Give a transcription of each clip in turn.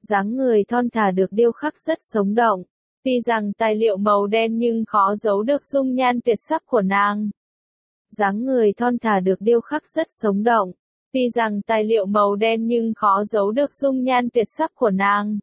Dáng người thon thả được điêu khắc rất sống động. Tuy rằng tài liệu màu đen nhưng khó giấu được dung nhan tuyệt sắc của nàng. Dáng người thon thả được điêu khắc rất sống động. Tuy rằng tài liệu màu đen nhưng khó giấu được dung nhan tuyệt sắc của nàng.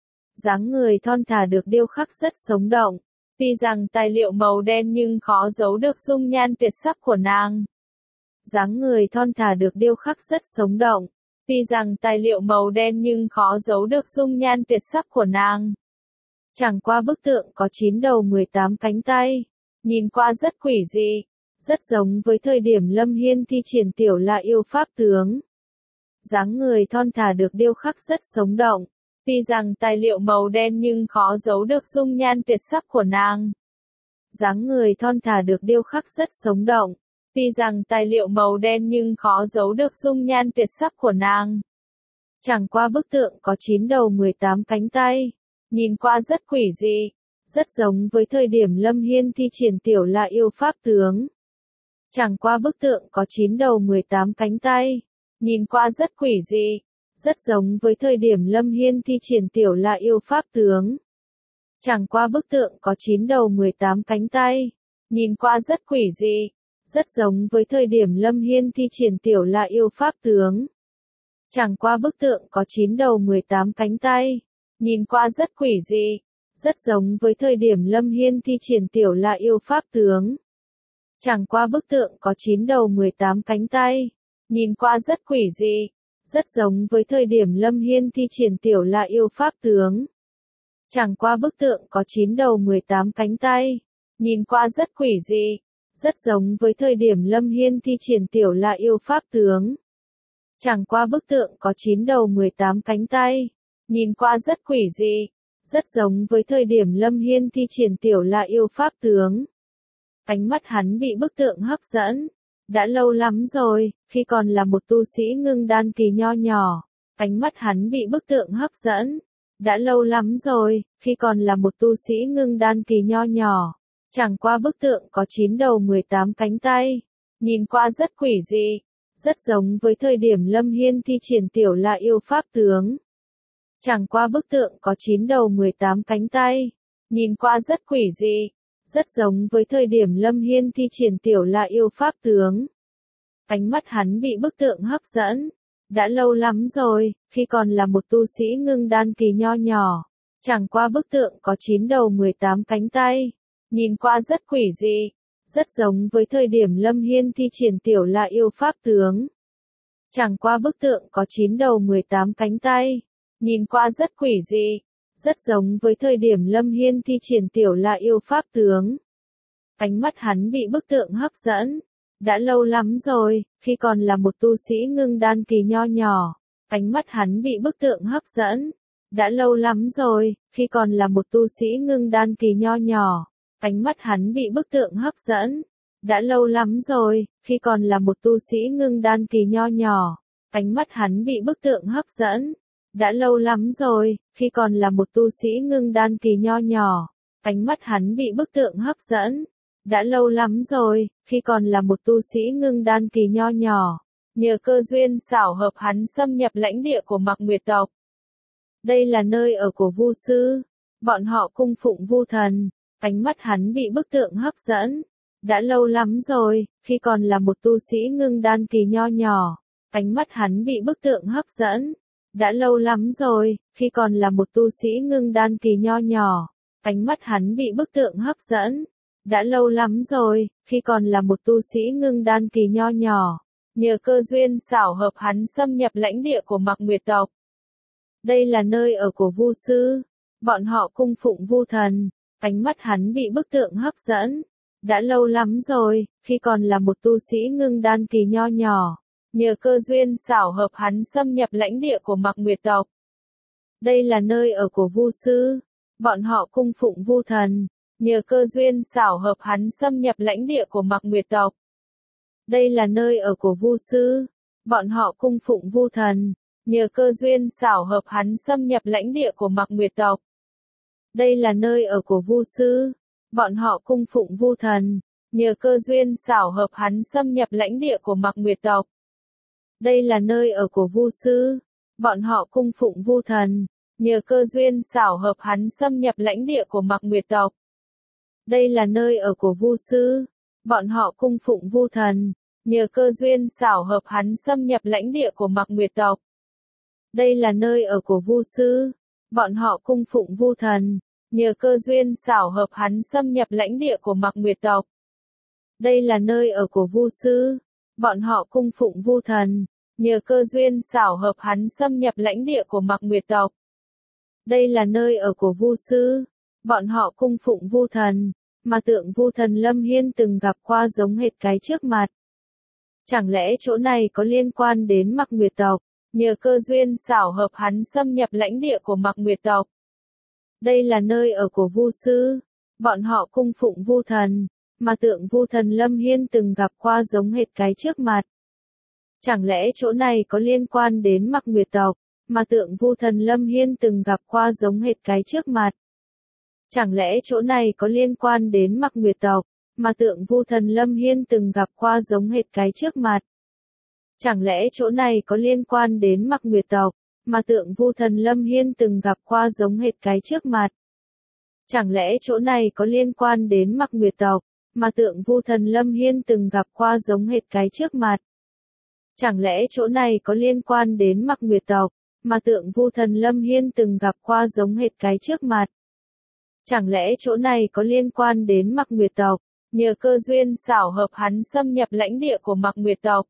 Dáng người thon thả được điêu khắc rất sống động. Tuy rằng tài liệu màu đen nhưng khó giấu được dung nhan tuyệt sắc của nàng. Dáng người thon thả được điêu khắc rất sống động. Tuy rằng tài liệu màu đen nhưng khó giấu được dung nhan tuyệt sắc của nàng. Chẳng qua bức tượng có 9 đầu 18 cánh tay. Nhìn qua rất quỷ dị. Rất giống với thời điểm Lâm Hiên thi triển tiểu La Yêu Pháp tướng. Dáng người thon thả được điêu khắc rất sống động. Tuy rằng tài liệu màu đen nhưng khó giấu được dung nhan tuyệt sắc của nàng. Dáng người thon thả được điêu khắc rất sống động. Tuy rằng tài liệu màu đen nhưng khó giấu được dung nhan tuyệt sắc của nàng. Chẳng qua bức tượng có 9 đầu 18 cánh tay. Nhìn qua rất quỷ dị. Rất giống với thời điểm Lâm Hiên thi triển tiểu La Yêu Pháp tướng. Chẳng qua bức tượng có 9 đầu 18 cánh tay. Nhìn qua rất quỷ dị. Rất giống với thời điểm Lâm Hiên thi triển tiểu La Yêu Pháp tướng. Chẳng qua bức tượng có 9 đầu 18 cánh tay. Nhìn qua rất quỷ dị. Rất giống với thời điểm Lâm Hiên thi triển tiểu La Yêu Pháp tướng. Chẳng qua bức tượng có 9 đầu 18 cánh tay. Nhìn qua rất quỷ dị. Rất giống với thời điểm Lâm Hiên thi triển tiểu La Yêu Pháp tướng. Chẳng qua bức tượng có 9 đầu 18 cánh tay. Nhìn qua rất quỷ dị. Rất giống với thời điểm Lâm Hiên thi triển tiểu La Yêu Pháp tướng. Chẳng qua bức tượng có 9 đầu 18 cánh tay. Nhìn qua rất quỷ dị. Rất giống với thời điểm Lâm Hiên thi triển tiểu La Yêu Pháp tướng. Chẳng qua bức tượng có 9 đầu 18 cánh tay. Nhìn qua rất quỷ dị. Rất giống với thời điểm Lâm Hiên thi triển tiểu La Yêu Pháp tướng. Ánh mắt hắn bị bức tượng hấp dẫn. Đã lâu lắm rồi, khi còn là một tu sĩ ngưng đan kỳ nho nhỏ. Ánh mắt hắn bị bức tượng hấp dẫn. Đã lâu lắm rồi, khi còn là một tu sĩ ngưng đan kỳ nho nhỏ. Chẳng qua bức tượng có 9 đầu 18 cánh tay. Nhìn qua rất quỷ dị. Rất giống với thời điểm Lâm Hiên thi triển tiểu La Yêu Pháp tướng. Chẳng qua bức tượng có 9 đầu 18 cánh tay. Nhìn qua rất quỷ dị. Rất giống với thời điểm Lâm Hiên thi triển tiểu La Yêu Pháp tướng. Ánh mắt hắn bị bức tượng hấp dẫn. Đã lâu lắm rồi, khi còn là một tu sĩ ngưng đan kỳ nho nhỏ. Chẳng qua bức tượng có 9 đầu 18 cánh tay. Nhìn qua rất quỷ dị. Rất giống với thời điểm Lâm Hiên thi triển tiểu La Yêu Pháp tướng. Chẳng qua bức tượng có 9 đầu 18 cánh tay. Nhìn qua rất quỷ dị. Rất giống với thời điểm Lâm Hiên thi triển tiểu La Yêu Pháp tướng. Ánh mắt hắn bị bức tượng hấp dẫn. Đã lâu lắm rồi, khi còn là một tu sĩ ngưng đan kỳ nho nhỏ. Ánh mắt hắn bị bức tượng hấp dẫn. Đã lâu lắm rồi, khi còn là một tu sĩ ngưng đan kỳ nho nhỏ. Ánh mắt hắn bị bức tượng hấp dẫn. Đã lâu lắm rồi, khi còn là một tu sĩ ngưng đan kỳ nho nhỏ. Ánh mắt hắn bị bức tượng hấp dẫn. Đã lâu lắm rồi, khi còn là một tu sĩ ngưng đan kỳ nho nhỏ. Ánh mắt hắn bị bức tượng hấp dẫn. Đã lâu lắm rồi, khi còn là một tu sĩ ngưng đan kỳ nho nhỏ. Nhờ cơ duyên xảo hợp hắn xâm nhập lãnh địa của Mạc Nguyệt tộc. Đây là nơi ở của Vu sư. Bọn họ cung phụng Vu thần. Ánh mắt hắn bị bức tượng hấp dẫn. Đã lâu lắm rồi, khi còn là một tu sĩ ngưng đan kỳ nho nhỏ. Ánh mắt hắn bị bức tượng hấp dẫn. Đã lâu lắm rồi, khi còn là một tu sĩ ngưng đan kỳ nho nhỏ. Ánh mắt hắn bị bức tượng hấp dẫn. Đã lâu lắm rồi, khi còn là một tu sĩ ngưng đan kỳ nho nhỏ. Nhờ cơ duyên xảo hợp hắn xâm nhập lãnh địa của Mạc Nguyệt tộc. Đây là nơi ở của Vu sư. Bọn họ cung phụng Vu thần. Ánh mắt hắn bị bức tượng hấp dẫn. Đã lâu lắm rồi, khi còn là một tu sĩ ngưng đan kỳ nho nhỏ. Nhờ cơ duyên xảo hợp hắn xâm nhập lãnh địa của Mạc Nguyệt tộc. Đây là nơi ở của Vu sư. Bọn họ cung phụng Vu thần. Nhờ cơ duyên xảo hợp hắn xâm nhập lãnh địa của Mạc Nguyệt tộc. Đây là nơi ở của Vu sư. Bọn họ cung phụng Vu thần. Nhờ cơ duyên xảo hợp hắn xâm nhập lãnh địa của Mạc Nguyệt tộc. Đây là nơi ở của Vu sư. Bọn họ cung phụng Vu thần. Nhờ cơ duyên xảo hợp hắn xâm nhập lãnh địa của Mạc Nguyệt tộc. Đây là nơi ở của Vu sư. Bọn họ cung phụng Vu thần. nhờ cơ duyên xảo hợp hắn xâm nhập lãnh địa của Mạc Nguyệt tộc. Đây là nơi ở của Vu sư, bọn họ cung phụng Vu thần, nhờ cơ duyên xảo hợp hắn xâm nhập lãnh địa của Mạc Nguyệt tộc. Đây là nơi ở của Vu sư, bọn họ cung phụng Vu thần, nhờ cơ duyên xảo hợp hắn xâm nhập lãnh địa của Mạc Nguyệt tộc. Đây là nơi ở của Vu sư, bọn họ cung phụng Vu thần, nhờ cơ duyên xảo hợp hắn xâm nhập lãnh địa của Mạc Nguyệt tộc. Đây là nơi ở của Vu sư, bọn họ cung phụng Vu thần, mà tượng Vu thần Lâm Hiên từng gặp qua giống hệt cái trước mặt. Chẳng lẽ chỗ này có liên quan đến Mạc Nguyệt tộc, nhờ cơ duyên xảo hợp hắn xâm nhập lãnh địa của Mạc Nguyệt tộc. Đây là nơi ở của Vu sư, bọn họ cung phụng Vu thần, mà tượng Vu thần Lâm Hiên từng gặp qua giống hệt cái trước mặt. Chẳng lẽ chỗ này có liên quan đến Mạc Nguyệt tộc, mà tượng Vu thần Lâm Hiên từng gặp qua giống hệt cái trước mặt. Chẳng lẽ chỗ này có liên quan đến Mạc Nguyệt tộc, mà tượng Vu thần Lâm Hiên từng gặp qua giống hệt cái trước mặt. Chẳng lẽ chỗ này có liên quan đến Mạc Nguyệt tộc, mà tượng Vu thần Lâm Hiên từng gặp qua giống hệt cái trước mặt. Chẳng lẽ chỗ này có liên quan đến Mạc Nguyệt tộc, mà tượng Vu thần Lâm Hiên từng gặp qua giống hệt cái trước mặt. Chẳng lẽ chỗ này có liên quan đến Mạc Nguyệt tộc, mà tượng Vu thần Lâm Hiên từng gặp qua giống hệt cái trước mặt. Chẳng lẽ chỗ này có liên quan đến Mạc Nguyệt tộc, nhờ cơ duyên xảo hợp hắn xâm nhập lãnh địa của Mạc Nguyệt tộc.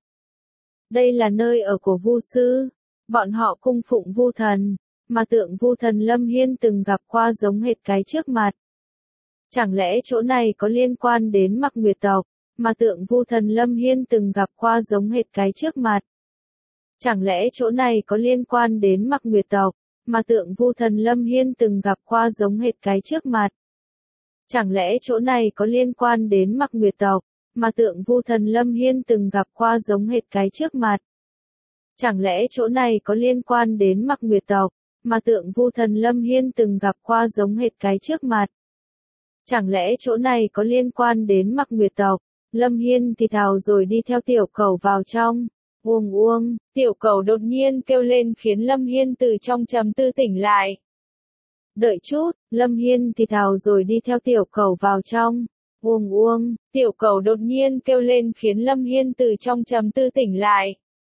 Đây là nơi ở của Vu sư, bọn họ cung phụng Vu thần, mà tượng Vu thần Lâm Hiên từng gặp qua giống hệt cái trước mặt. Chẳng lẽ chỗ này có liên quan đến Mạc Nguyệt tộc, mà tượng Vu thần Lâm Hiên từng gặp qua giống hệt cái trước mặt. Chẳng lẽ chỗ này có liên quan đến Mạc Nguyệt tộc, mà tượng Vu thần Lâm Hiên từng gặp qua giống hệt cái trước mặt. Chẳng lẽ chỗ này có liên quan đến Mạc Nguyệt tộc, mà tượng Vu thần Lâm Hiên từng gặp qua giống hệt cái trước mặt. Chẳng lẽ chỗ này có liên quan đến Mạc Nguyệt tộc, mà tượng Vu thần Lâm Hiên từng gặp qua giống hệt cái trước mặt. Chẳng lẽ chỗ này có liên quan đến Mạc Nguyệt tộc. Lâm Hiên thì thào rồi đi theo tiểu cầu vào trong. Uông uông, tiểu cầu đột nhiên kêu lên khiến Lâm Hiên từ trong trầm tư tỉnh lại. Đợi chút, Lâm Hiên thì thào rồi đi theo tiểu cầu vào trong. Uông uông, tiểu cầu đột nhiên kêu lên khiến Lâm Hiên từ trong trầm tư tỉnh lại.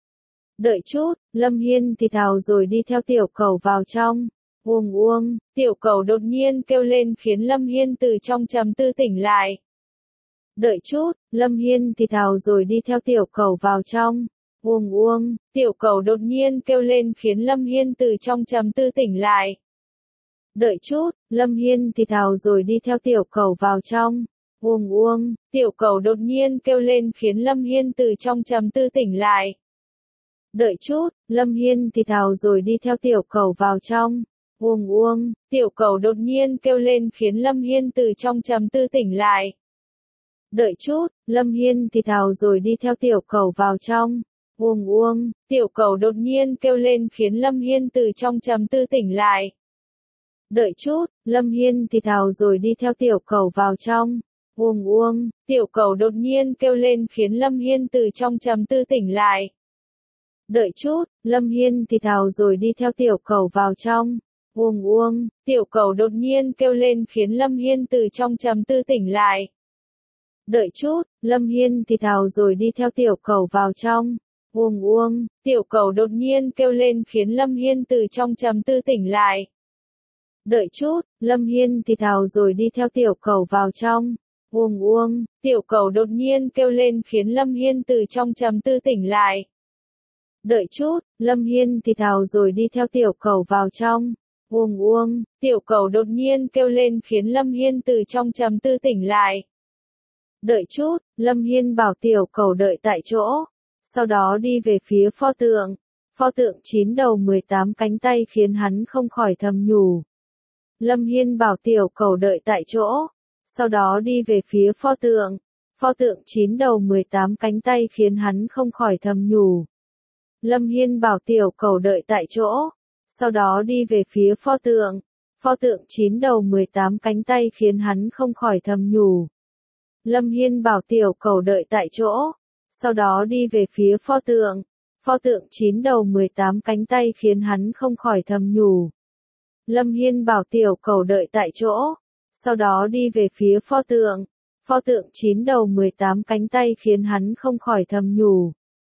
Đợi chút, Lâm Hiên thì thào rồi đi theo tiểu cầu vào trong. Uông uông, tiểu cầu đột nhiên kêu lên khiến Lâm Hiên từ trong trầm tư tỉnh lại. Đợi chút, Lâm Hiên thì thào rồi đi theo tiểu cầu vào trong. Uông uông, tiểu cầu đột nhiên kêu lên khiến Lâm Hiên từ trong trầm tư tỉnh lại. Đợi chút, Lâm Hiên thì thào rồi đi theo tiểu cầu vào trong. Uông uông, tiểu cầu đột nhiên kêu lên khiến Lâm Hiên từ trong trầm tư tỉnh lại. Đợi chút, Lâm Hiên thì thào rồi đi theo tiểu cầu vào trong. Uông uông, tiểu cầu đột nhiên kêu lên khiến Lâm Hiên từ trong trầm tư tỉnh lại. Đợi chút, Lâm Hiên thì thào rồi đi theo tiểu cầu vào trong. Uông uông, tiểu cầu đột nhiên kêu lên khiến Lâm Hiên từ trong trầm tư tỉnh lại. Đợi chút, Lâm Hiên thì thào rồi đi theo tiểu cầu vào trong. Uông uông, tiểu cầu đột nhiên kêu lên khiến Lâm Hiên từ trong trầm tư tỉnh lại. Đợi chút, Lâm Hiên thì thào rồi đi theo tiểu cầu vào trong. Uông uông, tiểu cầu đột nhiên kêu lên khiến Lâm Hiên từ trong trầm tư tỉnh lại. Đợi chút, Lâm Hiên thì thào rồi đi theo tiểu cầu vào trong. Uông uông, tiểu cầu đột nhiên kêu lên khiến Lâm Hiên từ trong trầm tư tỉnh lại. Đợi chút, Lâm Hiên thì thào rồi đi theo tiểu cầu vào trong. Uông uông, tiểu cầu đột nhiên kêu lên khiến Lâm Hiên từ trong trầm tư tỉnh lại. Đợi chút, Lâm Hiên thì thào rồi đi theo tiểu cầu vào trong. Uông uông, tiểu cầu đột nhiên kêu lên khiến Lâm Hiên từ trong trầm tư tỉnh lại. Đợi chút, Lâm Hiên bảo tiểu cầu đợi tại chỗ. Sau đó đi về phía pho tượng. Pho tượng 9 đầu 18 cánh tay khiến hắn không khỏi thầm nhủ. Lâm Hiên bảo tiểu cầu đợi tại chỗ. Sau đó đi về phía pho tượng. Pho tượng 9 đầu 18 cánh tay khiến hắn không khỏi thầm nhủ. Lâm Hiên bảo tiểu cầu đợi tại chỗ. Sau đó đi về phía pho tượng. Pho tượng 9 đầu 18 cánh tay khiến hắn không khỏi thầm nhủ. Lâm Hiên bảo tiểu cầu đợi tại chỗ. Sau đó đi về phía pho tượng. Pho tượng 9 đầu 18 cánh tay khiến hắn không khỏi thầm nhủ. Lâm Hiên bảo tiểu cầu đợi tại chỗ, sau đó đi về phía pho tượng. Pho tượng 9 đầu 18 cánh tay khiến hắn không khỏi thầm nhủ.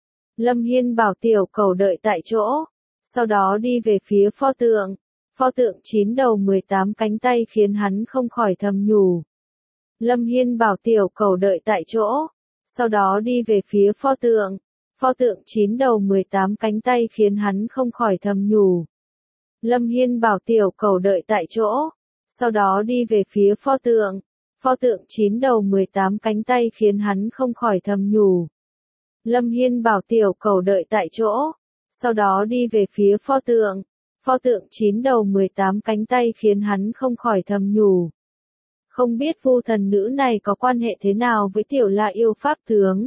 Lâm Hiên bảo tiểu cầu đợi tại chỗ, sau đó đi về phía pho tượng. Pho tượng 9 đầu 18 cánh tay khiến hắn không khỏi thầm nhủ. Lâm Hiên bảo tiểu cầu đợi tại chỗ, sau đó đi về phía pho tượng. Pho tượng 9 đầu 18 cánh tay khiến hắn không khỏi thầm nhủ. Lâm Hiên bảo tiểu cầu đợi tại chỗ, sau đó đi về phía pho tượng. Pho tượng 9 đầu 18 cánh tay khiến hắn không khỏi thầm nhủ. Lâm Hiên bảo tiểu cầu đợi tại chỗ, sau đó đi về phía pho tượng. Pho tượng 9 đầu 18 cánh tay khiến hắn không khỏi thầm nhủ. Không biết vu thần nữ này có quan hệ thế nào với tiểu La yêu pháp tướng.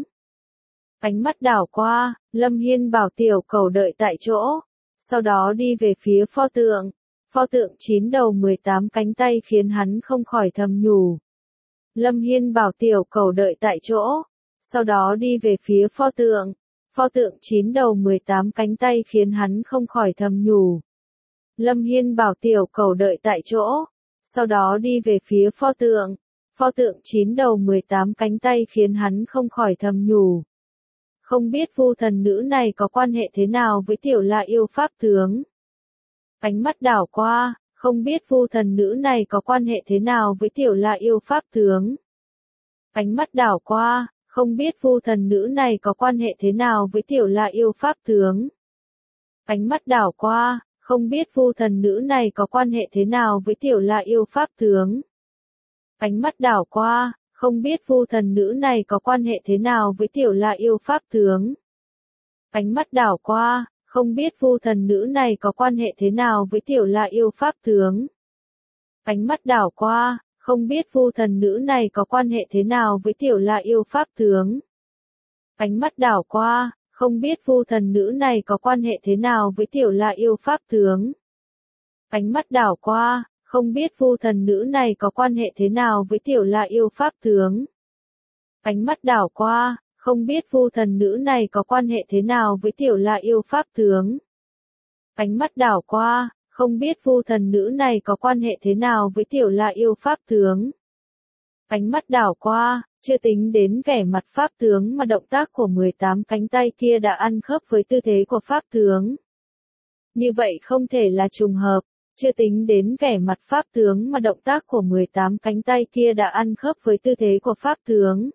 Ánh mắt đảo qua, Lâm Hiên bảo tiểu cầu đợi tại chỗ, sau đó đi về phía pho tượng. Pho tượng 9 đầu 18 cánh tay khiến hắn không khỏi thầm nhủ. Lâm Hiên bảo tiểu cầu đợi tại chỗ, sau đó đi về phía pho tượng. Pho tượng 9 đầu 18 cánh tay khiến hắn không khỏi thầm nhủ. Lâm Hiên bảo tiểu cầu đợi tại chỗ, sau đó đi về phía pho tượng. Pho tượng 9 đầu 18 cánh tay khiến hắn không khỏi thầm nhủ. Không biết vu thần nữ này có quan hệ thế nào với tiểu La yêu pháp tướng. Ánh mắt đảo qua, không biết vu thần nữ này có quan hệ thế nào với tiểu La yêu pháp tướng. Ánh mắt đảo qua, không biết vu thần nữ này có quan hệ thế nào với tiểu La yêu pháp tướng. Ánh mắt đảo qua, không biết vu thần nữ này có quan hệ thế nào với tiểu La yêu pháp tướng. Ánh mắt đảo qua, không biết vu thần nữ này có quan hệ thế nào với tiểu La yêu pháp tướng. Ánh mắt đảo qua, không biết vu thần nữ này có quan hệ thế nào với tiểu La yêu pháp tướng. Ánh mắt đảo qua, không biết vu thần nữ này có quan hệ thế nào với tiểu La yêu pháp tướng. Ánh mắt đảo qua, không biết vu thần nữ này có quan hệ thế nào với tiểu La yêu pháp tướng. Ánh mắt đảo qua, không biết vu thần nữ này có quan hệ thế nào với tiểu La yêu pháp tướng. Ánh mắt đảo qua, không biết vu thần nữ này có quan hệ thế nào với tiểu La yêu pháp tướng. Ánh mắt đảo qua, không biết vu thần nữ này có quan hệ thế nào với tiểu La yêu pháp tướng. Ánh mắt đảo qua, chưa tính đến vẻ mặt pháp tướng mà động tác của 18 cánh tay kia đã ăn khớp với tư thế của pháp tướng. Như vậy không thể là trùng hợp, chưa tính đến vẻ mặt pháp tướng mà động tác của 18 cánh tay kia đã ăn khớp với tư thế của pháp tướng.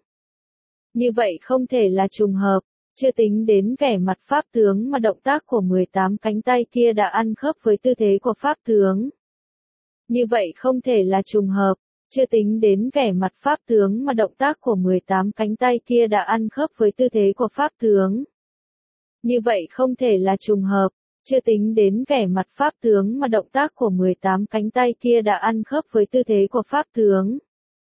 Như vậy không thể là trùng hợp, chưa tính đến vẻ mặt pháp tướng mà động tác của 18 cánh tay kia đã ăn khớp với tư thế của pháp tướng. Như vậy không thể là trùng hợp, chưa tính đến vẻ mặt pháp tướng mà động tác của 18 cánh tay kia đã ăn khớp với tư thế của pháp tướng. Như vậy không thể là trùng hợp, chưa tính đến vẻ mặt pháp tướng mà động tác của 18 cánh tay kia đã ăn khớp với tư thế của pháp tướng.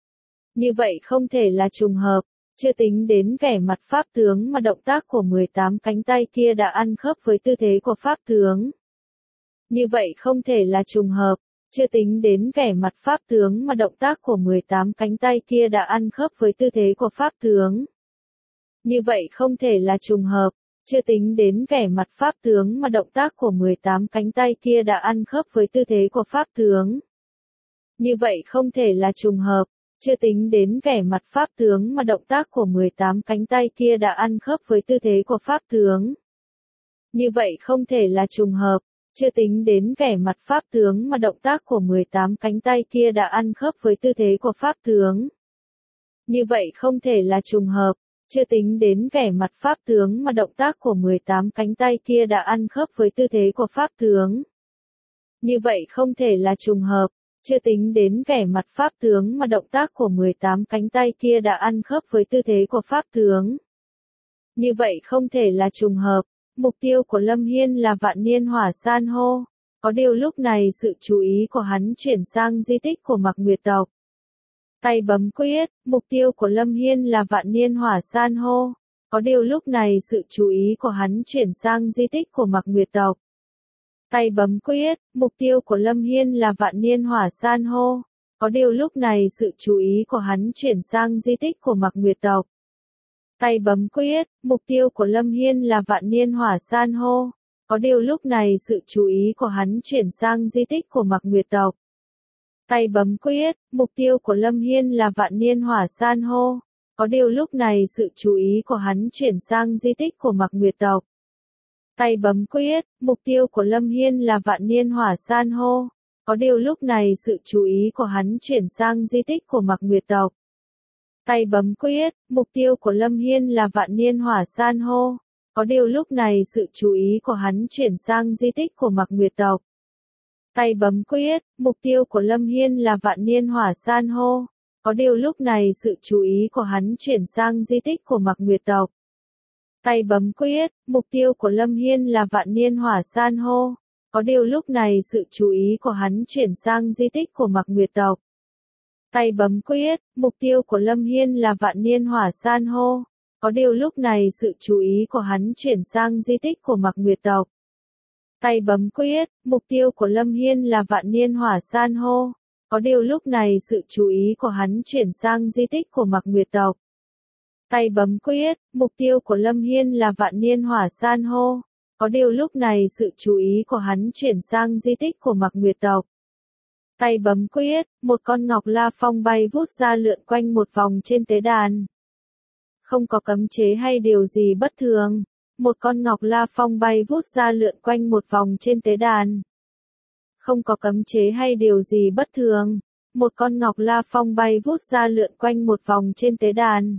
Như vậy không thể là trùng hợp, chưa tính đến vẻ mặt pháp tướng mà động tác của 18 cánh tay kia đã ăn khớp với tư thế của pháp tướng. Như vậy không thể là trùng hợp, chưa tính đến vẻ mặt pháp tướng mà động tác của 18 cánh tay kia đã ăn khớp với tư thế của pháp tướng. Như vậy không thể là trùng hợp, chưa tính đến vẻ mặt pháp tướng mà động tác của 18 cánh tay kia đã ăn khớp với tư thế của pháp tướng. Như vậy không thể là trùng hợp, chưa tính đến vẻ mặt pháp tướng mà động tác của 18 cánh tay kia đã ăn khớp với tư thế của pháp tướng. Như vậy không thể là trùng hợp, chưa tính đến vẻ mặt pháp tướng mà động tác của 18 cánh tay kia đã ăn khớp với tư thế của pháp tướng. Như vậy không thể là trùng hợp, chưa tính đến vẻ mặt pháp tướng mà động tác của 18 cánh tay kia đã ăn khớp với tư thế của pháp tướng. Như vậy không thể là trùng hợp, chưa tính đến vẻ mặt pháp tướng mà động tác của 18 cánh tay kia đã ăn khớp với tư thế của pháp tướng. Như vậy không thể là trùng hợp, mục tiêu của Lâm Hiên là vạn niên hỏa san hô. Có điều lúc này sự chú ý của hắn chuyển sang di tích của Mạc Nguyệt tộc. Tay bấm quyết, mục tiêu của Lâm Hiên là vạn niên hỏa san hô. Có điều lúc này sự chú ý của hắn chuyển sang di tích của Mạc Nguyệt tộc. Tay bấm quyết, mục tiêu của Lâm Hiên là vạn niên hỏa san hô. Có điều lúc này sự chú ý của hắn chuyển sang di tích của Mạc Nguyệt tộc. Tay bấm quyết, mục tiêu của Lâm Hiên là vạn niên hỏa san hô. Có điều lúc này sự chú ý của hắn chuyển sang di tích của Mạc Nguyệt tộc. Tay bấm quyết, mục tiêu của Lâm Hiên là vạn niên hỏa san hô. Có điều lúc này sự chú ý của hắn chuyển sang di tích của Mạc Nguyệt tộc. Tay bấm quyết, mục tiêu của Lâm Hiên là vạn niên hỏa san hô. Có điều lúc này sự chú ý của hắn chuyển sang di tích của Mạc Nguyệt tộc. Tay bấm quyết, mục tiêu của Lâm Hiên là vạn niên hỏa san hô. Có điều lúc này sự chú ý của hắn chuyển sang di tích của Mạc Nguyệt tộc. Tay bấm quyết, mục tiêu của Lâm Hiên là vạn niên hỏa san hô. Có điều lúc này sự chú ý của hắn chuyển sang di tích của Mạc Nguyệt tộc. Tay bấm quyết, mục tiêu của Lâm Hiên là vạn niên hỏa san hô. Có điều lúc này sự chú ý của hắn chuyển sang di tích của Mạc Nguyệt tộc. Tay bấm quyết, mục tiêu của Lâm Hiên là vạn niên hỏa san hô. Có điều lúc này sự chú ý của hắn chuyển sang di tích của Mạc Nguyệt tộc. Tay bấm quyết, mục tiêu của Lâm Hiên là vạn niên hỏa san hô. Có điều lúc này sự chú ý của hắn chuyển sang di tích của Mạc Nguyệt tộc. Tay bấm quyết, mục tiêu của Lâm Hiên là vạn niên hỏa san hô. Có điều lúc này sự chú ý của hắn chuyển sang di tích của Mạc Nguyệt tộc. Tay bấm quyết, một con ngọc la phong bay vút ra lượn quanh một vòng trên tế đàn. Không có cấm chế hay điều gì bất thường. Một con ngọc la phong bay vút ra lượn quanh một vòng trên tế đàn. Không có cấm chế hay điều gì bất thường. Một con ngọc la phong bay vút ra lượn quanh một vòng trên tế đàn.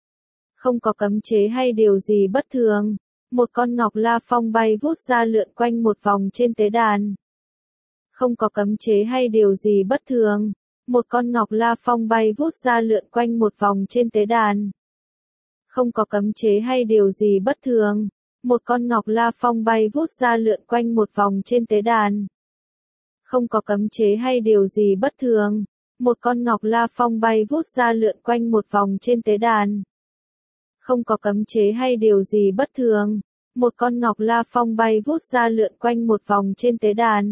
Không có cấm chế hay điều gì bất thường. Một con ngọc la phong bay vút ra lượn quanh một vòng trên tế đàn. Không có cấm chế hay điều gì bất thường. Một con ngọc la phong bay vút ra lượn quanh một vòng trên tế đàn. Không có cấm chế hay điều gì bất thường. Một con ngọc la phong bay vút ra lượn quanh một vòng trên tế đàn. Không có cấm chế hay điều gì bất thường. Một con ngọc la phong bay vút ra lượn quanh một vòng trên tế đàn. Không có cấm chế hay điều gì bất thường. Một con ngọc la phong bay vút ra lượn quanh một vòng trên tế đàn.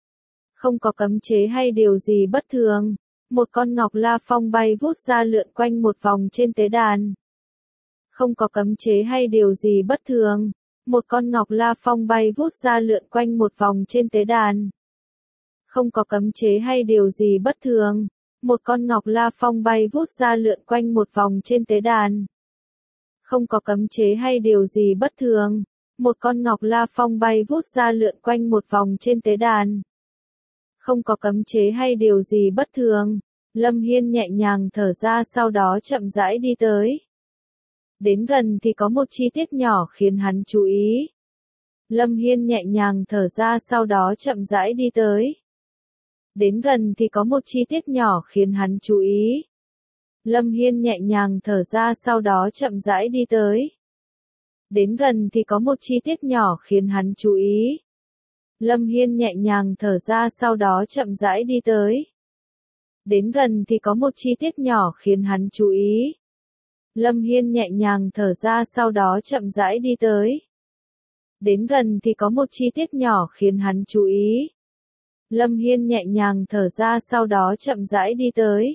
Không có cấm chế hay điều gì bất thường. Một con ngọc la phong bay vút ra lượn quanh một vòng trên tế đàn. Không có cấm chế hay điều gì bất thường. Một con ngọc la phong bay vút ra lượn quanh một vòng trên tế đàn. Không có cấm chế hay điều gì bất thường. Một con ngọc la phong bay vút ra lượn quanh một vòng trên tế đàn. Không có cấm chế hay điều gì bất thường. Một con ngọc la phong bay vút ra lượn quanh một vòng trên tế đàn. Không có cấm chế hay điều gì bất thường. Lâm Hiên nhẹ nhàng thở ra sau đó chậm rãi đi tới. Đến gần thì có một chi tiết nhỏ khiến hắn chú ý. Lâm Hiên nhẹ nhàng thở ra sau đó chậm rãi đi tới. Đến gần thì có một chi tiết nhỏ khiến hắn chú ý. Lâm Hiên nhẹ nhàng thở ra sau đó chậm rãi đi tới. Đến gần thì có một chi tiết nhỏ khiến hắn chú ý. Lâm Hiên nhẹ nhàng thở ra sau đó chậm rãi đi tới. Đến gần thì có một chi tiết nhỏ khiến hắn chú ý. Lâm Hiên nhẹ nhàng thở ra sau đó chậm rãi đi tới. Đến gần thì có một chi tiết nhỏ khiến hắn chú ý. Lâm Hiên nhẹ nhàng thở ra sau đó chậm rãi đi tới.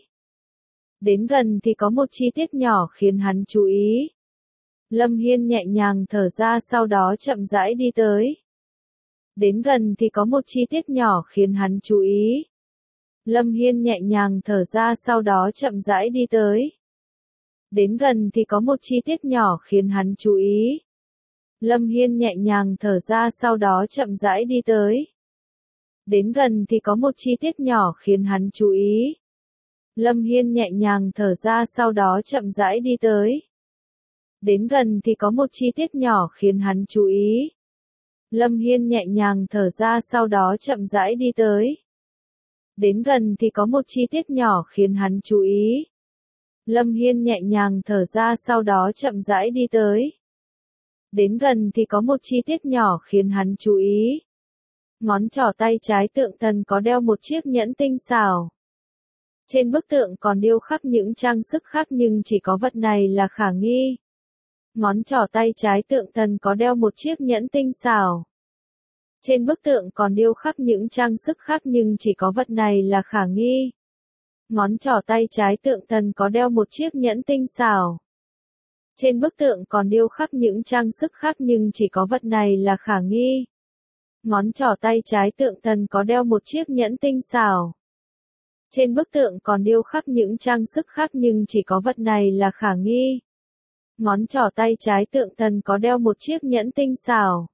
Đến gần thì có một chi tiết nhỏ khiến hắn chú ý. Lâm Hiên nhẹ nhàng thở ra sau đó chậm rãi đi tới. Đến gần thì có một chi tiết nhỏ khiến hắn chú ý. Lâm Hiên nhẹ nhàng thở ra sau đó chậm rãi đi tới. Đến gần thì có một chi tiết nhỏ khiến hắn chú ý. Lâm Hiên nhẹ nhàng thở ra sau đó chậm rãi đi tới. Đến gần thì có một chi tiết nhỏ khiến hắn chú ý. Lâm Hiên nhẹ nhàng thở ra sau đó chậm rãi đi tới. Đến gần thì có một chi tiết nhỏ khiến hắn chú ý. Lâm Hiên nhẹ nhàng thở ra sau đó chậm rãi đi tới. Đến gần thì có một chi tiết nhỏ khiến hắn chú ý. Lâm Hiên nhẹ nhàng thở ra sau đó chậm rãi đi tới. Đến gần thì có một chi tiết nhỏ khiến hắn chú ý. Ngón trỏ tay trái tượng thần có đeo một chiếc nhẫn tinh xảo. Trên bức tượng còn điêu khắc những trang sức khác nhưng chỉ có vật này là khả nghi. Ngón trỏ tay trái tượng thần có đeo một chiếc nhẫn tinh xảo. Trên bức tượng còn điêu khắc những trang sức khác nhưng chỉ có vật này là khả nghi. Ngón trỏ tay trái tượng thần có đeo một chiếc nhẫn tinh xảo. Trên bức tượng còn điêu khắc những trang sức khác nhưng chỉ có vật này là khả nghi. Ngón trỏ tay trái tượng thần có đeo một chiếc nhẫn tinh xảo. Trên bức tượng còn điêu khắc những trang sức khác nhưng chỉ có vật này là khả nghi. Ngón trỏ tay trái tượng thần có đeo một chiếc nhẫn tinh xảo.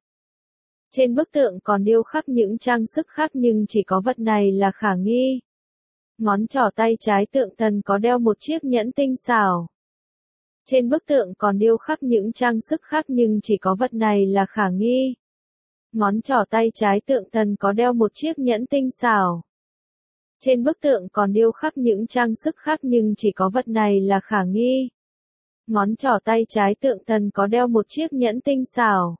Trên bức tượng còn điêu khắc những trang sức khác nhưng chỉ có vật này là khả nghi. Ngón trỏ tay trái tượng thần có đeo một chiếc nhẫn tinh xảo. Trên bức tượng còn điêu khắc những trang sức khác nhưng chỉ có vật này là khả nghi. Ngón trỏ tay trái tượng thần có đeo một chiếc nhẫn tinh xảo. Trên bức tượng còn điêu khắc những trang sức khác nhưng chỉ có vật này là khả nghi. Ngón trỏ tay trái tượng thần có đeo một chiếc nhẫn tinh xảo.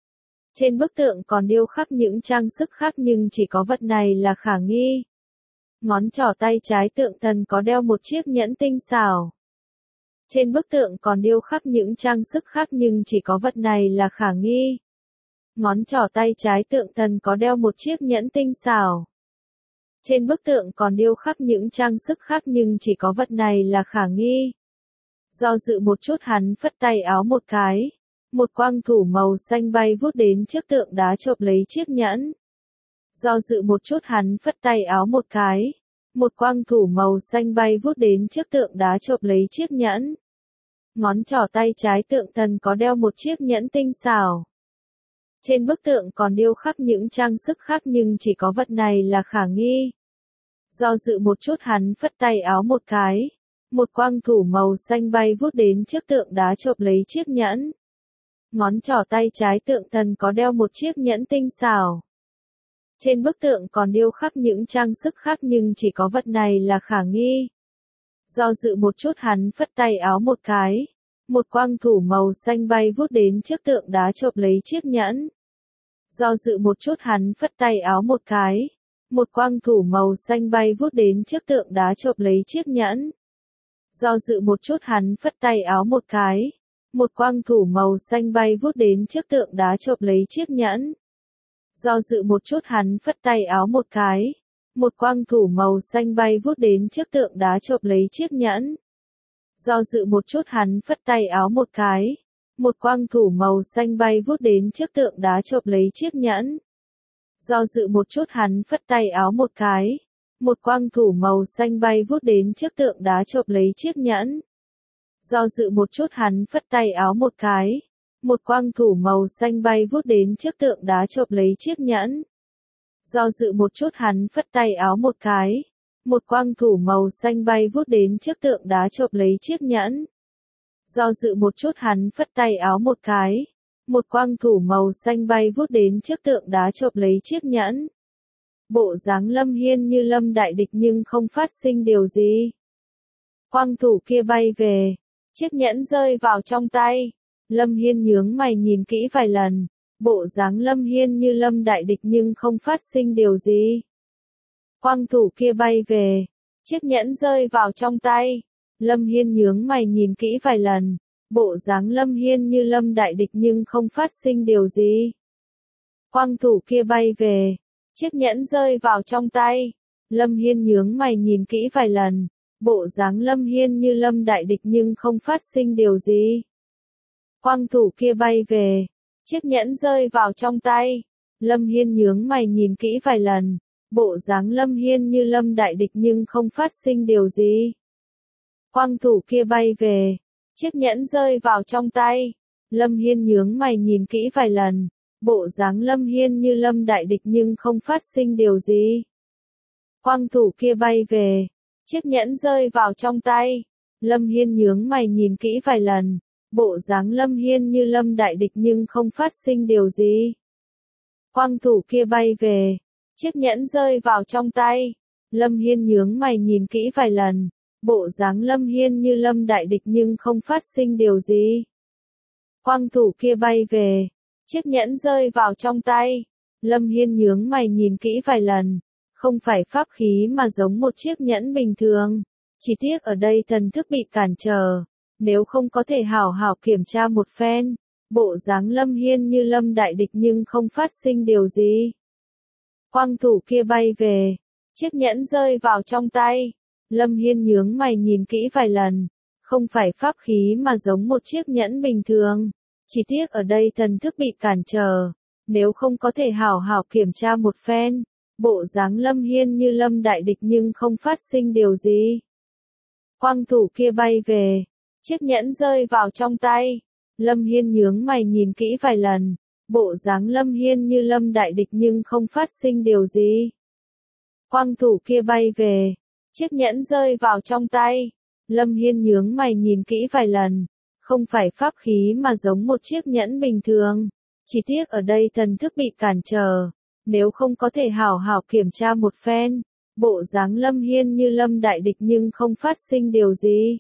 Trên bức tượng còn điêu khắc những trang sức khác nhưng chỉ có vật này là khả nghi. Ngón trỏ tay trái tượng thần có đeo một chiếc nhẫn tinh xảo. Trên bức tượng còn điêu khắc những trang sức khác nhưng chỉ có vật này là khả nghi. Ngón trỏ tay trái tượng thần có đeo một chiếc nhẫn tinh xảo. Trên bức tượng còn điêu khắc những trang sức khác nhưng chỉ có vật này là khả nghi. Do dự một chút hắn phất tay áo một cái. Một quang thủ màu xanh bay vút đến trước tượng đá chộp lấy chiếc nhẫn. Do dự một chút hắn phất tay áo một cái. Một quang thủ màu xanh bay vút đến trước tượng đá chộp lấy chiếc nhẫn. Ngón trỏ tay trái tượng thần có đeo một chiếc nhẫn tinh xảo. Trên bức tượng còn điêu khắc những trang sức khác nhưng chỉ có vật này là khả nghi. Do dự một chút hắn phất tay áo một cái. Một quang thủ màu xanh bay vút đến trước tượng đá chộp lấy chiếc nhẫn. Ngón trỏ tay trái tượng thần có đeo một chiếc nhẫn tinh xảo. Trên bức tượng còn điêu khắc những trang sức khác nhưng chỉ có vật này là khả nghi. Do dự một chút hắn phất tay áo một cái. Một quang thủ màu xanh bay vút đến trước tượng đá chộp lấy chiếc nhẫn. Do dự một chút hắn phất tay áo một cái. Một quang thủ màu xanh bay vút đến trước tượng đá chộp lấy chiếc nhẫn. Do dự một chút hắn phất tay áo một cái. Một quang thủ màu xanh bay vút đến trước tượng đá chộp lấy chiếc nhẫn. Do dự một chút hắn phất tay áo một cái. Một quang thủ màu xanh bay vút đến trước tượng đá chộp lấy chiếc nhẫn. Do dự một chút hắn phất tay áo một cái. Một quang thủ màu xanh bay vút đến trước tượng đá chộp lấy chiếc nhẫn. Do dự một chút hắn phất tay áo một cái. Một quang thủ màu xanh bay vút đến trước tượng đá chộp lấy chiếc nhẫn. Do dự một chút hắn phất tay áo một cái. Một quang thủ màu xanh bay vút đến trước tượng đá chộp lấy chiếc nhẫn. Do dự một chút hắn phất tay áo một cái. Một quang thủ màu xanh bay vút đến trước tượng đá chộp lấy chiếc nhẫn. Do dự một chút hắn phất tay áo một cái. Một quang thủ màu xanh bay vút đến trước tượng đá chộp lấy chiếc nhẫn. Bộ dáng Lâm Hiên như lâm đại địch nhưng không phát sinh điều gì. Quang thủ kia bay về. Chiếc nhẫn rơi vào trong tay. Lâm Hiên nhướng mày nhìn kỹ vài lần. Bộ dáng Lâm Hiên như lâm đại địch nhưng không phát sinh điều gì. Quang thủ kia bay về. Chiếc nhẫn rơi vào trong tay. Lâm Hiên nhướng mày nhìn kỹ vài lần. Bộ dáng Lâm Hiên như lâm đại địch nhưng không phát sinh điều gì. Quang thủ kia bay về. Chiếc nhẫn rơi vào trong tay. Lâm Hiên nhướng mày nhìn kỹ vài lần. Bộ dáng Lâm Hiên như lâm đại địch nhưng không phát sinh điều gì. Quang thủ kia bay về. Chiếc nhẫn rơi vào trong tay. Lâm Hiên nhướng mày nhìn kỹ vài lần. Bộ dáng Lâm Hiên như lâm đại địch nhưng không phát sinh điều gì. Quang thủ kia bay về. Chiếc nhẫn rơi vào trong tay. Lâm Hiên nhướng mày nhìn kỹ vài lần. Bộ dáng Lâm Hiên như lâm đại địch nhưng không phát sinh điều gì. Quang thủ kia bay về. Chiếc nhẫn rơi vào trong tay. Lâm Hiên nhướng mày nhìn kỹ vài lần. Bộ dáng Lâm Hiên như lâm đại địch nhưng không phát sinh điều gì. Quang thủ kia bay về. Chiếc nhẫn rơi vào trong tay. Lâm Hiên nhướng mày nhìn kỹ vài lần. Bộ dáng Lâm Hiên như lâm đại địch nhưng không phát sinh điều gì. Quang thủ kia bay về. Chiếc nhẫn rơi vào trong tay. Lâm Hiên nhướng mày nhìn kỹ vài lần. Không phải pháp khí mà giống một chiếc nhẫn bình thường. Chỉ tiếc ở đây thần thức bị cản trở. Nếu không có thể hảo hảo kiểm tra một phen. Bộ dáng Lâm Hiên như lâm đại địch nhưng không phát sinh điều gì. Quang thủ kia bay về. Chiếc nhẫn rơi vào trong tay. Lâm Hiên nhướng mày nhìn kỹ vài lần. Không phải pháp khí mà giống một chiếc nhẫn bình thường. Chỉ tiếc ở đây thần thức bị cản trở. nếu không có thể hảo hảo kiểm tra một phen. Bộ dáng Lâm Hiên như lâm đại địch nhưng không phát sinh điều gì. Quang thủ kia bay về, chiếc nhẫn rơi vào trong tay. Lâm Hiên nhướng mày nhìn kỹ vài lần, bộ dáng Lâm Hiên như lâm đại địch nhưng không phát sinh điều gì. Quang thủ kia bay về, chiếc nhẫn rơi vào trong tay. Lâm Hiên nhướng mày nhìn kỹ vài lần, không phải pháp khí mà giống một chiếc nhẫn bình thường. Chỉ tiếc ở đây thần thức bị cản trở, nếu không có thể hảo hảo kiểm tra một phen. Bộ dáng Lâm Hiên như lâm đại địch nhưng không phát sinh điều gì.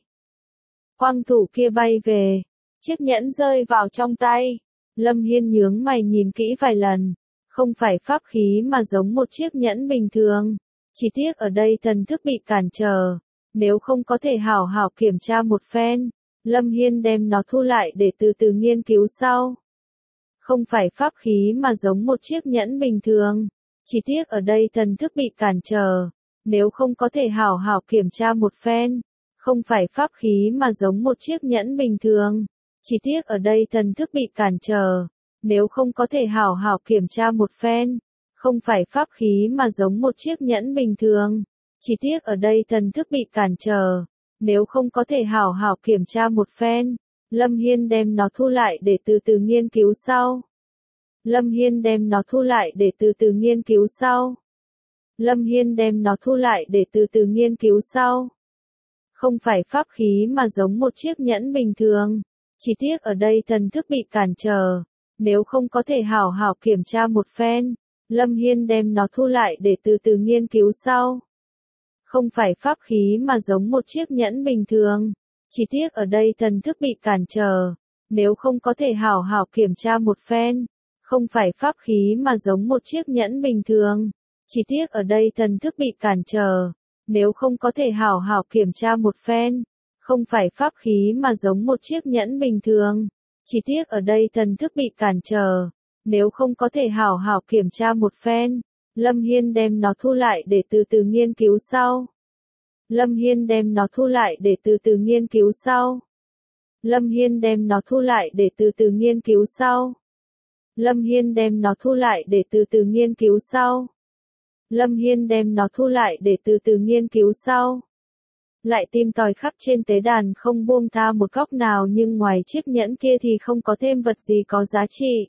Quang thủ kia bay về, chiếc nhẫn rơi vào trong tay. Lâm Hiên nhướng mày nhìn kỹ vài lần, không phải pháp khí mà giống một chiếc nhẫn bình thường. Chỉ tiếc ở đây thần thức bị cản trở, nếu không có thể hảo hảo kiểm tra một phen. Lâm Hiên đem nó thu lại để từ từ nghiên cứu sau. Không phải pháp khí mà giống một chiếc nhẫn bình thường. Chỉ tiếc ở đây thần thức bị cản trở, nếu không có thể hảo hảo kiểm tra một phen. Không phải pháp khí mà giống một chiếc nhẫn bình thường. Chỉ tiếc ở đây thần thức bị cản trở, nếu không có thể hảo hảo kiểm tra một phen. Không phải pháp khí mà giống một chiếc nhẫn bình thường. Chỉ tiếc ở đây thần thức bị cản trở, nếu không có thể hảo hảo kiểm tra một phen. Lâm Hiên đem nó thu lại để từ từ nghiên cứu sau. Lâm Hiên đem nó thu lại để từ từ nghiên cứu sau. Lâm Hiên đem nó thu lại để từ từ nghiên cứu sau. Không phải pháp khí mà giống một chiếc nhẫn bình thường. Chỉ tiếc ở đây thần thức bị cản trở, nếu không có thể hảo hảo kiểm tra một phen. Lâm Hiên đem nó thu lại để từ từ nghiên cứu sau. Không phải pháp khí mà giống một chiếc nhẫn bình thường. Chỉ tiếc ở đây thần thức bị cản trở, nếu không có thể hảo hảo kiểm tra một phen. Không phải pháp khí mà giống một chiếc nhẫn bình thường. Chỉ tiếc ở đây thần thức bị cản trở, nếu không có thể hảo hảo kiểm tra một phen. Không phải pháp khí mà giống một chiếc nhẫn bình thường. Chỉ tiếc ở đây thần thức bị cản trở, nếu không có thể hảo hảo kiểm tra một phen. Lâm Hiên đem nó thu lại để từ từ nghiên cứu sau. Lâm Hiên đem nó thu lại để từ từ nghiên cứu sau. Lâm Hiên đem nó thu lại để từ từ nghiên cứu sau. Lâm Hiên đem nó thu lại để từ từ nghiên cứu sau. Lâm Hiên đem nó thu lại để từ từ nghiên cứu sau. Lại tìm tòi khắp trên tế đàn không buông tha một góc nào nhưng ngoài chiếc nhẫn kia thì không có thêm vật gì có giá trị.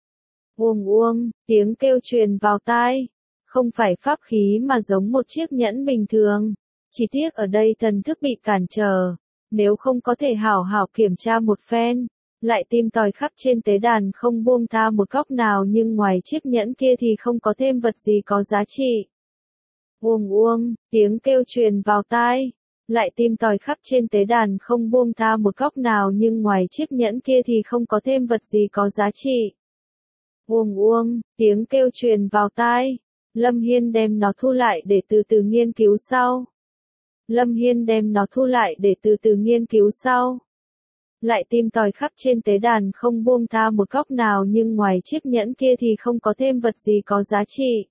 Uông uông, tiếng kêu truyền vào tai. Không phải pháp khí mà giống một chiếc nhẫn bình thường. Chỉ tiếc ở đây thần thức bị cản trở, nếu không có thể hảo hảo kiểm tra một phen. Lại tìm tòi khắp trên tế đàn không buông tha một góc nào nhưng ngoài chiếc nhẫn kia thì không có thêm vật gì có giá trị. Uông uông, tiếng kêu truyền vào tai. Lại tìm tòi khắp trên tế đàn không buông tha một góc nào nhưng ngoài chiếc nhẫn kia thì không có thêm vật gì có giá trị. Uông uông, tiếng kêu truyền vào tai. Lâm Hiên đem nó thu lại để từ từ nghiên cứu sau. Lâm Hiên đem nó thu lại để từ từ nghiên cứu sau. Lại tìm tòi khắp trên tế đàn không buông tha một góc nào nhưng ngoài chiếc nhẫn kia thì không có thêm vật gì có giá trị.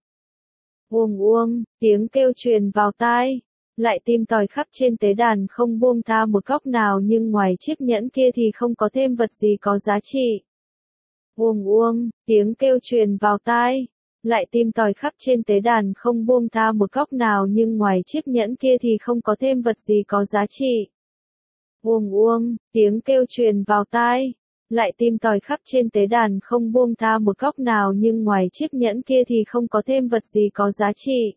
Uông uông, tiếng kêu truyền vào tai. Lại tìm tòi khắp trên tế đàn không buông tha một góc nào nhưng ngoài chiếc nhẫn kia thì không có thêm vật gì có giá trị. Uông uông, tiếng kêu truyền vào tai. Lại tìm tòi khắp trên tế đàn không buông tha một góc nào nhưng ngoài chiếc nhẫn kia thì không có thêm vật gì có giá trị. Uông uông, tiếng kêu truyền vào tai. Lại tìm tòi khắp trên tế đàn không buông tha một góc nào nhưng ngoài chiếc nhẫn kia thì không có thêm vật gì có giá trị.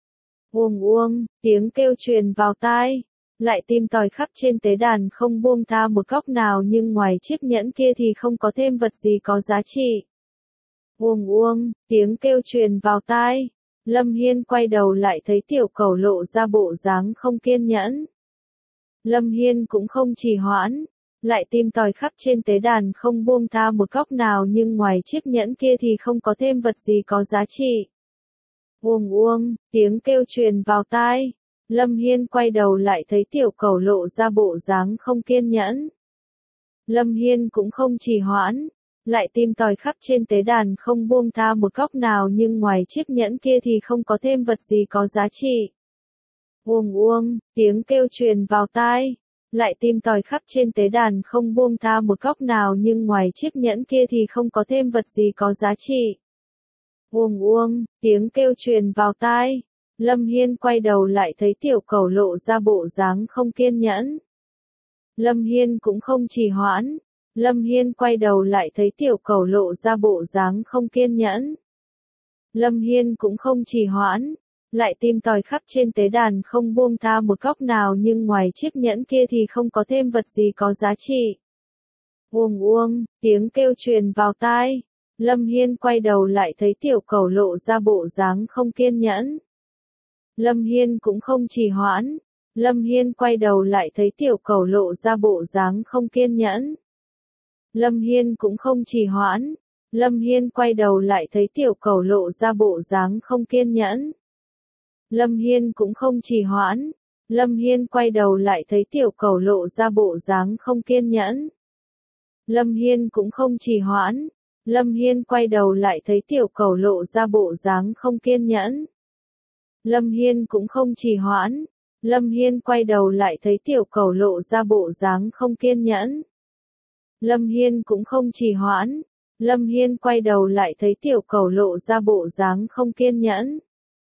Uông uông, tiếng kêu truyền vào tai. Lại tìm tòi khắp trên tế đàn không buông tha một góc nào nhưng ngoài chiếc nhẫn kia thì không có thêm vật gì có giá trị. Uông uông, tiếng kêu truyền vào tai. Lâm Hiên quay đầu lại thấy tiểu cẩu lộ ra bộ dáng không kiên nhẫn. Lâm Hiên cũng không trì hoãn, lại tìm tòi khắp trên tế đàn không buông tha một góc nào nhưng ngoài chiếc nhẫn kia thì không có thêm vật gì có giá trị. Uông uông, tiếng kêu truyền vào tai. Lâm Hiên quay đầu lại thấy tiểu cẩu lộ ra bộ dáng không kiên nhẫn. Lâm Hiên cũng không trì hoãn, lại tìm tòi khắp trên tế đàn không buông tha một góc nào nhưng ngoài chiếc nhẫn kia thì không có thêm vật gì có giá trị. Uông uông, tiếng kêu truyền vào tai. Lại tìm tòi khắp trên tế đàn không buông tha một góc nào nhưng ngoài chiếc nhẫn kia thì không có thêm vật gì có giá trị. Uông uông, tiếng kêu truyền vào tai. Lâm Hiên quay đầu lại thấy tiểu cẩu lộ ra bộ dáng không kiên nhẫn. Lâm Hiên cũng không trì hoãn. Lâm Hiên quay đầu lại thấy tiểu cẩu lộ ra bộ dáng không kiên nhẫn. Lâm Hiên cũng không trì hoãn. Lại tìm tòi khắp trên tế đàn không buông tha một góc nào, nhưng ngoài chiếc nhẫn kia thì không có thêm vật gì có giá trị. Uông uông, tiếng kêu truyền vào tai. Lâm Hiên quay đầu lại thấy tiểu cẩu lộ ra bộ dáng không kiên nhẫn. Lâm Hiên cũng không trì hoãn. Lâm Hiên quay đầu lại thấy tiểu cẩu lộ ra bộ dáng không kiên nhẫn. Lâm Hiên cũng không trì hoãn. Lâm Hiên quay đầu lại thấy tiểu cẩu lộ ra bộ dáng không kiên nhẫn. Lâm Hiên cũng không trì hoãn. Lâm Hiên quay đầu lại thấy tiểu cẩu lộ ra bộ dáng không kiên nhẫn. Lâm Hiên cũng không trì hoãn. Lâm Hiên quay đầu lại thấy tiểu cẩu lộ ra bộ dáng không kiên nhẫn. Lâm Hiên cũng không trì hoãn. Lâm Hiên quay đầu lại thấy tiểu cẩu lộ ra bộ dáng không kiên nhẫn. Lâm Hiên cũng không trì hoãn. Lâm Hiên quay đầu lại thấy tiểu cẩu lộ ra bộ dáng không kiên nhẫn.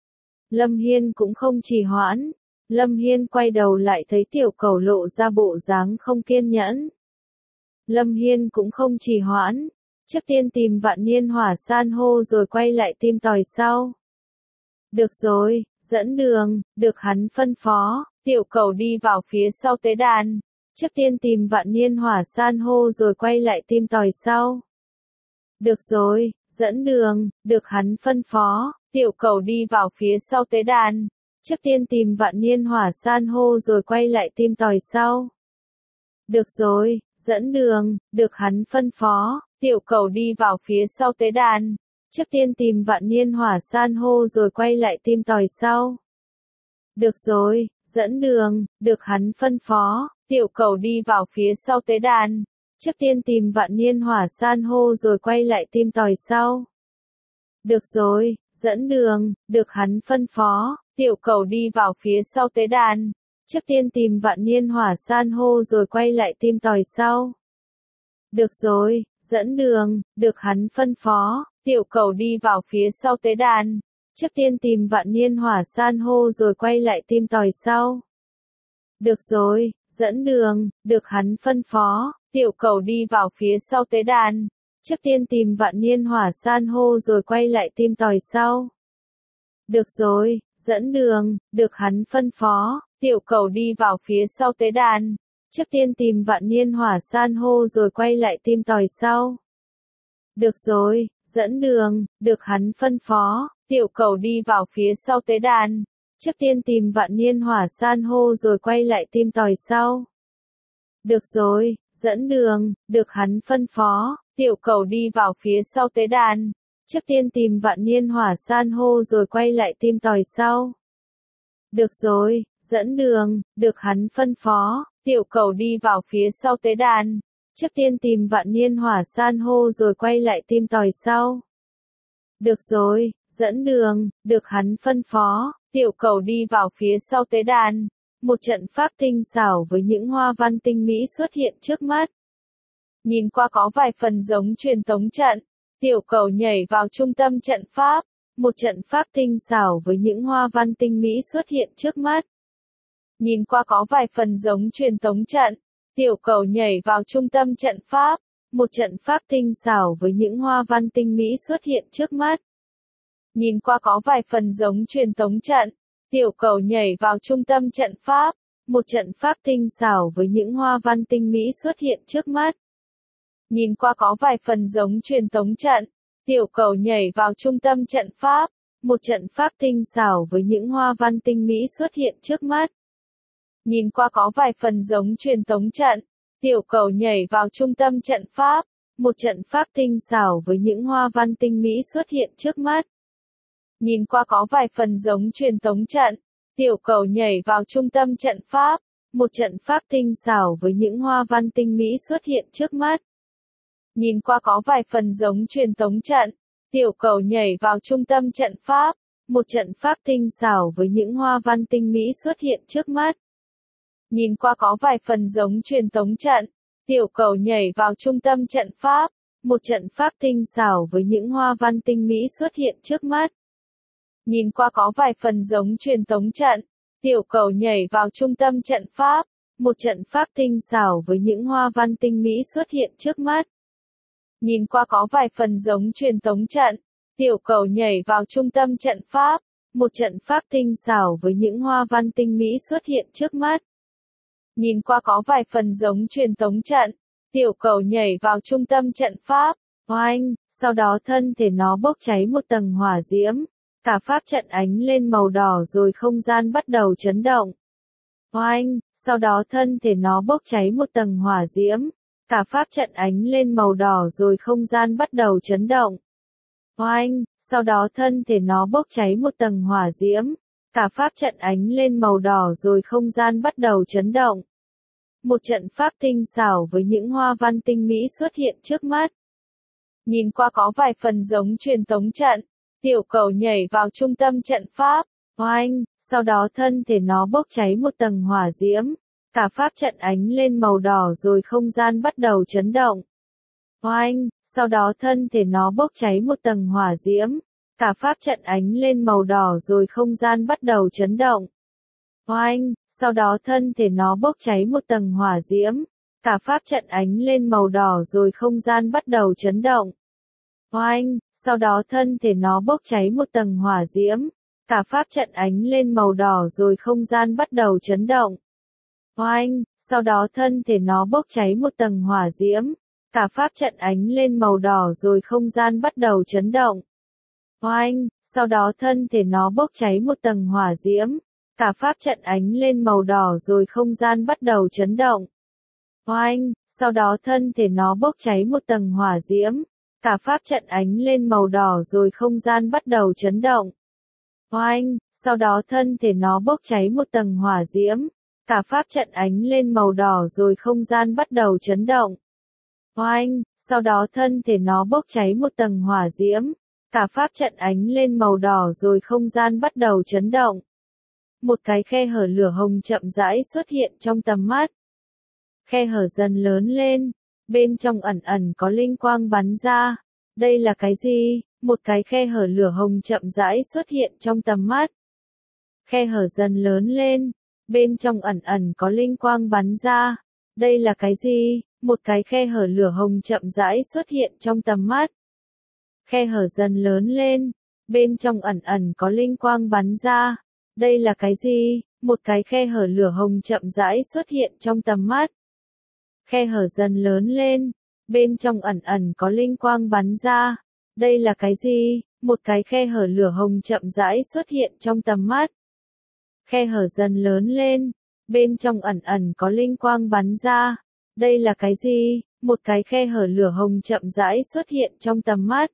Lâm Hiên cũng không trì hoãn. Lâm Hiên quay đầu lại thấy tiểu cẩu lộ ra bộ dáng không kiên nhẫn. Lâm Hiên cũng không trì hoãn. Trước tiên tìm vạn niên hỏa san hô rồi quay lại tìm tòi sau. Được rồi, dẫn đường, được hắn phân phó, tiểu cẩu đi vào phía sau tế đàn. Trước tiên tìm vạn niên hỏa san hô rồi quay lại tìm tòi sau. Được rồi, dẫn đường, được hắn phân phó, tiểu cẩu đi vào phía sau tế đàn. Trước tiên tìm vạn niên hỏa san hô rồi quay lại tìm tòi sau. Được rồi, dẫn đường, được hắn phân phó, tiểu cẩu đi vào phía sau tế đàn. Trước tiên tìm vạn niên hỏa san hô rồi quay lại tìm tòi sau. Được rồi, dẫn đường, được hắn phân phó, tiểu cẩu đi vào phía sau tế đàn. Trước tiên tìm vạn niên hỏa san hô rồi quay lại tìm tòi sau. Được rồi, dẫn đường, được hắn phân phó, tiểu cẩu đi vào phía sau tế đàn. Trước tiên tìm vạn niên hỏa san hô rồi quay lại tìm tòi sau. Được rồi, dẫn đường, được hắn phân phó, tiểu cẩu đi vào phía sau tế đàn. Trước tiên tìm vạn niên hỏa san hô rồi quay lại tìm tòi sau. Được rồi, dẫn đường, được hắn phân phó, tiểu cẩu đi vào phía sau tế đàn. Trước tiên tìm vạn niên hỏa san hô rồi quay lại tìm tòi sau. Được rồi, dẫn đường, được hắn phân phó, tiểu cẩu đi vào phía sau tế đàn. Trước tiên tìm vạn niên hỏa san hô rồi quay lại tìm tòi sau. Được rồi, dẫn đường, được hắn phân phó, tiểu cẩu đi vào phía sau tế đàn. Trước tiên tìm vạn niên hỏa san hô rồi quay lại tìm tòi sau. Được rồi, dẫn đường, được hắn phân phó, tiểu cẩu đi vào phía sau tế đàn. Trước tiên tìm vạn niên hỏa san hô rồi quay lại tìm tòi sau. Được rồi, dẫn đường, được hắn phân phó, tiểu cẩu đi vào phía sau tế đàn. Trước tiên tìm vạn niên hỏa san hô rồi quay lại tìm tòi sau. Được rồi, dẫn đường, được hắn phân phó, tiểu cẩu đi vào phía sau tế đàn. Một trận pháp tinh xảo với những hoa văn tinh mỹ xuất hiện trước mắt. Nhìn qua có vài phần giống truyền tống trận. Tiểu cẩu nhảy vào trung tâm trận pháp. Một trận pháp tinh xảo với những hoa văn tinh mỹ xuất hiện trước mắt. Nhìn qua có vài phần giống truyền tống trận. Tiểu cẩu nhảy vào trung tâm trận pháp. Một trận pháp tinh xảo với những hoa văn tinh mỹ xuất hiện trước mắt. Nhìn qua có vài phần giống truyền tống trận. Tiểu cẩu nhảy vào trung tâm trận pháp. Một trận pháp tinh xảo với những hoa văn tinh mỹ xuất hiện trước mắt. Nhìn qua có vài phần giống truyền tống trận. Tiểu cẩu nhảy vào trung tâm trận pháp. Một trận pháp tinh xảo với những hoa văn tinh mỹ xuất hiện trước mắt. Nhìn qua có vài phần giống truyền tống trận. Tiểu cẩu nhảy vào trung tâm trận pháp. Một trận pháp tinh xảo với những hoa văn tinh mỹ xuất hiện trước mắt. Nhìn qua có vài phần giống truyền tống trận. Tiểu cẩu nhảy vào trung tâm trận pháp. Một trận pháp tinh xảo với những hoa văn tinh mỹ xuất hiện trước mắt. Nhìn qua có vài phần giống truyền tống trận. Tiểu cẩu nhảy vào trung tâm trận pháp. Một trận pháp tinh xảo với những hoa văn tinh mỹ xuất hiện trước mắt. Nhìn qua có vài phần giống truyền tống trận. Tiểu cẩu nhảy vào trung tâm trận pháp. Một trận pháp tinh xảo với những hoa văn tinh mỹ xuất hiện trước mắt. Nhìn qua có vài phần giống truyền tống trận. Tiểu cầu nhảy vào trung tâm trận pháp. Một trận pháp tinh xảo với những hoa văn tinh mỹ xuất hiện trước mắt. Nhìn qua có vài phần giống truyền tống trận. Tiểu cầu nhảy vào trung tâm trận pháp. Một trận pháp tinh xảo với những hoa văn tinh mỹ xuất hiện trước mắt. Nhìn qua có vài phần giống truyền tống trận. Tiểu cầu nhảy vào trung tâm trận pháp. Oanh, sau đó thân thể nó bốc cháy một tầng hỏa diễm. Cả pháp trận ánh lên màu đỏ rồi không gian bắt đầu chấn động. Oanh, sau đó thân thể nó bốc cháy một tầng hỏa diễm. Cả pháp trận ánh lên màu đỏ rồi không gian bắt đầu chấn động. Oanh, sau đó thân thể nó bốc cháy một tầng hỏa diễm. Cả pháp trận ánh lên màu đỏ rồi không gian bắt đầu chấn động. Một trận pháp tinh xảo với những hoa văn tinh mỹ xuất hiện trước mắt. Nhìn qua có vài phần giống truyền tống trận. Tiểu cầu nhảy vào trung tâm trận pháp. Oanh, sau đó thân thể nó bốc cháy một tầng hỏa diễm. Cả pháp trận ánh lên màu đỏ rồi không gian bắt đầu chấn động. Oanh, sau đó thân thể nó bốc cháy một tầng hỏa diễm. Cả pháp trận ánh lên màu đỏ rồi không gian bắt đầu chấn động. Oanh, sau đó thân thể nó bốc cháy một tầng hỏa diễm. Cả pháp trận ánh lên màu đỏ rồi không gian bắt đầu chấn động. Oanh, sau đó thân thể nó bốc cháy một tầng hỏa diễm. Cả pháp trận ánh lên màu đỏ rồi không gian bắt đầu chấn động. Oanh, sau đó thân thể nó bốc cháy một tầng hỏa diễm. Cả pháp trận ánh lên màu đỏ rồi không gian bắt đầu chấn động. Oanh, sau đó thân thể nó bốc cháy một tầng hỏa diễm. Cả pháp trận ánh lên màu đỏ rồi không gian bắt đầu chấn động. Oanh, sau đó thân thể nó bốc cháy một tầng hỏa diễm. Cả pháp trận ánh lên màu đỏ rồi không gian bắt đầu chấn động. Oanh, sau đó thân thể nó bốc cháy một tầng hỏa diễm. Cả pháp trận ánh lên màu đỏ rồi không gian bắt đầu chấn động. Oanh, sau đó thân thể nó bốc cháy một tầng hỏa diễm. Cả pháp trận ánh lên màu đỏ rồi không gian bắt đầu chấn động. Một cái khe hở lửa hồng chậm rãi xuất hiện trong tầm mắt. Khe hở dần lớn lên. Bên trong ẩn ẩn có linh quang bắn ra. Đây là cái gì? Một cái khe hở lửa hồng chậm rãi xuất hiện trong tầm mắt. Khe hở dần lớn lên. Bên trong ẩn ẩn có linh quang bắn ra. Đây là cái gì? Một cái khe hở lửa hồng chậm rãi xuất hiện trong tầm mắt. Khe hở dần lớn lên. Bên trong ẩn ẩn có linh quang bắn ra. Đây là cái gì? Một cái khe hở lửa hồng chậm rãi xuất hiện trong tầm mắt. Khe hở dần lớn lên. Bên trong ẩn ẩn có linh quang bắn ra. Đây là cái gì? Một cái khe hở lửa hồng chậm rãi xuất hiện trong tầm mắt. Khe hở dần lớn lên. Bên trong ẩn ẩn có linh quang bắn ra. Đây là cái gì? Một cái khe hở lửa hồng chậm rãi xuất hiện trong tầm mắt.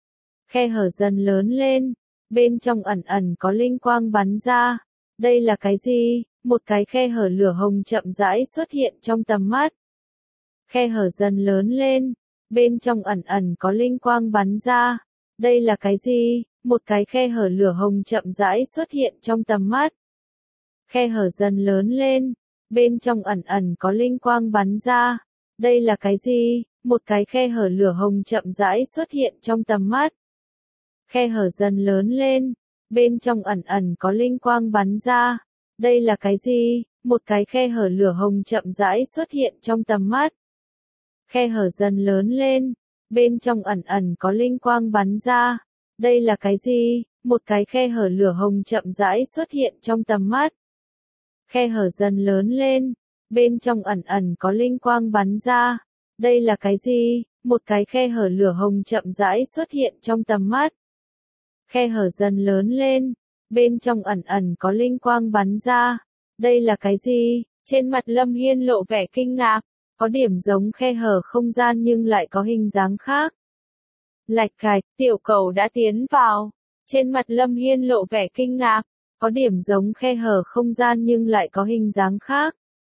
Khe hở dần lớn lên. Bên trong ẩn ẩn có linh quang bắn ra. Đây là cái gì? Một cái khe hở lửa hồng chậm rãi xuất hiện trong tầm mắt. Khe hở dần lớn lên. Bên trong ẩn ẩn có linh quang bắn ra. Đây là cái gì? Một cái khe hở lửa hồng chậm rãi xuất hiện trong tầm mắt. Khe hở dần lớn lên. Bên trong ẩn ẩn có linh quang bắn ra. Đây là cái gì? Một cái khe hở lửa hồng chậm rãi xuất hiện trong tầm mắt. Khe hở dần lớn lên. Bên trong ẩn ẩn có linh quang bắn ra. Đây là cái gì? Một cái khe hở lửa hồng chậm rãi xuất hiện trong tầm mắt. Khe hở dần lớn lên. Bên trong ẩn ẩn có linh quang bắn ra. Đây là cái gì? Một cái khe hở lửa hồng chậm rãi xuất hiện trong tầm mắt. Khe hở dần lớn lên. Bên trong ẩn ẩn có linh quang bắn ra. Đây là cái gì? Một cái khe hở lửa hồng chậm rãi xuất hiện trong tầm mắt. Khe hở dần lớn lên. Bên trong ẩn ẩn có linh quang bắn ra. Đây là cái gì? Trên mặt Lâm Hiên lộ vẻ kinh ngạc. Có điểm giống khe hở không gian nhưng lại có hình dáng khác. Lạch cạch, tiểu cầu đã tiến vào. Trên mặt Lâm Hiên lộ vẻ kinh ngạc. Có điểm giống khe hở không gian nhưng lại có hình dáng khác.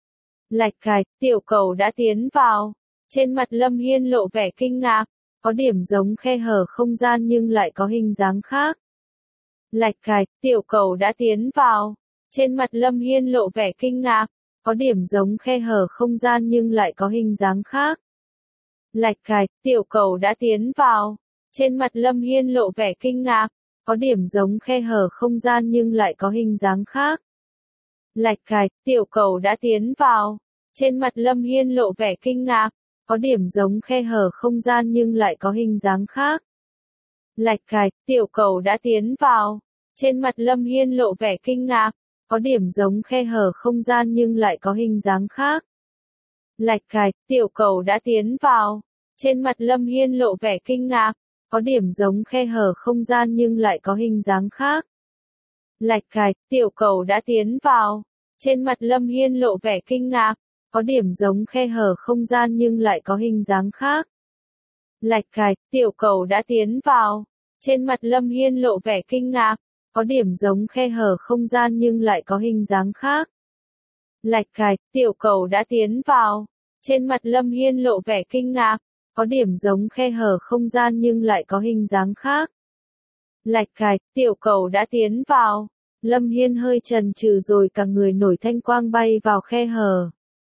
Lạch cạch, tiểu cầu đã tiến vào. Trên mặt Lâm Hiên lộ vẻ kinh ngạc. Có điểm giống khe hở không gian nhưng lại có hình dáng khác. Lạch cạch, tiểu cầu đã tiến vào. Trên mặt Lâm Hiên lộ vẻ kinh ngạc. Có điểm giống khe hở không gian nhưng lại có hình dáng khác. Lạch cạch, tiểu cầu đã tiến vào. Trên mặt Lâm Hiên lộ vẻ kinh ngạc, có điểm giống khe hở không gian nhưng lại có hình dáng khác. Lạch cạch, tiểu cầu đã tiến vào. Trên mặt Lâm Hiên lộ vẻ kinh ngạc, có điểm giống khe hở không gian nhưng lại có hình dáng khác. Lạch cạch, tiểu cầu đã tiến vào. Trên mặt Lâm Hiên lộ vẻ kinh ngạc, có điểm giống khe hở không gian nhưng lại có hình dáng khác. Lạch cạch, tiểu cầu đã tiến vào. Trên mặt Lâm Hiên lộ vẻ kinh ngạc, có điểm giống khe hở không gian nhưng lại có hình dáng khác. Lạch cạch, tiểu cầu đã tiến vào. Trên mặt Lâm Hiên lộ vẻ kinh ngạc, có điểm giống khe hở không gian nhưng lại có hình dáng khác. Lạch cạch, tiểu cầu đã tiến vào. Trên mặt Lâm Hiên lộ vẻ kinh ngạc, có điểm giống khe hở không gian nhưng lại có hình dáng khác. Lạch cạch, tiểu cầu đã tiến vào. Trên mặt Lâm Hiên lộ vẻ kinh ngạc, có điểm giống khe hở không gian nhưng lại có hình dáng khác. Lạch cạch, tiểu cầu đã tiến vào. Lâm Hiên hơi chần chừ rồi cả người nổi thanh quang bay vào khe hở.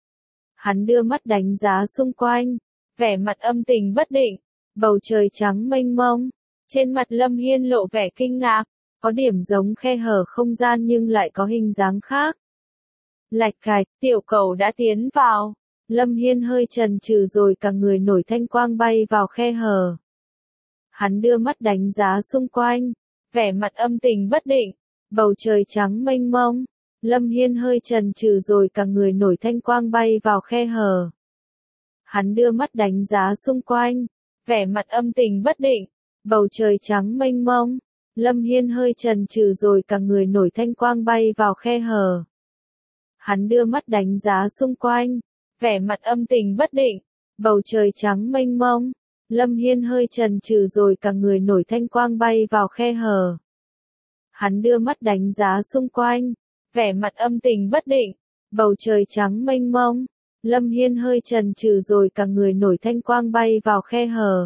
Hắn đưa mắt đánh giá xung quanh, vẻ mặt âm tình bất định, bầu trời trắng mênh mông. Trên mặt Lâm Hiên lộ vẻ kinh ngạc, có điểm giống khe hở không gian nhưng lại có hình dáng khác. Lạch cạch, tiểu cầu đã tiến vào. Lâm Hiên hơi chần chừ rồi cả người nổi thanh quang bay vào khe hở. Hắn đưa mắt đánh giá xung quanh, vẻ mặt âm tình bất định, bầu trời trắng mênh mông. Lâm Hiên hơi chần chừ rồi cả người nổi thanh quang bay vào khe hở. Hắn đưa mắt đánh giá xung quanh, vẻ mặt âm tình bất định, bầu trời trắng mênh mông. Lâm Hiên hơi chần chừ rồi cả người nổi thanh quang bay vào khe hở. Hắn đưa mắt đánh giá xung quanh, vẻ mặt âm tình bất định, bầu trời trắng mênh mông. Lâm Hiên hơi chần chừ rồi cả người nổi thanh quang bay vào khe hở. Hắn đưa mắt đánh giá xung quanh, vẻ mặt âm tình bất định, bầu trời trắng mênh mông. Lâm Hiên hơi chần chừ rồi cả người nổi thanh quang bay vào khe hở.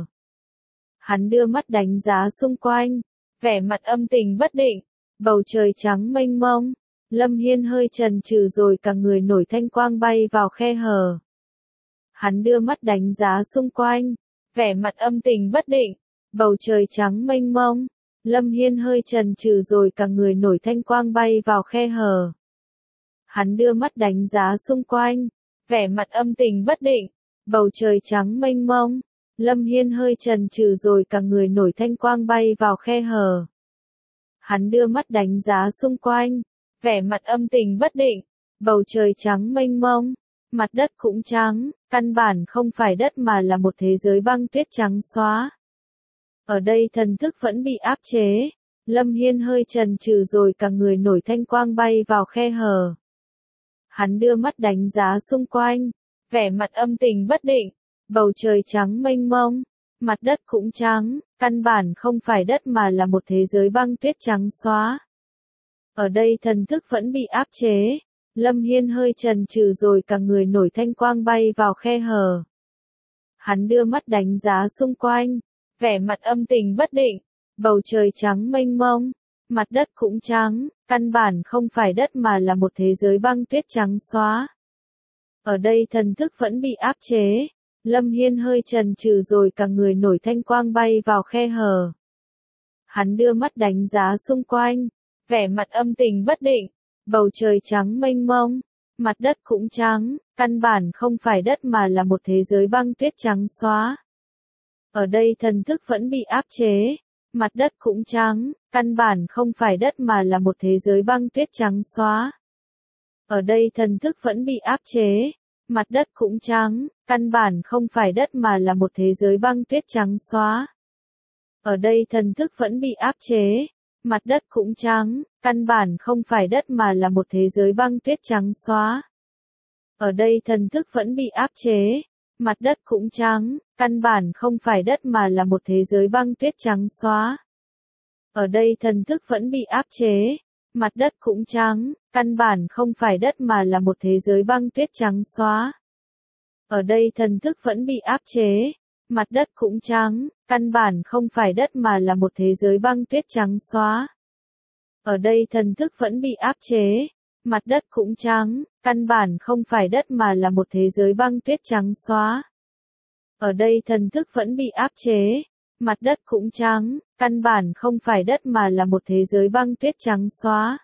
Hắn đưa mắt đánh giá xung quanh, vẻ mặt âm tình bất định, bầu trời trắng mênh mông. Lâm Hiên hơi chần chừ rồi cả người nổi thanh quang bay vào khe hở. Hắn đưa mắt đánh giá xung quanh, vẻ mặt âm tình bất định, bầu trời trắng mênh mông. Lâm Hiên hơi chần chừ rồi cả người nổi thanh quang bay vào khe hở. Hắn đưa mắt đánh giá xung quanh, vẻ mặt âm tình bất định, bầu trời trắng mênh mông. Lâm Hiên hơi chần chừ rồi cả người nổi thanh quang bay vào khe hở. Hắn đưa mắt đánh giá xung quanh, vẻ mặt âm tình bất định, bầu trời trắng mênh mông. Mặt đất cũng trắng, căn bản không phải đất mà là một thế giới băng tuyết trắng xóa. Ở đây thần thức vẫn bị áp chế. Lâm Hiên hơi chần chừ rồi cả người nổi thanh quang bay vào khe hở. Hắn đưa mắt đánh giá xung quanh, vẻ mặt âm tình bất định, bầu trời trắng mênh mông. Mặt đất cũng trắng, căn bản không phải đất mà là một thế giới băng tuyết trắng xóa. Ở đây thần thức vẫn bị áp chế. Lâm Hiên hơi chần chừ rồi cả người nổi thanh quang bay vào khe hở. Hắn đưa mắt đánh giá xung quanh, vẻ mặt âm tình bất định, bầu trời trắng mênh mông. Mặt đất cũng trắng, căn bản không phải đất mà là một thế giới băng tuyết trắng xóa. Ở đây thần thức vẫn bị áp chế. Lâm Hiên hơi chần chừ rồi cả người nổi thanh quang bay vào khe hở. Hắn đưa mắt đánh giá xung quanh, vẻ mặt âm tình bất định, bầu trời trắng mênh mông. Mặt đất cũng trắng, căn bản không phải đất mà là một thế giới băng tuyết trắng xóa. Ở đây thần thức vẫn bị áp chế. Mặt đất cũng trắng, căn bản không phải đất mà là một thế giới băng tuyết trắng xóa. Ở đây thần thức vẫn bị áp chế. Mặt đất cũng trắng, căn bản không phải đất mà là một thế giới băng tuyết trắng xóa. Ở đây thần thức vẫn bị áp chế. Mặt đất cũng trắng, căn bản không phải đất mà là một thế giới băng tuyết trắng xóa. Ở đây thần thức vẫn bị áp chế. Mặt đất cũng trắng, căn bản không phải đất mà là một thế giới băng tuyết trắng xóa. Ở đây thần thức vẫn bị áp chế. Mặt đất cũng trắng, căn bản không phải đất mà là một thế giới băng tuyết trắng xóa. Ở đây thần thức vẫn bị áp chế. Mặt đất cũng trắng, căn bản không phải đất mà là một thế giới băng tuyết trắng xóa. Ở đây thần thức vẫn bị áp chế. Mặt đất cũng trắng, căn bản không phải đất mà là một thế giới băng tuyết trắng xóa. Ở đây thần thức vẫn bị áp chế. Mặt đất cũng trắng, căn bản không phải đất mà là một thế giới băng tuyết trắng xóa.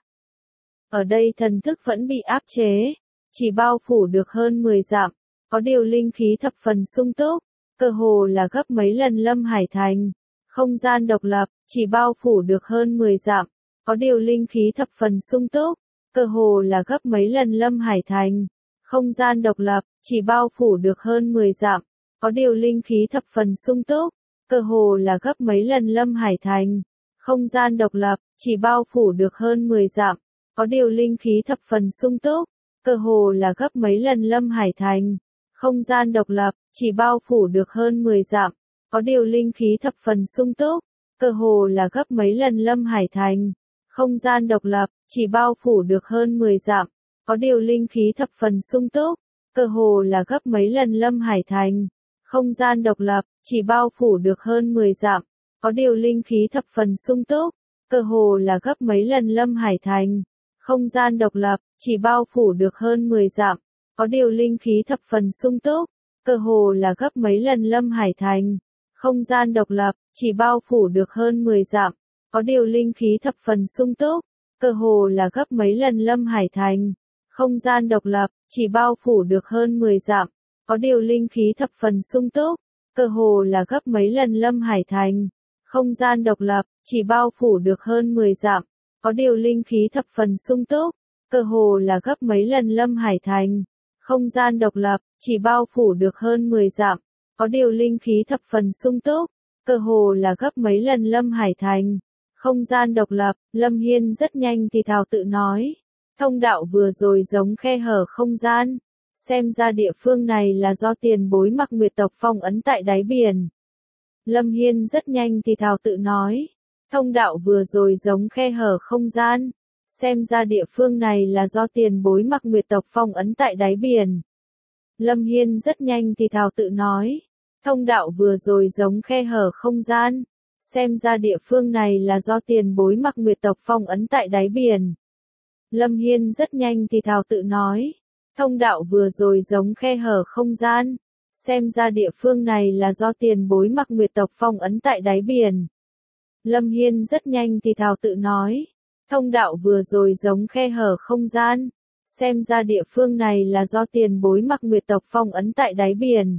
Ở đây thần thức vẫn bị áp chế, chỉ bao phủ được hơn 10 dặm, có điều linh khí thập phần sung túc, cơ hồ là gấp mấy lần Lâm Hải Thành. Không gian độc lập, chỉ bao phủ được hơn 10 dặm, có điều linh khí thập phần sung túc, cơ hồ là gấp mấy lần Lâm Hải Thành. Không gian độc lập, chỉ bao phủ được hơn 10 dặm, có điều linh khí thập phần sung túc, cơ hồ là gấp mấy lần Lâm Hải Thành. Không gian độc lập, chỉ bao phủ được hơn 10 dặm, có điều linh khí thập phần sung túc, cơ hồ là gấp mấy lần Lâm Hải Thành. Không gian độc lập, chỉ bao phủ được hơn 10 dặm, có điều linh khí thập phần sung túc, cơ hồ là gấp mấy lần Lâm Hải Thành. Không gian độc lập, chỉ bao phủ được hơn 10 dặm, có điều linh khí thập phần sung túc, cơ hồ là gấp mấy lần Lâm Hải Thành. Không gian độc lập, chỉ bao phủ được hơn 10 dặm, có điều linh khí thập phần sung túc, cơ hồ là gấp mấy lần Lâm Hải Thành. Không gian độc lập, chỉ bao phủ được hơn 10 dặm, có điều linh khí thập phần sung túc, cơ hồ là gấp mấy lần Lâm Hải Thành. Không gian độc lập, chỉ bao phủ được hơn 10 dặm, có điều linh khí thập phần sung túc, cơ hồ là gấp mấy lần Lâm Hải Thành. Không gian độc lập, chỉ bao phủ được hơn 10 dặm, có điều linh khí thập phần sung túc, cơ hồ là gấp mấy lần Lâm Hải Thành. Không gian độc lập, chỉ bao phủ được hơn 10 dặm, có điều linh khí thập phần sung túc, cơ hồ là gấp mấy lần Lâm Hải Thành. Không gian độc lập, chỉ bao phủ được hơn 10 dặm, có điều linh khí thập phần sung túc, cơ hồ là gấp mấy lần Lâm Hải Thành. Không gian độc lập, Lâm Hiên rất nhanh thì thào tự nói. Thông đạo vừa rồi giống khe hở không gian. Xem ra địa phương này là do tiền bối Mặc Nguyệt tộc phong ấn tại đáy biển. Lâm Hiên rất nhanh thì thào tự nói. Thông đạo vừa rồi giống khe hở không gian. Xem ra địa phương này là do tiền bối Mặc Nguyệt tộc phong ấn tại đáy biển. Lâm Hiên rất nhanh thì thào tự nói. Thông đạo vừa rồi giống khe hở không gian. Xem ra địa phương này là do tiền bối Mặc Nguyệt tộc phong ấn tại đáy biển. Lâm Hiên rất nhanh thì thào tự nói. Thông đạo vừa rồi giống khe hở không gian. Xem ra địa phương này là do tiền bối Mặc Nguyệt tộc phong ấn tại đáy biển. Lâm Hiên rất nhanh thì thào tự nói. Thông đạo vừa rồi giống khe hở không gian. Xem ra địa phương này là do tiền bối Mặc Nguyệt tộc phong ấn tại đáy biển.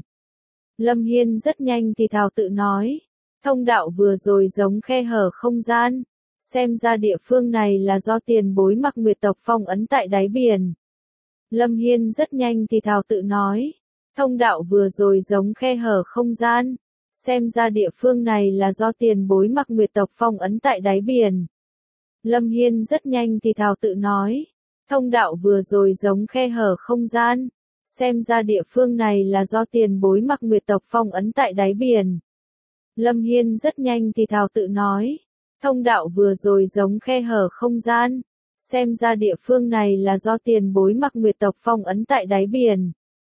Lâm Hiên rất nhanh thì thào tự nói. Thông đạo vừa rồi giống khe hở không gian. Xem ra địa phương này là do tiền bối Mặc Nguyệt tộc phong ấn tại đáy biển. Lâm Hiên rất nhanh thì thào tự nói. Thông đạo vừa rồi giống khe hở không gian. Xem ra địa phương này là do tiền bối Mặc Nguyệt tộc phong ấn tại đáy biển. Lâm Hiên rất nhanh thì thào tự nói. Thông đạo vừa rồi giống khe hở không gian. Xem ra địa phương này là do tiền bối Mặc Nguyệt tộc phong ấn tại đáy biển. Lâm Hiên rất nhanh thì thào tự nói. Thông đạo vừa rồi giống khe hở không gian. Xem ra địa phương này là do tiền bối Mặc Nguyệt tộc phong ấn tại đáy biển.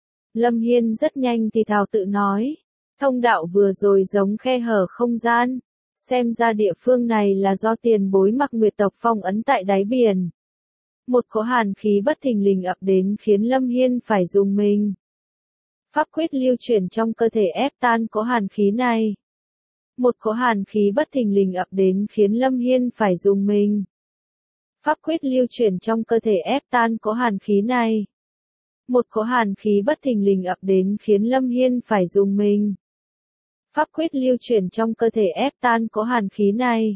Lâm Hiên rất nhanh thì thào tự nói. Thông đạo vừa rồi giống khe hở không gian. Xem ra địa phương này là do tiền bối Mặc Nguyệt tộc phong ấn tại đáy biển. Một cỗ hàn khí bất thình lình ập đến khiến Lâm Hiên phải rùng mình. Pháp quyết lưu chuyển trong cơ thể ép tan cỗ hàn khí này. Một cỗ hàn khí bất thình lình ập đến khiến Lâm Hiên phải rùng mình. Pháp quyết lưu chuyển trong cơ thể ép tan cỗ hàn khí này. Một cỗ hàn khí bất thình lình ập đến khiến Lâm Hiên phải rùng mình. Pháp quyết lưu chuyển trong cơ thể ép tan cỗ hàn khí này.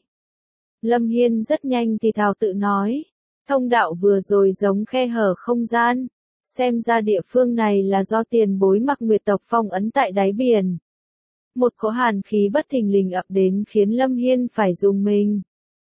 Lâm Hiên rất nhanh thì thào tự nói. Thông đạo vừa rồi giống khe hở không gian. Xem ra địa phương này là do tiền bối Mặc Nguyệt tộc phong ấn tại đáy biển. Một cỗ hàn khí bất thình lình ập đến khiến Lâm Hiên phải rùng mình.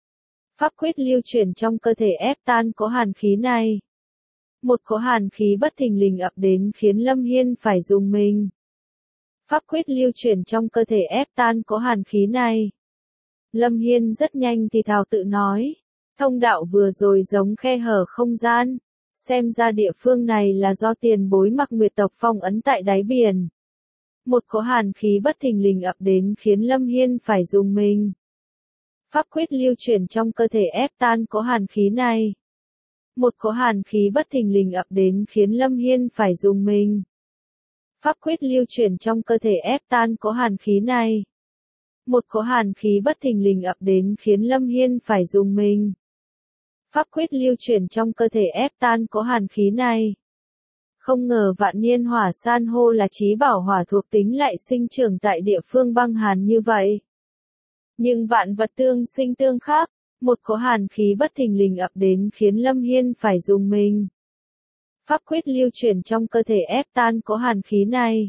Pháp quyết lưu chuyển trong cơ thể ép tan cỗ hàn khí này. Một cỗ hàn khí bất thình lình ập đến khiến Lâm Hiên phải rùng mình. Pháp quyết lưu chuyển trong cơ thể ép tan cỗ hàn khí này. Lâm Hiên rất nhanh thì thào tự nói. Thông đạo vừa rồi giống khe hở không gian. Xem ra địa phương này là do tiền bối Mặc Nguyệt tộc phong ấn tại đáy biển. Một cỗ hàn khí bất thình lình ập đến khiến Lâm Hiên phải rùng mình. Pháp quyết lưu chuyển trong cơ thể ép tan cỗ hàn khí này. Một cỗ hàn khí bất thình lình ập đến khiến Lâm Hiên phải rùng mình. Pháp quyết lưu chuyển trong cơ thể ép tan cỗ hàn khí này. Một cỗ hàn khí bất thình lình ập đến khiến Lâm Hiên phải rùng mình. Pháp quyết lưu chuyển trong cơ thể ép tan cỗ hàn khí này. Không ngờ vạn niên hỏa san hô là chí bảo hỏa thuộc tính lại sinh trưởng tại địa phương băng hàn như vậy. Nhưng vạn vật tương sinh tương khắc, một cỗ hàn khí bất thình lình ập đến khiến Lâm Hiên phải rùng mình. Pháp quyết lưu chuyển trong cơ thể ép tan cỗ hàn khí này.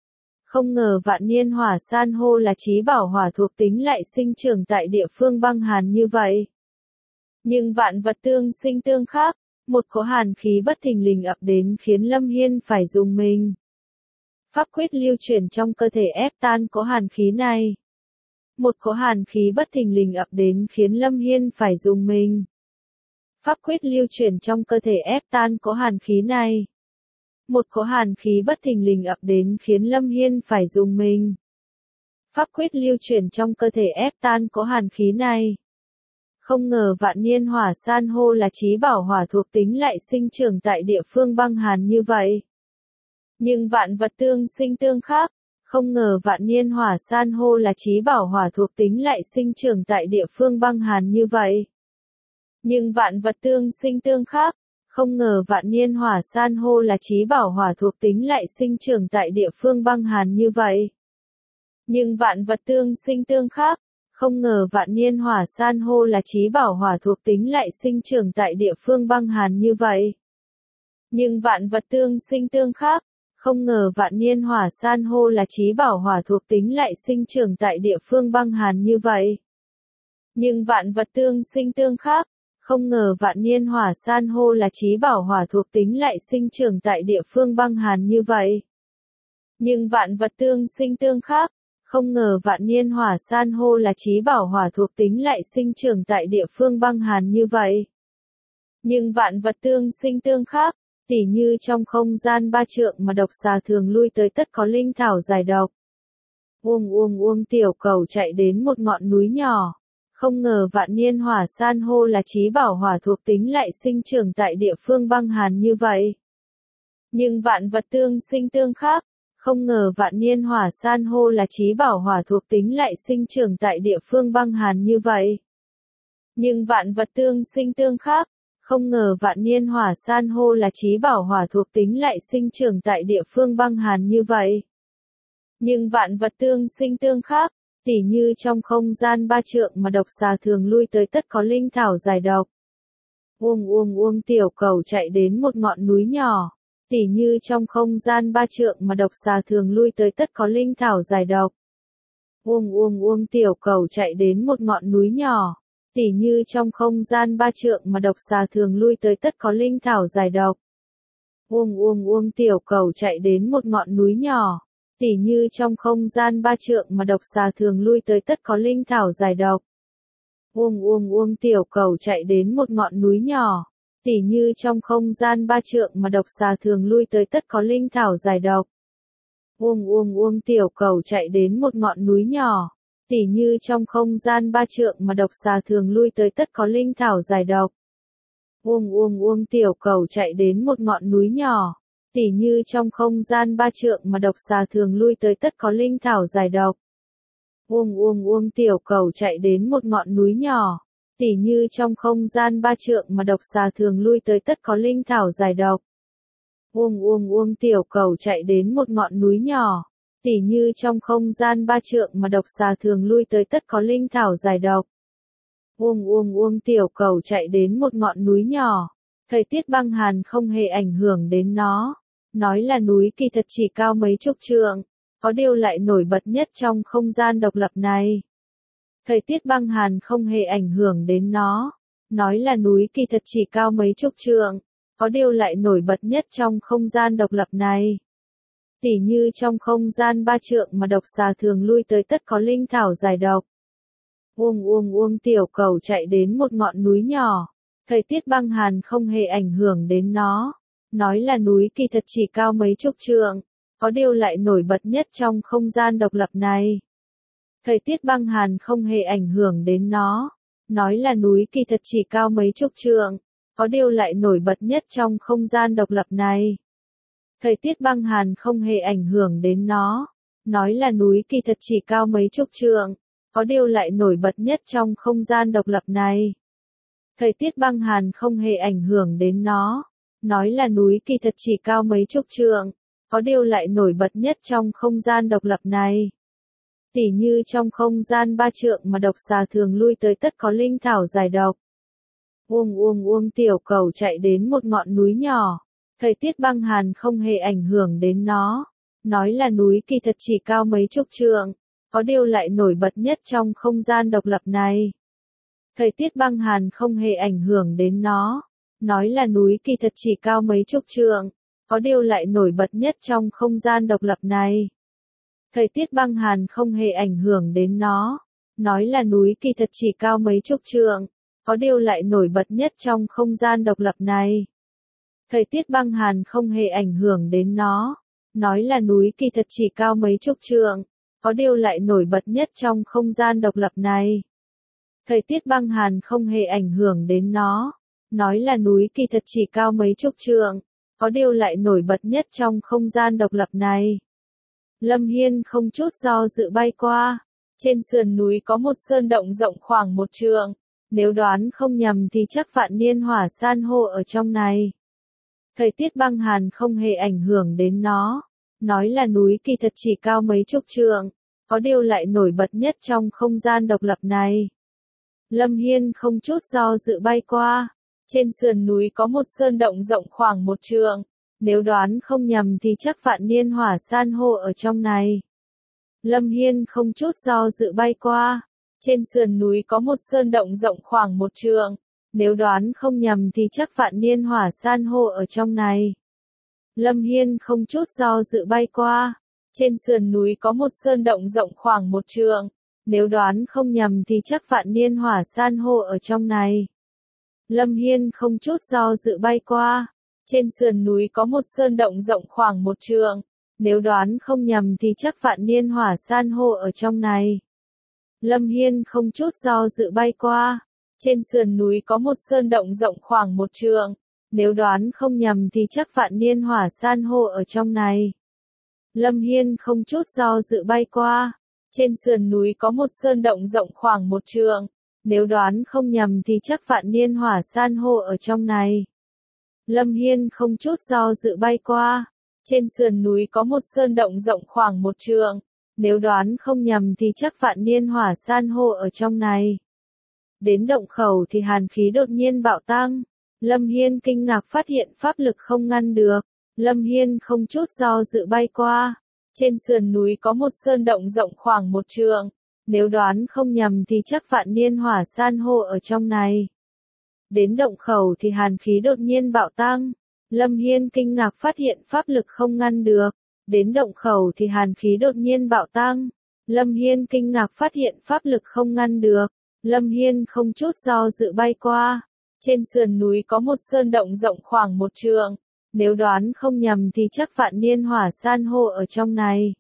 Không ngờ vạn niên hỏa san hô là chí bảo hỏa thuộc tính lại sinh trưởng tại địa phương băng hàn như vậy. Nhưng vạn vật tương sinh tương khắc, một cỗ hàn khí bất thình lình ập đến khiến Lâm Hiên phải rùng mình. Pháp quyết lưu chuyển trong cơ thể ép tan cỗ hàn khí này. Một cỗ hàn khí bất thình lình ập đến khiến Lâm Hiên phải rùng mình. Pháp quyết lưu chuyển trong cơ thể ép tan cỗ hàn khí này. Một cỗ hàn khí bất thình lình ập đến khiến Lâm Hiên phải rùng mình. Pháp quyết lưu chuyển trong cơ thể ép tan cỗ hàn khí này. Không ngờ vạn niên hỏa san hô là chí bảo hỏa thuộc tính lại sinh trưởng tại địa phương băng hàn như vậy. Nhưng vạn vật tương sinh tương khắc, không ngờ vạn niên hỏa san hô là chí bảo hỏa thuộc tính lại sinh trưởng tại địa phương băng hàn như vậy. Nhưng vạn vật tương sinh tương khắc, không ngờ vạn niên hỏa san hô là chí bảo hỏa thuộc tính lại sinh trưởng tại địa phương băng hàn như vậy. Nhưng vạn vật tương sinh tương khắc, không ngờ vạn niên hỏa san hô là chí bảo hỏa thuộc tính lại sinh trưởng tại địa phương băng hàn như vậy. Nhưng vạn vật tương sinh tương khắc, không ngờ vạn niên hỏa san hô là chí bảo hỏa thuộc tính lại sinh trưởng tại địa phương băng hàn như vậy. Nhưng vạn vật tương sinh tương khắc, không ngờ vạn niên hỏa san hô là chí bảo hỏa thuộc tính lại sinh trưởng tại địa phương băng hàn như vậy. Nhưng vạn vật tương sinh tương khắc, không ngờ vạn niên hỏa san hô là chí bảo hỏa thuộc tính lại sinh trưởng tại địa phương băng hàn như vậy. Nhưng vạn vật tương sinh tương khắc, tỉ như trong không gian ba trượng mà độc xà thường lui tới tất có linh thảo giải độc. Uông tiểu cầu chạy đến một ngọn núi nhỏ. Không ngờ vạn niên hỏa san hô là chí bảo hỏa thuộc tính lại sinh trưởng tại địa phương băng hàn như vậy. Nhưng vạn vật tương sinh tương khắc, không ngờ vạn niên hỏa san hô là chí bảo hỏa thuộc tính lại sinh trưởng tại địa phương băng hàn như vậy. Nhưng vạn vật tương sinh tương khắc, không ngờ vạn niên hỏa san hô là chí bảo hỏa thuộc tính lại sinh trưởng tại địa phương băng hàn như vậy. Nhưng vạn vật tương sinh tương khắc, tỉ như trong không gian ba trượng mà độc xà thường lui tới tất có linh thảo giải độc. Uông tiểu cầu chạy đến một ngọn núi nhỏ. Tỉ như trong không gian ba trượng mà độc xà thường lui tới tất có linh thảo giải độc. Uông tiểu cầu chạy đến một ngọn núi nhỏ. Tỉ như trong không gian ba trượng mà độc xà thường lui tới tất có linh thảo giải độc. Uông tiểu cầu chạy đến một ngọn núi nhỏ. Tỉ như trong không gian ba trượng mà độc xà thường lui tới tất có linh thảo giải độc. Uông tiểu cầu chạy đến một ngọn núi nhỏ. Tỉ như trong không gian ba trượng mà độc xà thường lui tới tất có linh thảo giải độc. Uông tiểu cầu chạy đến một ngọn núi nhỏ. Tỉ như trong không gian ba trượng mà độc xà thường lui tới tất có linh thảo giải độc. Uông tiểu cầu chạy đến một ngọn núi nhỏ. Tỉ như trong không gian ba trượng mà độc xà thường lui tới tất có linh thảo giải độc. Uông tiểu cầu chạy đến một ngọn núi nhỏ. Tỉ như trong không gian ba trượng mà độc xà thường lui tới tất có linh thảo giải độc. Uông tiểu cầu chạy đến một ngọn núi nhỏ. Tỉ như trong không gian ba trượng mà độc xà thường lui tới tất có linh thảo giải độc. Uông tiểu cầu chạy đến một ngọn núi nhỏ. Thời tiết băng hàn không hề ảnh hưởng đến nó. Nói là núi kỳ thật chỉ cao mấy chục trượng. Có điều lại nổi bật nhất trong không gian độc lập này. Thời tiết băng hàn không hề ảnh hưởng đến nó. Nói là núi kỳ thật chỉ cao mấy chục trượng. Có điều lại nổi bật nhất trong không gian độc lập này. Tỉ như trong không gian ba trượng mà độc xà thường lui tới tất có linh thảo giải độc. Uông tiểu cầu chạy đến một ngọn núi nhỏ. Thời tiết băng hàn không hề ảnh hưởng đến nó. Nói là núi kỳ thật chỉ cao mấy chục trượng. Có điều lại nổi bật nhất trong không gian độc lập này. Thời tiết băng hàn không hề ảnh hưởng đến nó. Nói là núi kỳ thật chỉ cao mấy chục trượng. Có điều lại nổi bật nhất trong không gian độc lập này. Thời tiết băng hàn không hề ảnh hưởng đến nó. Nói là núi kỳ thật chỉ cao mấy chục trượng, có điều lại nổi bật nhất trong không gian độc lập này. Thời tiết băng hàn không hề ảnh hưởng đến nó. Nói là núi kỳ thật chỉ cao mấy chục trượng, có điều lại nổi bật nhất trong không gian độc lập này. Tỉ như trong không gian 3 trượng mà độc xà thường lui tới tất có linh thảo giải độc. Tiểu cầu chạy đến một ngọn núi nhỏ. Thời tiết băng hàn không hề ảnh hưởng đến nó. Nói là núi kỳ thật chỉ cao mấy chục trượng, có điều lại nổi bật nhất trong không gian độc lập này. Thời tiết băng hàn không hề ảnh hưởng đến nó. Nói là núi kỳ thật chỉ cao mấy chục trượng, có điều lại nổi bật nhất trong không gian độc lập này. Thời tiết băng hàn không hề ảnh hưởng đến nó. Nói là núi kỳ thật chỉ cao mấy chục trượng, có điều lại nổi bật nhất trong không gian độc lập này. Thời tiết băng hàn không hề ảnh hưởng đến nó. Nói là núi kỳ thật chỉ cao mấy chục trượng, có điều lại nổi bật nhất trong không gian độc lập này. Thời tiết băng hàn không hề ảnh hưởng đến nó. Nói là núi kỳ thật chỉ cao mấy chục trượng, có điều lại nổi bật nhất trong không gian độc lập này. Lâm Hiên không chút do dự bay qua. Trên sườn núi có một sơn động rộng khoảng 1 trượng. Nếu đoán không nhầm thì chắc vạn niên hỏa san hô ở trong này. Thời tiết băng hàn không hề ảnh hưởng đến nó. Nói là núi kỳ thật chỉ cao mấy chục trượng, có điều lại nổi bật nhất trong không gian độc lập này. Lâm Hiên không chút do dự bay qua. Trên sườn núi có một sơn động rộng khoảng 1 trượng. Nếu đoán không nhầm thì chắc vạn niên hỏa san hô ở trong này. Lâm Hiên không chút do dự bay qua. Trên sườn núi có một sơn động rộng khoảng 1 trượng. Nếu đoán không nhầm thì chắc vạn niên hỏa san hô ở trong này. Lâm Hiên không chút do dự bay qua. Trên sườn núi có một sơn động rộng khoảng 1 trượng. Nếu đoán không nhầm thì chắc vạn niên hỏa san hô ở trong này. Lâm Hiên không chút do dự bay qua. Trên sườn núi có một sơn động rộng khoảng 1 trượng. Nếu đoán không nhầm thì chắc vạn niên hỏa san hô ở trong này. Lâm Hiên không chút do dự bay qua. Trên sườn núi có một sơn động rộng khoảng 1 trượng. Nếu đoán không nhầm thì chắc vạn niên hỏa san hô ở trong này. Lâm Hiên không chút do dự bay qua. Trên sườn núi có một sơn động rộng khoảng 1 trượng. Nếu đoán không nhầm thì chắc vạn niên hỏa san hô ở trong này. Lâm Hiên không chút do dự bay qua. Trên sườn núi có một sơn động rộng khoảng 1 trượng. Nếu đoán không nhầm thì chắc vạn niên hỏa san hô ở trong này. Đến động khẩu thì hàn khí đột nhiên bạo tăng. Lâm Hiên kinh ngạc phát hiện pháp lực không ngăn được. Lâm Hiên không chút do dự bay qua. Trên sườn núi có một sơn động rộng khoảng 1 trượng. Nếu đoán không nhầm thì chắc vạn niên hỏa san hô ở trong này. Đến động khẩu thì hàn khí đột nhiên bạo tăng. Lâm Hiên kinh ngạc phát hiện pháp lực không ngăn được. Đến động khẩu thì hàn khí đột nhiên bạo tăng. Lâm Hiên kinh ngạc phát hiện pháp lực không ngăn được. Lâm Hiên không chút do dự bay qua. Trên sườn núi có một sơn động rộng khoảng 1 trượng. Nếu đoán không nhầm thì chắc vạn niên hỏa san hô ở trong này.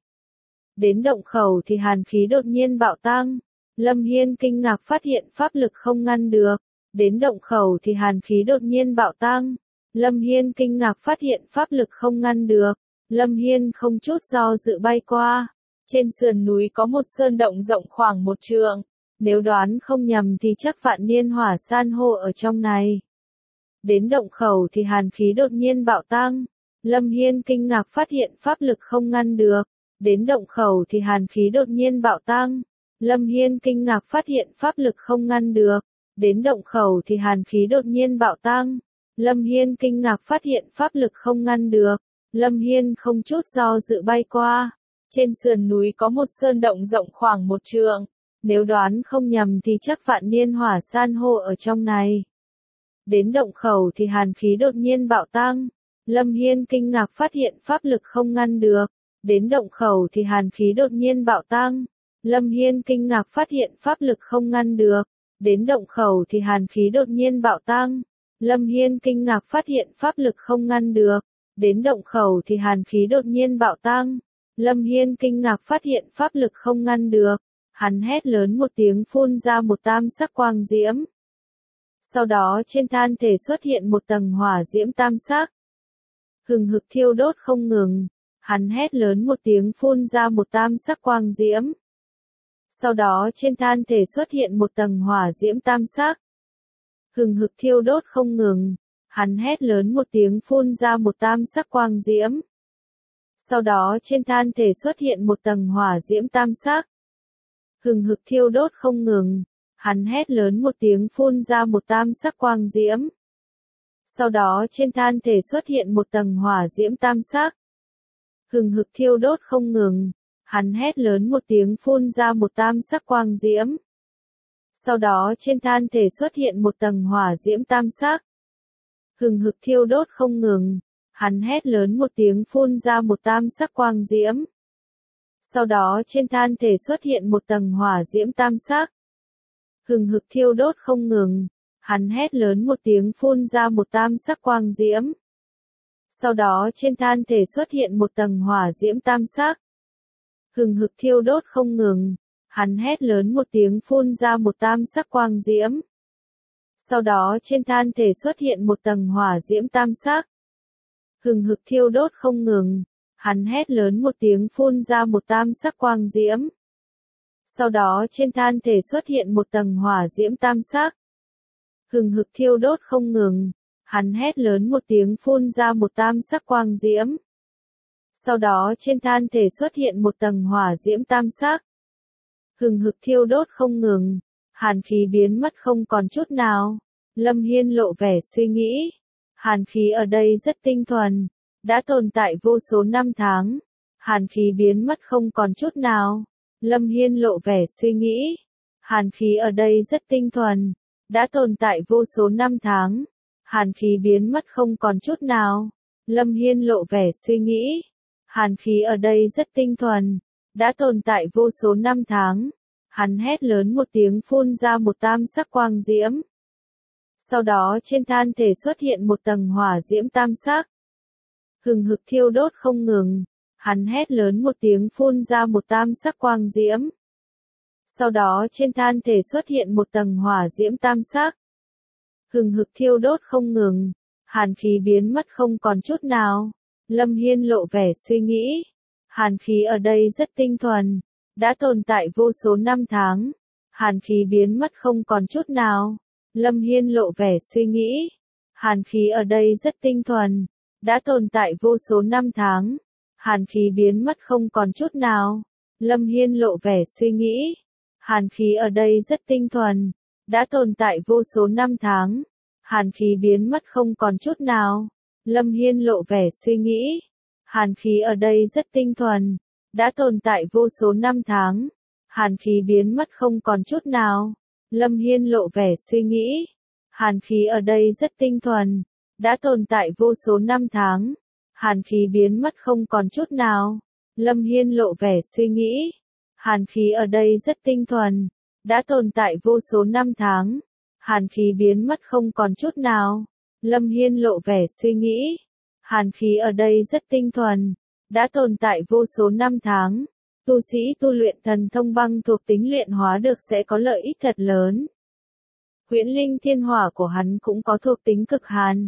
Đến động khẩu thì hàn khí đột nhiên bạo tăng. Lâm Hiên kinh ngạc phát hiện pháp lực không ngăn được. Đến động khẩu thì hàn khí đột nhiên bạo tăng. Lâm Hiên kinh ngạc phát hiện pháp lực không ngăn được. Lâm Hiên không chút do dự bay qua. Trên sườn núi có một sơn động rộng khoảng 1 trượng. Nếu đoán không nhầm thì chắc vạn niên hỏa san hô ở trong này. Đến động khẩu thì hàn khí đột nhiên bạo tăng. Lâm Hiên kinh ngạc phát hiện pháp lực không ngăn được. Đến động khẩu thì hàn khí đột nhiên bạo tăng. Lâm Hiên kinh ngạc phát hiện pháp lực không ngăn được. Đến động khẩu thì hàn khí đột nhiên bạo tăng. Lâm Hiên kinh ngạc phát hiện pháp lực không ngăn được. Lâm Hiên không chút do dự bay qua. Trên sườn núi có một sơn động rộng khoảng 1 trượng. Nếu đoán không nhầm thì chắc vạn niên hỏa san hô ở trong này. Đến động khẩu thì hàn khí đột nhiên bạo tăng. Lâm Hiên kinh ngạc phát hiện pháp lực không ngăn được. Đến động khẩu thì hàn khí đột nhiên bạo tăng. Lâm Hiên kinh ngạc phát hiện pháp lực không ngăn được. Đến động khẩu thì hàn khí đột nhiên bạo tăng. Lâm Hiên kinh ngạc phát hiện pháp lực không ngăn được. Đến động khẩu thì hàn khí đột nhiên bạo tăng. Lâm Hiên kinh ngạc phát hiện pháp lực không ngăn được. Hắn hét lớn một tiếng phun ra một tam sắc quang diễm. Sau đó trên than thể xuất hiện một tầng hỏa diễm tam sắc. hừng hực thiêu đốt không ngừng. Hắn hét lớn một tiếng phun ra một tam sắc quang diễm. Sau đó trên than thể xuất hiện một tầng hỏa diễm tam sắc. Hừng hực thiêu đốt không ngừng. Hắn hét lớn một tiếng phun ra một tam sắc quang diễm. Sau đó trên than thể xuất hiện một tầng hỏa diễm tam sắc. Hừng hực thiêu đốt không ngừng. Hắn hét lớn một tiếng phun ra một tam sắc quang diễm. Sau đó trên than thể xuất hiện một tầng hỏa diễm tam sắc. Hừng hực thiêu đốt không ngừng. Hắn hét lớn một tiếng phun ra một tam sắc quang diễm. Sau đó trên than thể xuất hiện một tầng hỏa diễm tam sắc. Hừng hực thiêu đốt không ngừng. Hắn hét lớn một tiếng phun ra một tam sắc quang diễm. Sau đó trên than thể xuất hiện một tầng hỏa diễm tam sắc. Hừng hực thiêu đốt không ngừng. Hắn hét lớn một tiếng phun ra một tam sắc quang diễm. Sau đó trên than thể xuất hiện một tầng hỏa diễm tam sắc. Hừng hực thiêu đốt không ngừng. Hắn hét lớn một tiếng phun ra một tam sắc quang diễm. Sau đó trên than thể xuất hiện một tầng hỏa diễm tam sắc. Hừng hực thiêu đốt không ngừng. Hắn hét lớn một tiếng phun ra một tam sắc quang diễm. Sau đó trên than thể xuất hiện một tầng hỏa diễm tam sắc. Hừng hực thiêu đốt không ngừng. Hắn hét lớn một tiếng phun ra một tam sắc quang diễm. Sau đó trên than thể xuất hiện một tầng hỏa diễm tam sắc. Hừng hực thiêu đốt không ngừng. Hàn khí biến mất không còn chút nào. Lâm Hiên lộ vẻ suy nghĩ. Hàn khí ở đây rất tinh thuần. Đã tồn tại vô số năm tháng. Hàn khí biến mất không còn chút nào. Lâm Hiên lộ vẻ suy nghĩ. Hàn khí ở đây rất tinh thuần. Đã tồn tại vô số năm tháng. Hàn khí biến mất không còn chút nào. Lâm Hiên lộ vẻ suy nghĩ. Hàn khí ở đây rất tinh thuần. Đã tồn tại vô số năm tháng. Hắn hét lớn một tiếng phun ra một tam sắc quang diễm. Sau đó trên than thể xuất hiện một tầng hỏa diễm tam sắc. Hừng hực thiêu đốt không ngừng. Hắn hét lớn một tiếng phun ra một tam sắc quang diễm. Sau đó trên than thể xuất hiện một tầng hỏa diễm tam sắc. Hừng hực thiêu đốt không ngừng. Hàn khí biến mất không còn chút nào. Lâm Hiên lộ vẻ suy nghĩ. Hàn khí ở đây rất tinh thuần. Đã tồn tại vô số năm tháng. Hàn khí biến mất không còn chút nào. Lâm Hiên lộ vẻ suy nghĩ. Hàn khí ở đây rất tinh thuần. Đã tồn tại vô số năm tháng. Hàn khí biến mất không còn chút nào. Lâm Hiên lộ vẻ suy nghĩ. Hàn khí ở đây rất tinh thuần. Đã tồn tại vô số năm tháng. Hàn khí biến mất không còn chút nào. Lâm Hiên lộ vẻ suy nghĩ. Hàn khí ở đây rất tinh thuần. Đã tồn tại vô số năm tháng. Hàn khí biến mất không còn chút nào. Lâm Hiên lộ vẻ suy nghĩ. Hàn khí ở đây rất tinh thuần. Đã tồn tại vô số năm tháng. Hàn khí biến mất không còn chút nào. Lâm Hiên lộ vẻ suy nghĩ. Hàn khí ở đây rất tinh thuần. Đã tồn tại vô số năm tháng. Hàn khí biến mất không còn chút nào. Lâm Hiên lộ vẻ suy nghĩ. Hàn khí ở đây rất tinh thuần. Đã tồn tại vô số năm tháng. Tu sĩ tu luyện thần thông băng thuộc tính luyện hóa được sẽ có lợi ích thật lớn. Huyễn linh thiên hỏa của hắn cũng có thuộc tính cực hàn.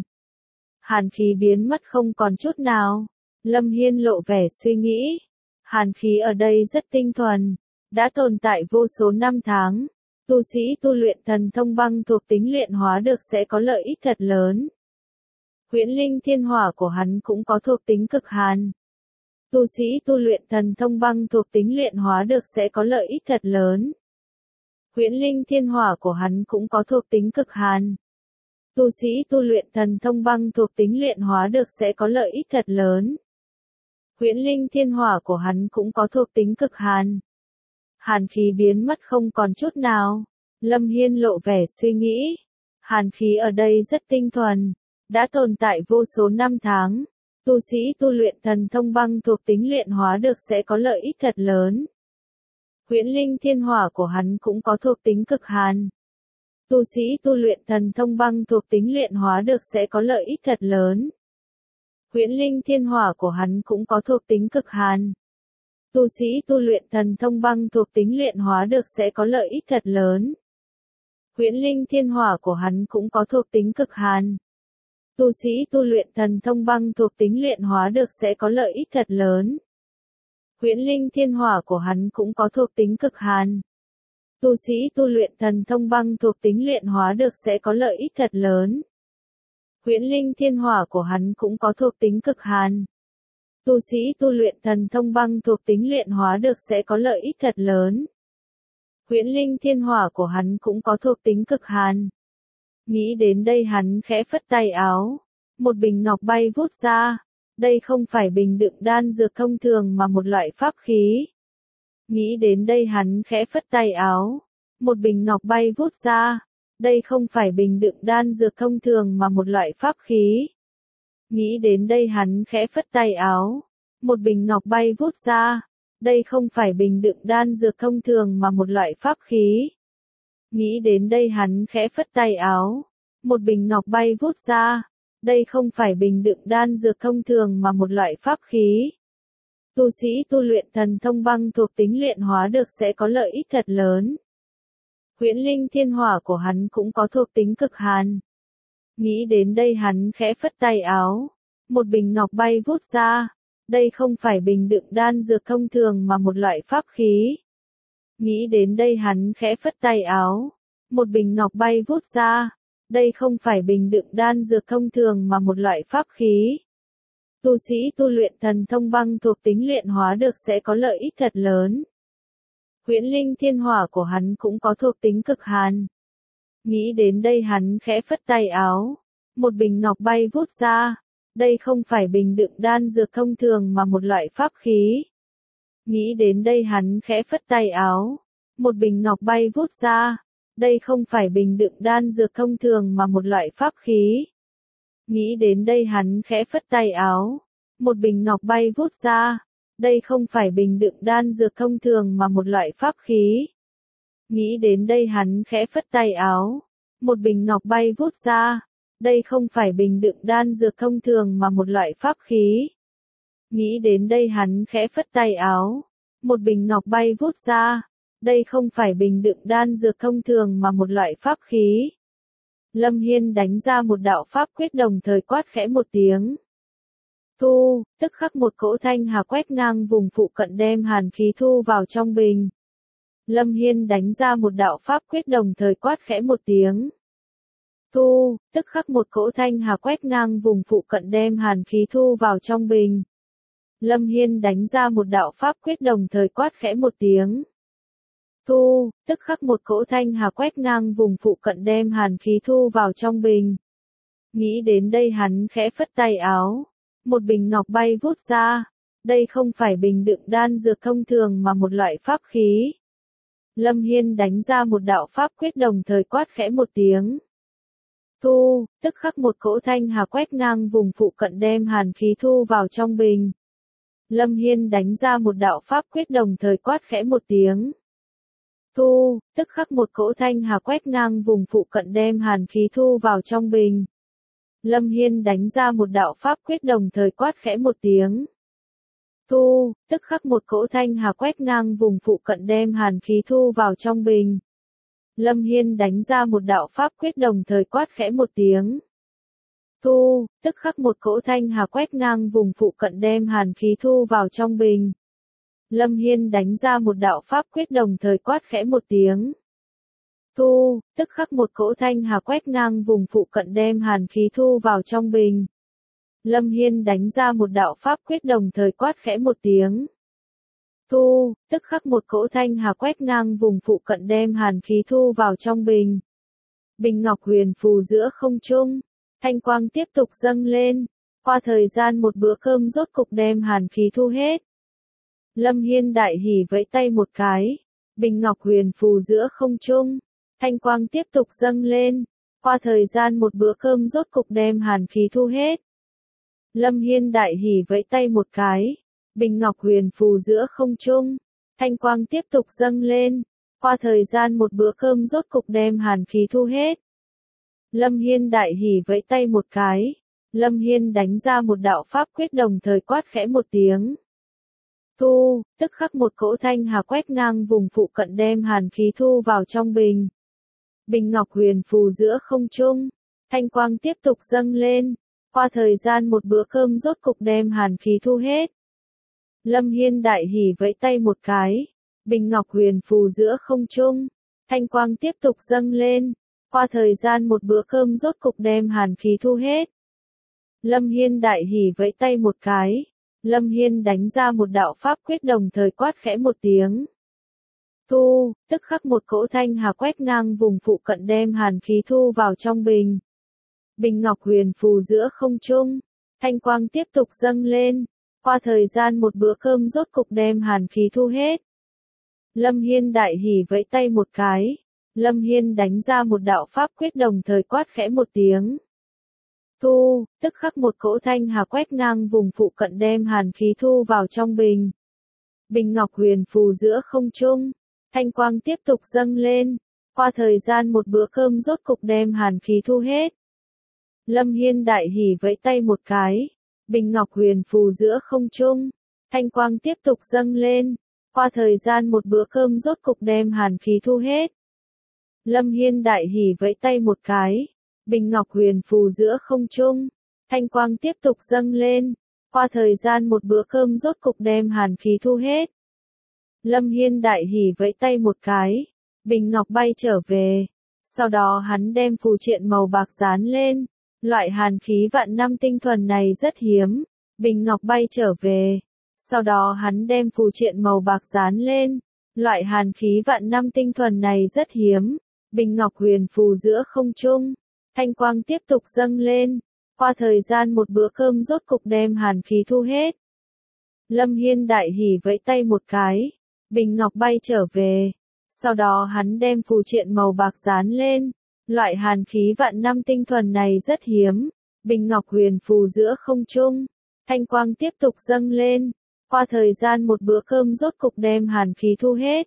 Hàn khí biến mất không còn chút nào. Lâm Hiên lộ vẻ suy nghĩ. Hàn khí ở đây rất tinh thuần. Đã tồn tại vô số năm tháng. Tu sĩ tu luyện thần thông băng thuộc tính luyện hóa được sẽ có lợi ích thật lớn. Huyễn linh thiên hỏa của hắn cũng có thuộc tính cực hàn. Tu sĩ tu luyện thần thông băng thuộc tính luyện hóa được sẽ có lợi ích thật lớn. Huyễn linh thiên hỏa của hắn cũng có thuộc tính cực hàn. Tu sĩ tu luyện thần thông băng thuộc tính luyện hóa được sẽ có lợi ích thật lớn. Huyễn linh thiên hỏa của hắn cũng có thuộc tính cực hàn. Hàn khí biến mất không còn chút nào. Lâm Hiên lộ vẻ suy nghĩ. Hàn khí ở đây rất tinh thuần. Đã tồn tại vô số năm tháng. Tu sĩ tu luyện thần thông băng thuộc tính luyện hóa được sẽ có lợi ích thật lớn. Huyễn linh thiên hỏa của hắn cũng có thuộc tính cực hàn. Tu sĩ tu luyện thần thông băng thuộc tính luyện hóa được sẽ có lợi ích thật lớn. Huyễn linh thiên hỏa của hắn cũng có thuộc tính cực hàn. Tu sĩ tu luyện thần thông băng thuộc tính luyện hóa được sẽ có lợi ích thật lớn. Huyễn linh thiên hỏa của hắn cũng có thuộc tính cực hàn. Tu sĩ tu luyện thần thông băng thuộc tính luyện hóa được sẽ có lợi ích thật lớn. Huyễn linh thiên hỏa của hắn cũng có thuộc tính cực hàn. Tu sĩ tu luyện thần thông băng thuộc tính luyện hóa được sẽ có lợi ích thật lớn. Huyễn linh thiên hỏa của hắn cũng có thuộc tính cực hàn. Tu sĩ tu luyện thần thông băng thuộc tính luyện hóa được sẽ có lợi ích thật lớn. Huyễn linh thiên hỏa của hắn cũng có thuộc tính cực hàn. Nghĩ đến đây hắn khẽ phất tay áo. Một bình ngọc bay vút ra. Đây không phải bình đựng đan dược thông thường mà một loại pháp khí. Nghĩ đến đây hắn khẽ phất tay áo. Một bình ngọc bay vút ra. Đây không phải bình đựng đan dược thông thường mà một loại pháp khí. Nghĩ đến đây hắn khẽ phất tay áo. Một bình ngọc bay vút ra. Đây không phải bình đựng đan dược thông thường mà một loại pháp khí. Nghĩ đến đây hắn khẽ phất tay áo. Một bình ngọc bay vút ra. Đây không phải bình đựng đan dược thông thường mà một loại pháp khí. Tu sĩ tu luyện thần thông băng thuộc tính luyện hóa được sẽ có lợi ích thật lớn. Huyễn linh thiên hỏa của hắn cũng có thuộc tính cực hàn. Nghĩ đến đây hắn khẽ phất tay áo. Một bình ngọc bay vút ra. Đây không phải bình đựng đan dược thông thường mà một loại pháp khí. Nghĩ đến đây hắn khẽ phất tay áo. Một bình ngọc bay vút ra. Đây không phải bình đựng đan dược thông thường mà một loại pháp khí. Tu sĩ tu luyện thần thông băng thuộc tính luyện hóa được sẽ có lợi ích thật lớn. Huyễn linh thiên hỏa của hắn cũng có thuộc tính cực hàn. Nghĩ đến đây hắn khẽ phất tay áo. Một bình ngọc bay vút ra. Đây không phải bình đựng đan dược thông thường mà một loại pháp khí. Nghĩ đến đây hắn khẽ phất tay áo. Một bình ngọc bay vút ra. Đây không phải bình đựng đan dược thông thường mà một loại pháp khí. Nghĩ đến đây hắn khẽ phất tay áo. Một bình ngọc bay vút ra. Đây không phải bình đựng đan dược thông thường mà một loại pháp khí. Nghĩ đến đây hắn khẽ phất tay áo. Một bình ngọc bay vút ra. Đây không phải bình đựng đan dược thông thường mà một loại pháp khí. Nghĩ đến đây hắn khẽ phất tay áo. Một bình ngọc bay vút ra. Đây không phải bình đựng đan dược thông thường mà một loại pháp khí. Lâm Hiên đánh ra một đạo pháp quyết đồng thời quát khẽ một tiếng. Thu, tức khắc một cỗ thanh hà quét ngang vùng phụ cận đem hàn khí thu vào trong bình. Lâm Hiên đánh ra một đạo pháp quyết đồng thời quát khẽ một tiếng. Thu, tức khắc một cỗ thanh hà quét ngang vùng phụ cận đem hàn khí thu vào trong bình. Lâm Hiên đánh ra một đạo pháp quyết đồng thời quát khẽ một tiếng. Thu, tức khắc một cỗ thanh hà quét ngang vùng phụ cận đem hàn khí thu vào trong bình. Nghĩ đến đây hắn khẽ phất tay áo. Một bình ngọc bay vút ra. Đây không phải bình đựng đan dược thông thường mà một loại pháp khí. Lâm Hiên đánh ra một đạo pháp quyết đồng thời quát khẽ một tiếng. Thu, tức khắc một cỗ thanh hà quét ngang vùng phụ cận đem hàn khí thu vào trong bình. Lâm Hiên đánh ra một đạo pháp quyết đồng thời quát khẽ một tiếng. Thu, tức khắc một cỗ thanh hà quét ngang vùng phụ cận đem hàn khí thu vào trong bình. Lâm Hiên đánh ra một đạo pháp quyết đồng thời quát khẽ một tiếng. Thu, tức khắc một cỗ thanh hà quét ngang vùng phụ cận đem hàn khí thu vào trong bình. Lâm Hiên đánh ra một đạo pháp quyết đồng thời quát khẽ một tiếng. Thu, tức khắc một cỗ thanh hà quét ngang vùng phụ cận đem hàn khí thu vào trong bình. Lâm Hiên đánh ra một đạo pháp quyết đồng thời quát khẽ một tiếng. Thu, tức khắc một cỗ thanh hà quét ngang vùng phụ cận đem hàn khí thu vào trong bình. Lâm Hiên đánh ra một đạo pháp quyết đồng thời quát khẽ một tiếng. Thu, tức khắc một cỗ thanh hà quét ngang vùng phụ cận đem hàn khí thu vào trong bình. Bình ngọc huyền phù giữa không trung, thanh quang tiếp tục dâng lên. Qua thời gian một bữa cơm rốt cục đem hàn khí thu hết. Lâm Hiên đại hỉ vẫy tay một cái. Bình ngọc huyền phù giữa không trung, thanh quang tiếp tục dâng lên. Qua thời gian một bữa cơm rốt cục đem hàn khí thu hết. Lâm Hiên đại hỉ vẫy tay một cái. Bình ngọc huyền phù giữa không trung, thanh quang tiếp tục dâng lên. Qua thời gian một bữa cơm rốt cục đem hàn khí thu hết. Lâm Hiên đại hỉ vẫy tay một cái. Lâm Hiên đánh ra một đạo pháp quyết đồng thời quát khẽ một tiếng. Thu, tức khắc một cỗ thanh hà quét ngang vùng phụ cận đem hàn khí thu vào trong bình. Bình ngọc huyền phù giữa không trung, thanh quang tiếp tục dâng lên. Qua thời gian một bữa cơm rốt cục đem hàn khí thu hết. Lâm Hiên đại hỉ vẫy tay một cái. Bình ngọc huyền phù giữa không trung. Thanh quang tiếp tục dâng lên. Qua thời gian một bữa cơm rốt cục đem hàn khí thu hết. Lâm Hiên đại hỉ vẫy tay một cái. Lâm Hiên đánh ra một đạo pháp quyết đồng thời quát khẽ một tiếng. Thu, tức khắc một cỗ thanh hà quét ngang vùng phụ cận đem hàn khí thu vào trong bình. Bình ngọc huyền phù giữa không trung. Thanh quang tiếp tục dâng lên. Qua thời gian một bữa cơm rốt cục đem hàn khí thu hết. Lâm Hiên đại hỉ vẫy tay một cái. Lâm Hiên đánh ra một đạo pháp quyết đồng thời quát khẽ một tiếng. Thu, tức khắc một cỗ thanh hà quét ngang vùng phụ cận đem hàn khí thu vào trong bình. Bình ngọc huyền phù giữa không trung. Thanh quang tiếp tục dâng lên. Qua thời gian một bữa cơm rốt cục đem hàn khí thu hết. Lâm Hiên đại hỉ vẫy tay một cái. Bình ngọc huyền phù giữa không trung. Thanh quang tiếp tục dâng lên. Qua thời gian một bữa cơm rốt cục đem hàn khí thu hết. Lâm Hiên đại hỉ vẫy tay một cái. Bình ngọc huyền phù giữa không trung. Thanh quang tiếp tục dâng lên. Qua thời gian một bữa cơm rốt cục đem hàn khí thu hết. Lâm Hiên đại hỉ vẫy tay một cái. Bình ngọc bay trở về. Sau đó hắn đem phù triện màu bạc dán lên. Loại hàn khí vạn năm tinh thuần này rất hiếm. Bình ngọc bay trở về. Sau đó hắn đem phù triện màu bạc dán lên. Loại hàn khí vạn năm tinh thuần này rất hiếm. Bình ngọc huyền phù giữa không trung. Thanh quang tiếp tục dâng lên. Qua thời gian một bữa cơm rốt cục đem hàn khí thu hết. Lâm Hiên đại hỉ vẫy tay một cái. Bình ngọc bay trở về. Sau đó hắn đem phù triện màu bạc dán lên. Loại hàn khí vạn năm tinh thuần này rất hiếm. Bình ngọc huyền phù giữa không trung. Thanh quang tiếp tục dâng lên. Qua thời gian một bữa cơm rốt cục đem hàn khí thu hết.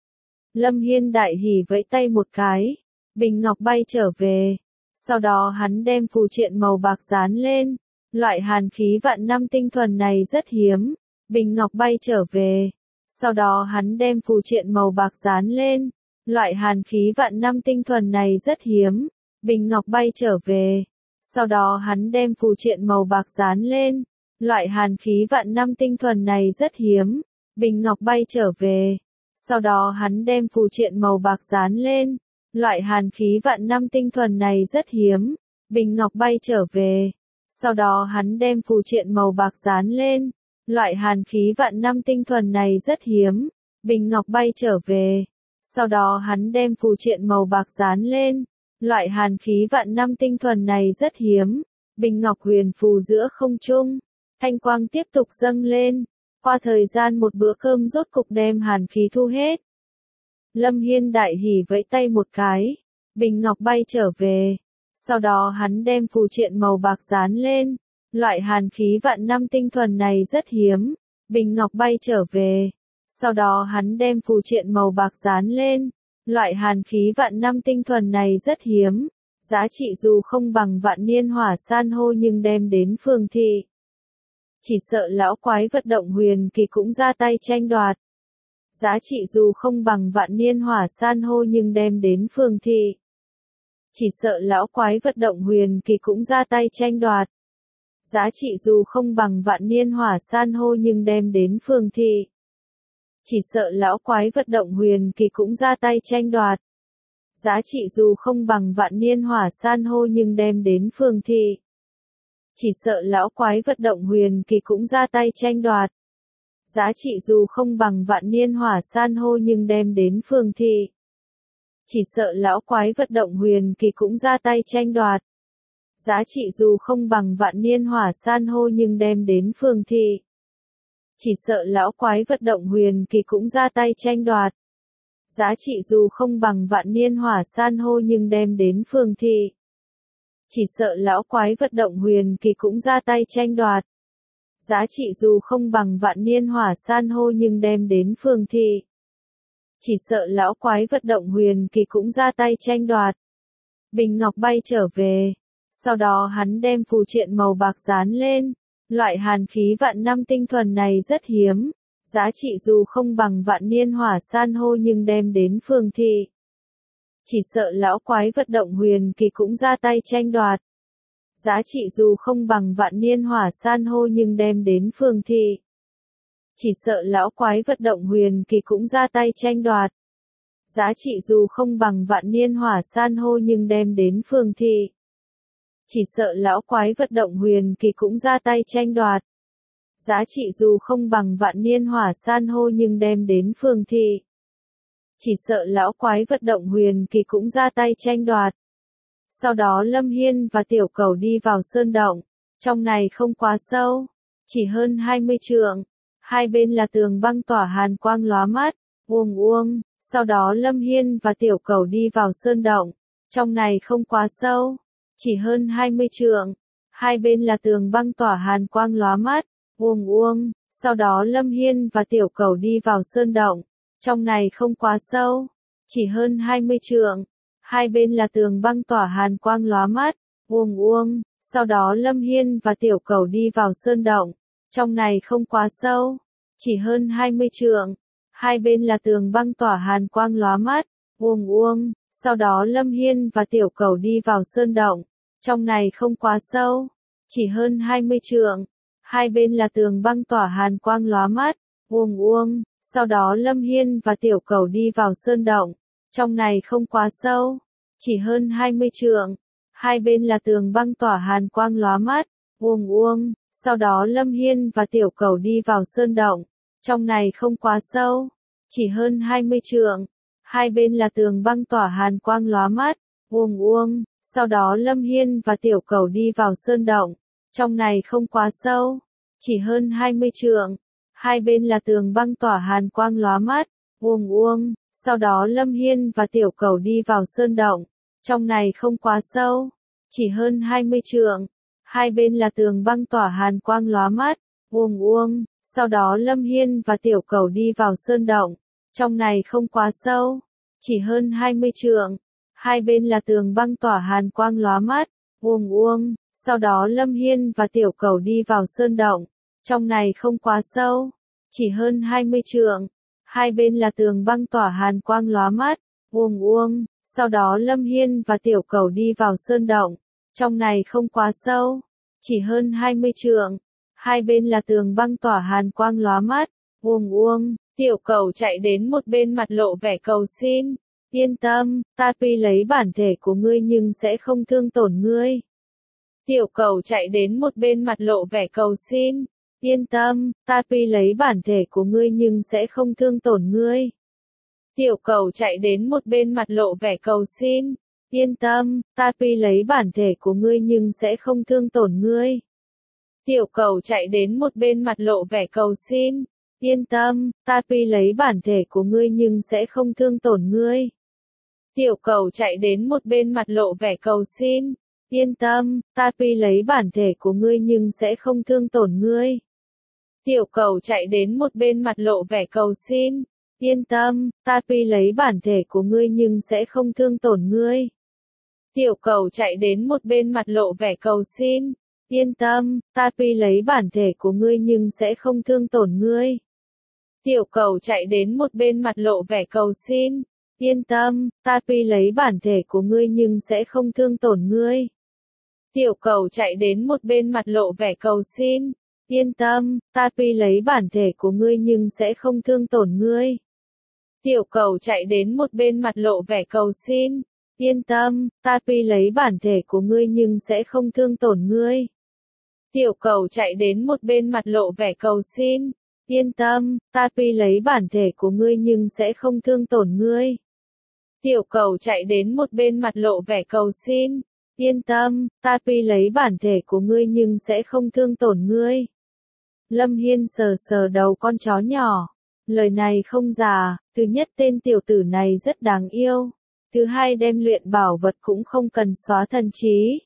Lâm Hiên đại hỉ vẫy tay một cái. Bình ngọc bay trở về. Sau đó hắn đem phù triện màu bạc dán lên. Loại hàn khí vạn năm tinh thuần này rất hiếm. Bình ngọc bay trở về. Sau đó hắn đem phù triện màu bạc dán lên. Loại hàn khí vạn năm tinh thuần này rất hiếm. Bình ngọc bay trở về. Sau đó hắn đem phù triện màu bạc dán lên. Loại hàn khí vạn năm tinh thuần này rất hiếm. Bình ngọc bay trở về. Sau đó hắn đem phù triện màu bạc dán lên. Loại hàn khí vạn năm tinh thuần này rất hiếm. Bình ngọc bay trở về. Sau đó hắn đem phù triện màu bạc dán lên. Loại hàn khí vạn năm tinh thuần này rất hiếm. Bình ngọc bay trở về. Sau đó hắn đem phù triện màu bạc dán lên. Loại hàn khí vạn năm tinh thuần này rất hiếm. Bình ngọc huyền phù giữa không trung. Thanh quang tiếp tục dâng lên. Qua thời gian một bữa cơm rốt cục đem hàn khí thu hết. Lâm Hiên đại hỉ vẫy tay một cái. Bình ngọc bay trở về. Sau đó hắn đem phù triện màu bạc dán lên. Loại hàn khí vạn năm tinh thuần này rất hiếm. Bình ngọc bay trở về. Sau đó hắn đem phù triện màu bạc dán lên. Loại hàn khí vạn năm tinh thuần này rất hiếm. Giá trị dù không bằng vạn niên hỏa san hô nhưng đem đến phường thị. Chỉ sợ lão quái vật động huyền kỳ cũng ra tay tranh đoạt. Giá trị dù không bằng vạn niên hỏa san hô nhưng đem đến phường thị. Chỉ sợ lão quái vật động huyền kỳ cũng ra tay tranh đoạt. Giá trị dù không bằng vạn niên hỏa san hô nhưng đem đến phường thị. Chỉ sợ lão quái vật động huyền kỳ cũng ra tay tranh đoạt. Giá trị dù không bằng vạn niên hỏa san hô nhưng đem đến phường thị. Chỉ sợ lão quái vật động huyền kỳ cũng ra tay tranh đoạt. Giá trị dù không bằng vạn niên hỏa san hô nhưng đem đến phường thị. Chỉ sợ lão quái vật động huyền kỳ cũng ra tay tranh đoạt. Giá trị dù không bằng vạn niên hỏa san hô nhưng đem đến phường thị. Chỉ sợ lão quái vật động huyền kỳ cũng ra tay tranh đoạt. Giá trị dù không bằng vạn niên hỏa san hô nhưng đem đến phường thị. Chỉ sợ lão quái vật động huyền kỳ cũng ra tay tranh đoạt. Giá trị dù không bằng vạn niên hỏa san hô nhưng đem đến phường thị. Chỉ sợ lão quái vật động huyền kỳ cũng ra tay tranh đoạt. Bình ngọc bay trở về. Sau đó hắn đem phù triện màu bạc dán lên. Loại hàn khí vạn năm tinh thuần này rất hiếm. Giá trị dù không bằng vạn niên hỏa san hô nhưng đem đến phường thị. Chỉ sợ lão quái vật động huyền kỳ cũng ra tay tranh đoạt. Giá trị dù không bằng vạn niên hỏa san hô nhưng đem đến phường thị. Chỉ sợ lão quái vật động huyền kỳ cũng ra tay tranh đoạt. Giá trị dù không bằng vạn niên hỏa san hô nhưng đem đến phường thị. Chỉ sợ lão quái vật động huyền kỳ cũng ra tay tranh đoạt. Giá trị dù không bằng vạn niên hỏa san hô nhưng đem đến phường thị. Chỉ sợ lão quái vật động huyền kỳ cũng ra tay tranh đoạt. Sau đó Lâm Hiên và Tiểu Cẩu đi vào sơn động. Trong này không quá sâu, chỉ hơn 20 trượng. Hai bên là tường băng tỏa hàn quang lóa mắt, uông uông. Sau đó Lâm Hiên và Tiểu Cẩu đi vào sơn động. Trong này không quá sâu, chỉ hơn 20 trượng. Hai bên là tường băng tỏa hàn quang lóa mắt, uông uông. Sau đó Lâm Hiên và Tiểu Cẩu đi vào sơn động. Trong này không quá sâu, chỉ hơn 20 trượng. Hai bên là tường băng tỏa hàn quang lóa mắt, uông uông. Sau đó Lâm Hiên và Tiểu Cẩu đi vào sơn động. Trong này không quá sâu, chỉ hơn 20 trượng. Hai bên là tường băng tỏa hàn quang lóa mắt, uông uông. Sau đó Lâm Hiên và Tiểu Cẩu đi vào sơn động. Trong này không quá sâu, chỉ hơn 20 trượng. Hai bên là tường băng tỏa hàn quang lóa mắt, uông uông. Sau đó Lâm Hiên và Tiểu Cẩu đi vào sơn động. Trong này không quá sâu, chỉ hơn 20 trượng. Hai bên là tường băng tỏa hàn quang lóa mắt, uông uông. Sau đó Lâm Hiên và Tiểu Cẩu đi vào sơn động. Trong này không quá sâu, chỉ hơn 20 trượng. Hai bên là tường băng tỏa hàn quang lóa mắt, uông uông. Sau đó Lâm Hiên và Tiểu Cẩu đi vào sơn động. Trong này không quá sâu, chỉ hơn 20 trượng. Hai bên là tường băng tỏa hàn quang lóa mắt, uông uông. Sau đó Lâm Hiên và Tiểu Cẩu đi vào sơn động. Trong này không quá sâu, chỉ hơn 20 trượng. Hai bên là tường băng tỏa hàn quang lóa mắt, uông uông. Sau đó Lâm Hiên và Tiểu Cẩu đi vào sơn động. Trong này không quá sâu, chỉ hơn 20 trượng. Hai bên là tường băng tỏa hàn quang lóa mắt, uông uông. Sau đó Lâm Hiên và Tiểu Cẩu đi vào sơn động. Trong này không quá sâu, chỉ hơn 20 trượng. Hai bên là tường băng tỏa hàn quang lóa mắt, uông uông. Sau đó Lâm Hiên và Tiểu Cẩu đi vào sơn động. Trong này không quá sâu, chỉ hơn 20 trượng. Hai bên là tường băng tỏa hàn quang lóa mắt, uông uông. Tiểu Cẩu chạy đến một bên mặt lộ vẻ cầu xin. Yên tâm, ta tuy lấy bản thể của ngươi nhưng sẽ không thương tổn ngươi. Tiểu Cẩu chạy đến một bên mặt lộ vẻ cầu xin. Yên tâm, ta tuy lấy bản thể của ngươi nhưng sẽ không thương tổn ngươi. Tiểu Cẩu chạy đến một bên mặt lộ vẻ cầu xin. Yên tâm, ta tuy lấy bản thể của ngươi nhưng sẽ không thương tổn ngươi. Tiểu Cẩu chạy đến một bên mặt lộ vẻ cầu xin. Yên tâm, ta tuy lấy bản thể của ngươi nhưng sẽ không thương tổn ngươi. Tiểu Cẩu chạy đến một bên mặt lộ vẻ cầu xin. Yên tâm, ta tuy lấy bản thể của ngươi nhưng sẽ không thương tổn ngươi. Tiểu Cẩu chạy đến một bên mặt lộ vẻ cầu xin. Yên tâm, ta tuy lấy bản thể của ngươi nhưng sẽ không thương tổn ngươi. Tiểu Cẩu chạy đến một bên mặt lộ vẻ cầu xin. Yên tâm, ta tuy lấy bản thể của ngươi nhưng sẽ không thương tổn ngươi. Tiểu Cẩu chạy đến một bên mặt lộ vẻ cầu xin. Yên tâm, ta tuy lấy bản thể của ngươi nhưng sẽ không thương tổn ngươi. Tiểu Cẩu chạy đến một bên mặt lộ vẻ cầu xin. Yên tâm, ta tuy lấy bản thể của ngươi nhưng sẽ không thương tổn ngươi. Tiểu Cẩu chạy đến một bên mặt lộ vẻ cầu xin. Yên tâm, ta tuy lấy bản thể của ngươi nhưng sẽ không thương tổn ngươi. Tiểu Cẩu chạy đến một bên mặt lộ vẻ cầu xin. Yên tâm, ta tuy lấy bản thể của ngươi nhưng sẽ không thương tổn ngươi. Tiểu Cẩu chạy đến một bên mặt lộ vẻ cầu xin. Yên tâm, ta tuy lấy bản thể của ngươi nhưng sẽ không thương tổn ngươi. Lâm Hiên sờ sờ đầu con chó nhỏ. Lời này không giả, thứ nhất tên tiểu tử này rất đáng yêu. Thứ hai đem luyện bảo vật cũng không cần xóa thần trí.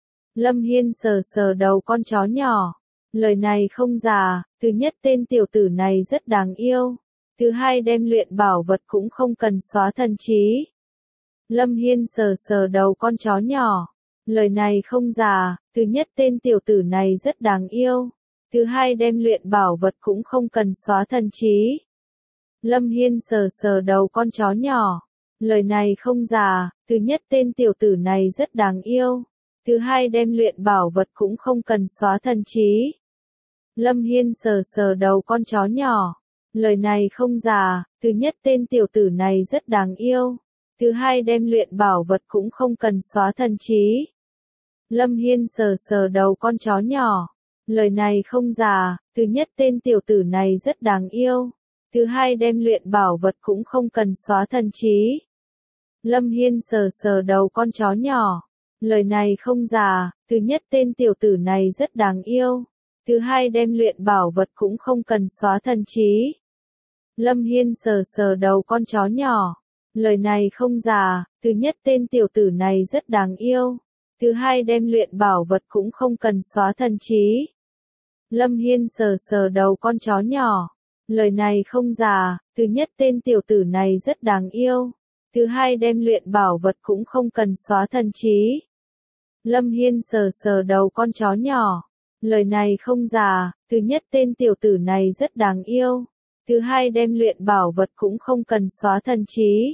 Lâm Hiên sờ sờ đầu con chó nhỏ. Lời này không giả, thứ nhất tên tiểu tử này rất đáng yêu. Thứ hai đem luyện bảo vật cũng không cần xóa thần trí. Lâm Hiên sờ sờ đầu con chó nhỏ. Lời này không giả, thứ nhất tên tiểu tử này rất đáng yêu. Thứ hai đem luyện bảo vật cũng không cần xóa thần trí. Lâm Hiên sờ sờ đầu con chó nhỏ. Lời này không giả, thứ nhất tên tiểu tử này rất đáng yêu. Thứ hai đem luyện bảo vật cũng không cần xóa thần trí. Lâm Hiên sờ sờ đầu con chó nhỏ. Lời này không giả, thứ nhất tên tiểu tử này rất đáng yêu. Thứ hai đem luyện bảo vật cũng không cần xóa thần trí. Lâm Hiên sờ sờ đầu con chó nhỏ. Lời này không giả, thứ nhất tên tiểu tử này rất đáng yêu. Thứ hai đem luyện bảo vật cũng không cần xóa thần trí. Lâm Hiên sờ sờ đầu con chó nhỏ. Lời này không giả, thứ nhất tên tiểu tử này rất đáng yêu. Thứ hai đem luyện bảo vật cũng không cần xóa thần trí. Lâm Hiên sờ sờ đầu con chó nhỏ. Lời này không giả, thứ nhất tên tiểu tử này rất đáng yêu. Thứ hai đem luyện bảo vật cũng không cần xóa thần trí. Lâm Hiên sờ sờ đầu con chó nhỏ. Lời này không giả, thứ nhất tên tiểu tử này rất đáng yêu. Thứ hai đem luyện bảo vật cũng không cần xóa thần trí. Lâm Hiên sờ sờ đầu con chó nhỏ. Lời này không giả, thứ nhất tên tiểu tử này rất đáng yêu. Thứ hai đem luyện bảo vật cũng không cần xóa thần trí.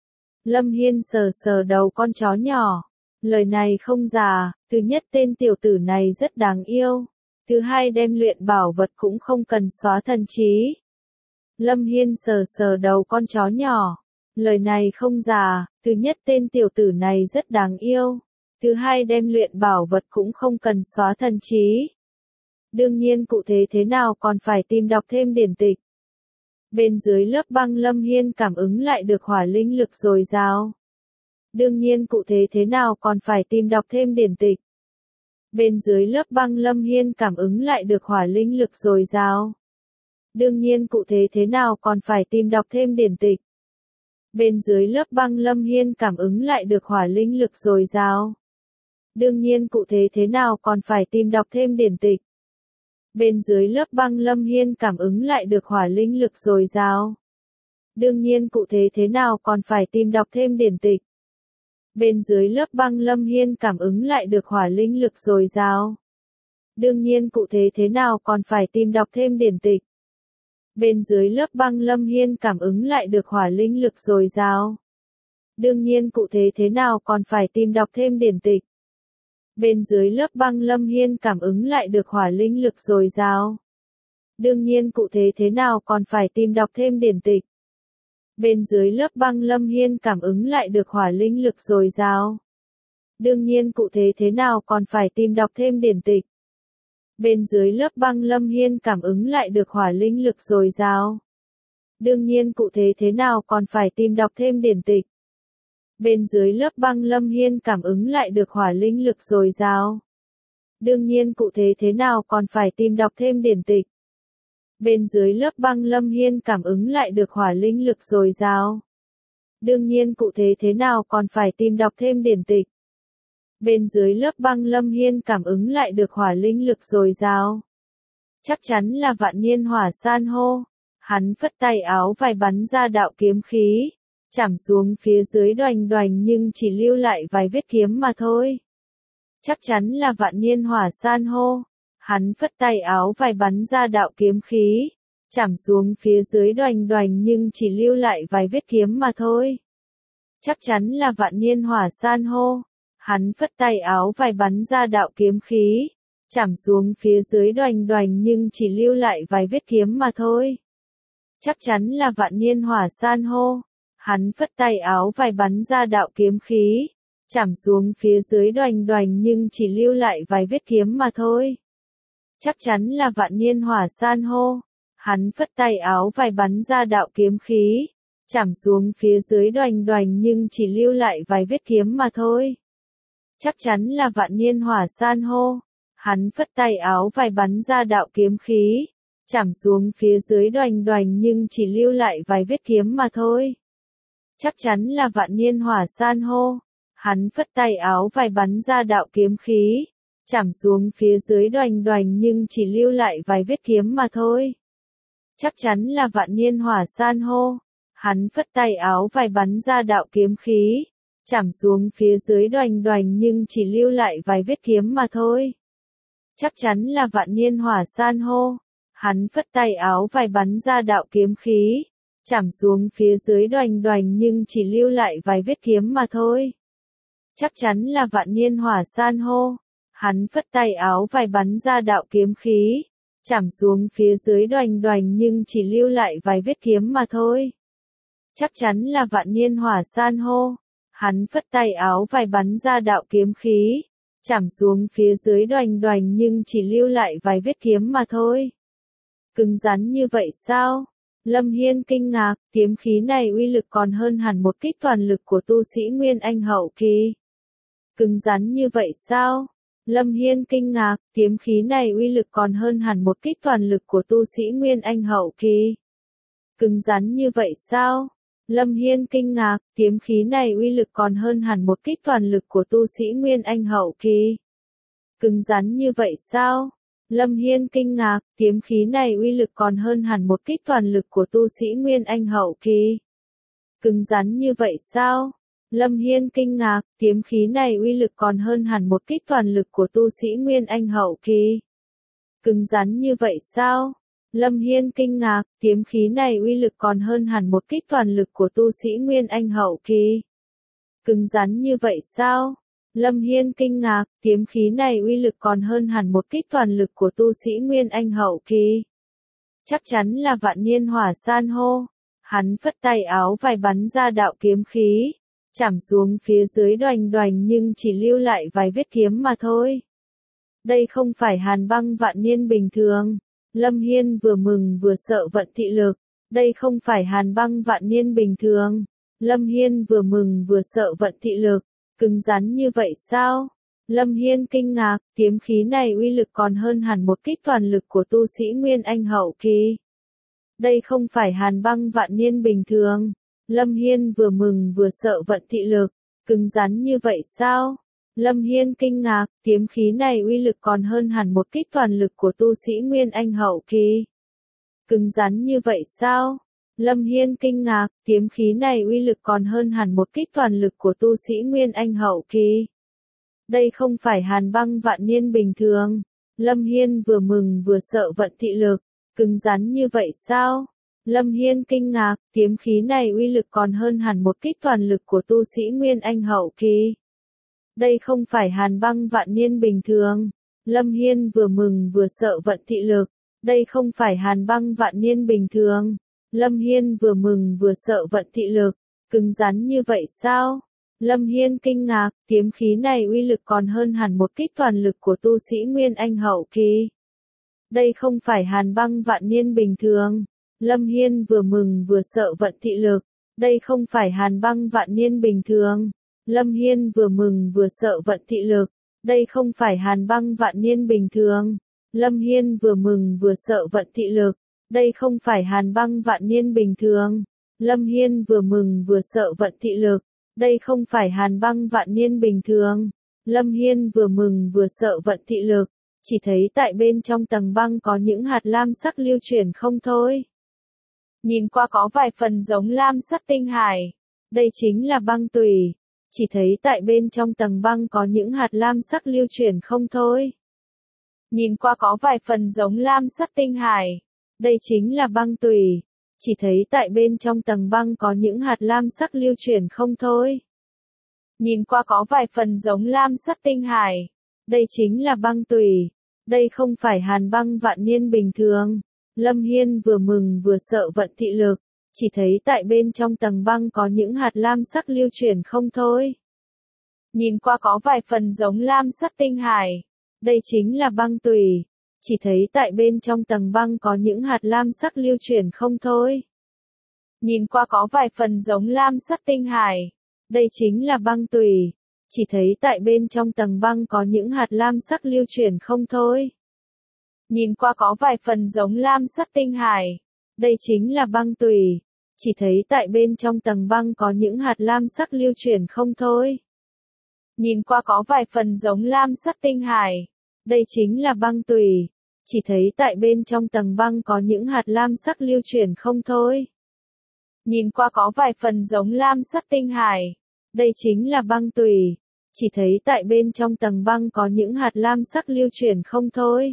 Lâm Hiên sờ sờ đầu con chó nhỏ. Lời này không giả, thứ nhất tên tiểu tử này rất đáng yêu. Thứ hai đem luyện bảo vật cũng không cần xóa thần trí. Lâm Hiên sờ sờ đầu con chó nhỏ. Lời này không giả, thứ nhất tên tiểu tử này rất đáng yêu. Thứ hai đem luyện bảo vật cũng không cần xóa thần trí. Đương nhiên cụ thể thế nào còn phải tìm đọc thêm điển tịch. Bên dưới lớp băng Lâm Hiên cảm ứng lại được hỏa linh lực dồi dào. Đương nhiên cụ thể thế nào còn phải tìm đọc thêm điển tịch. Bên dưới lớp băng Lâm Hiên cảm ứng lại được hỏa linh lực dồi dào. Đương nhiên cụ thể thế nào còn phải tìm đọc thêm điển tịch. Bên dưới lớp băng Lâm Hiên cảm ứng lại được hỏa linh lực dồi dào. Đương nhiên cụ thể thế nào còn phải tìm đọc thêm điển tịch. Bên dưới lớp băng Lâm Hiên cảm ứng lại được hỏa linh lực dồi dào. Đương nhiên cụ thể thế nào còn phải tìm đọc thêm điển tịch. Bên dưới lớp băng Lâm Hiên cảm ứng lại được hỏa linh lực dồi dào. Đương nhiên cụ thể thế nào còn phải tìm đọc thêm điển tịch. Bên dưới lớp băng Lâm Hiên cảm ứng lại được hỏa linh lực dồi dào. Đương nhiên cụ thể thế nào còn phải tìm đọc thêm điển tịch. Bên dưới lớp băng Lâm Hiên cảm ứng lại được hỏa linh lực dồi dào. Đương nhiên cụ thể thế nào còn phải tìm đọc thêm điển tịch. Bên dưới lớp băng Lâm Hiên cảm ứng lại được hỏa linh lực dồi dào. Đương nhiên cụ thể thế nào còn phải tìm đọc thêm điển tịch. Bên dưới lớp băng Lâm Hiên cảm ứng lại được hỏa linh lực dồi dào. Đương nhiên cụ thể thế nào còn phải tìm đọc thêm điển tịch. Bên dưới lớp băng Lâm Hiên cảm ứng lại được hỏa linh lực dồi dào. Đương nhiên cụ thể thế nào còn phải tìm đọc thêm điển tịch. Bên dưới lớp băng Lâm Hiên cảm ứng lại được hỏa linh lực dồi dào. Đương nhiên cụ thể thế nào còn phải tìm đọc thêm điển tịch. Bên dưới lớp băng Lâm Hiên cảm ứng lại được hỏa linh lực dồi dào. Chắc chắn là vạn niên hỏa san hô. Hắn phất tay áo vài bắn ra đạo kiếm khí. Chảm xuống phía dưới đoành đoành nhưng chỉ lưu lại vài vết kiếm mà thôi. Chắc chắn là vạn niên hỏa san hô. Hắn phất tay áo vài bắn ra đạo kiếm khí. Chảm xuống phía dưới đoành đoành nhưng chỉ lưu lại vài vết kiếm mà thôi. Chắc chắn là vạn niên hỏa san hô. Hắn phất tay áo vài bắn ra đạo kiếm khí. Chảm xuống phía dưới đoành đoành nhưng chỉ lưu lại vài vết kiếm mà thôi. Chắc chắn là vạn niên hỏa san hô. Hắn phất tay áo vài bắn ra đạo kiếm khí. Chảm xuống phía dưới đoành đoành nhưng chỉ lưu lại vài vết kiếm mà thôi. Chắc chắn là vạn niên hỏa san hô. Hắn phất tay áo vài bắn ra đạo kiếm khí. Chảm xuống phía dưới đoành đoành nhưng chỉ lưu lại vài vết kiếm mà thôi. Chắc chắn là vạn niên hỏa san hô. Hắn phất tay áo vài bắn ra đạo kiếm khí. Chảm xuống phía dưới đoành đoành nhưng chỉ lưu lại vài vết kiếm mà thôi. Chắc chắn là vạn niên hỏa san hô. Hắn phất tay áo vài bắn ra đạo kiếm khí. Chảm xuống phía dưới đoành đoành nhưng chỉ lưu lại vài vết kiếm mà thôi. Chắc chắn là vạn niên hỏa san hô. Hắn phất tay áo vài bắn ra đạo kiếm khí. Chảm xuống phía dưới đoành đoành nhưng chỉ lưu lại vài vết kiếm mà thôi. Chắc chắn là vạn niên hỏa san hô. Hắn phất tay áo vài bắn ra đạo kiếm khí. Chảm xuống phía dưới đoành đoành nhưng chỉ lưu lại vài vết kiếm mà thôi. Chắc chắn là vạn niên hỏa san hô. Hắn phất tay áo vải bắn ra đạo kiếm khí, chảm xuống phía dưới đoành đoành nhưng chỉ lưu lại vài vết kiếm mà thôi. Chắc chắn là vạn niên hỏa san hô. Hắn phất tay áo vải bắn ra đạo kiếm khí, chảm xuống phía dưới đoành đoành nhưng chỉ lưu lại vài vết kiếm mà thôi. Cứng rắn như vậy sao? Lâm Hiên kinh ngạc, kiếm khí này uy lực còn hơn hẳn một kích toàn lực của tu sĩ Nguyên Anh hậu kỳ. Cứng rắn như vậy sao? Lâm Hiên kinh ngạc, kiếm khí này uy lực còn hơn hẳn một kích toàn lực của tu sĩ Nguyên Anh hậu kỳ. Cứng rắn như vậy sao? Lâm Hiên kinh ngạc, kiếm khí này uy lực còn hơn hẳn một kích toàn lực của tu sĩ Nguyên Anh hậu kỳ. Cứng rắn như vậy sao? Lâm Hiên kinh ngạc, kiếm khí này uy lực còn hơn hẳn một kích toàn lực của tu sĩ Nguyên Anh hậu kỳ. Cứng rắn như vậy sao? Lâm Hiên kinh ngạc, kiếm khí này uy lực còn hơn hẳn một kích toàn lực của tu sĩ Nguyên Anh hậu kỳ. Cứng rắn như vậy sao? Lâm Hiên kinh ngạc, kiếm khí này uy lực còn hơn hẳn một kích toàn lực của tu sĩ Nguyên Anh hậu kỳ. Cứng rắn như vậy sao? Lâm Hiên kinh ngạc, kiếm khí này uy lực còn hơn hẳn một kích toàn lực của tu sĩ Nguyên Anh hậu kỳ. Chắc chắn là vạn niên hỏa san hô. Hắn phất tay áo vải bắn ra đạo kiếm khí, chảm xuống phía dưới đoành đoành nhưng chỉ lưu lại vài vết kiếm mà thôi. Đây không phải hàn băng vạn niên bình thường. Lâm Hiên vừa mừng vừa sợ vận thị lực. Đây không phải hàn băng vạn niên bình thường. Lâm Hiên vừa mừng vừa sợ vận thị lực. Cứng rắn như vậy sao? Lâm Hiên kinh ngạc, kiếm khí này uy lực còn hơn hẳn một kích toàn lực của tu sĩ Nguyên Anh hậu kỳ. Đây không phải hàn băng vạn niên bình thường. Lâm Hiên vừa mừng vừa sợ vận thị lực. Cứng rắn như vậy sao? Lâm Hiên kinh ngạc, kiếm khí này uy lực còn hơn hẳn một kích toàn lực của tu sĩ Nguyên Anh hậu kỳ. Cứng rắn như vậy sao? Lâm Hiên kinh ngạc, kiếm khí này uy lực còn hơn hẳn một kích toàn lực của tu sĩ Nguyên Anh hậu kỳ. Đây không phải hàn băng vạn niên bình thường. Lâm Hiên vừa mừng vừa sợ vận thị lực. Cứng rắn như vậy sao? Lâm Hiên kinh ngạc, kiếm khí này uy lực còn hơn hẳn một kích toàn lực của tu sĩ Nguyên Anh hậu kỳ. Đây không phải hàn băng vạn niên bình thường. Lâm Hiên vừa mừng vừa sợ vận thị lực. Đây không phải hàn băng vạn niên bình thường. Lâm Hiên vừa mừng vừa sợ vận thị lực. Cứng rắn như vậy sao? Lâm Hiên kinh ngạc, kiếm khí này uy lực còn hơn hẳn một kích toàn lực của tu sĩ Nguyên Anh hậu kỳ. Đây không phải hàn băng vạn niên bình thường. Lâm Hiên vừa mừng vừa sợ vận thị lực. Đây không phải hàn băng vạn niên bình thường. Lâm Hiên vừa mừng vừa sợ vận thị lực. Đây không phải hàn băng vạn niên bình thường. Lâm Hiên vừa mừng vừa sợ vận thị lực. Đây không phải hàn băng vạn niên bình thường. Lâm Hiên vừa mừng vừa sợ vận thị lực. Đây không phải hàn băng vạn niên bình thường. Lâm Hiên vừa mừng vừa sợ vận thị lực. Chỉ thấy tại bên trong tầng băng có những hạt lam sắc lưu chuyển không thôi. Nhìn qua có vài phần giống lam sắc tinh hải. Đây chính là băng tùy. Chỉ thấy tại bên trong tầng băng có những hạt lam sắc lưu chuyển không thôi. Nhìn qua có vài phần giống lam sắc tinh hải. Đây chính là băng tùy. Chỉ thấy tại bên trong tầng băng có những hạt lam sắc lưu chuyển không thôi. Nhìn qua có vài phần giống lam sắc tinh hải. Đây chính là băng tùy. Đây không phải hàn băng vạn niên bình thường. Lâm Hiên vừa mừng vừa sợ vận thị lực. Chỉ thấy tại bên trong tầng băng có những hạt lam sắc lưu chuyển không thôi. Nhìn qua có vài phần giống lam sắc tinh hải. Đây chính là băng tùy. Chỉ thấy tại bên trong tầng băng có những hạt lam sắc lưu chuyển không thôi. Nhìn qua có vài phần giống lam sắc tinh hải. Đây chính là băng tùy. Chỉ thấy tại bên trong tầng băng có những hạt lam sắc lưu chuyển không thôi. Nhìn qua có vài phần giống lam sắc tinh hải. Đây chính là băng tùy. Chỉ thấy tại bên trong tầng băng có những hạt lam sắc lưu chuyển không thôi. Nhìn qua có vài phần giống lam sắc tinh hải. Đây chính là băng tùy. Chỉ thấy tại bên trong tầng băng có những hạt lam sắc lưu chuyển không thôi. Nhìn qua có vài phần giống lam sắc tinh hải. Đây chính là băng tùy. Chỉ thấy tại bên trong tầng băng có những hạt lam sắc lưu chuyển không thôi.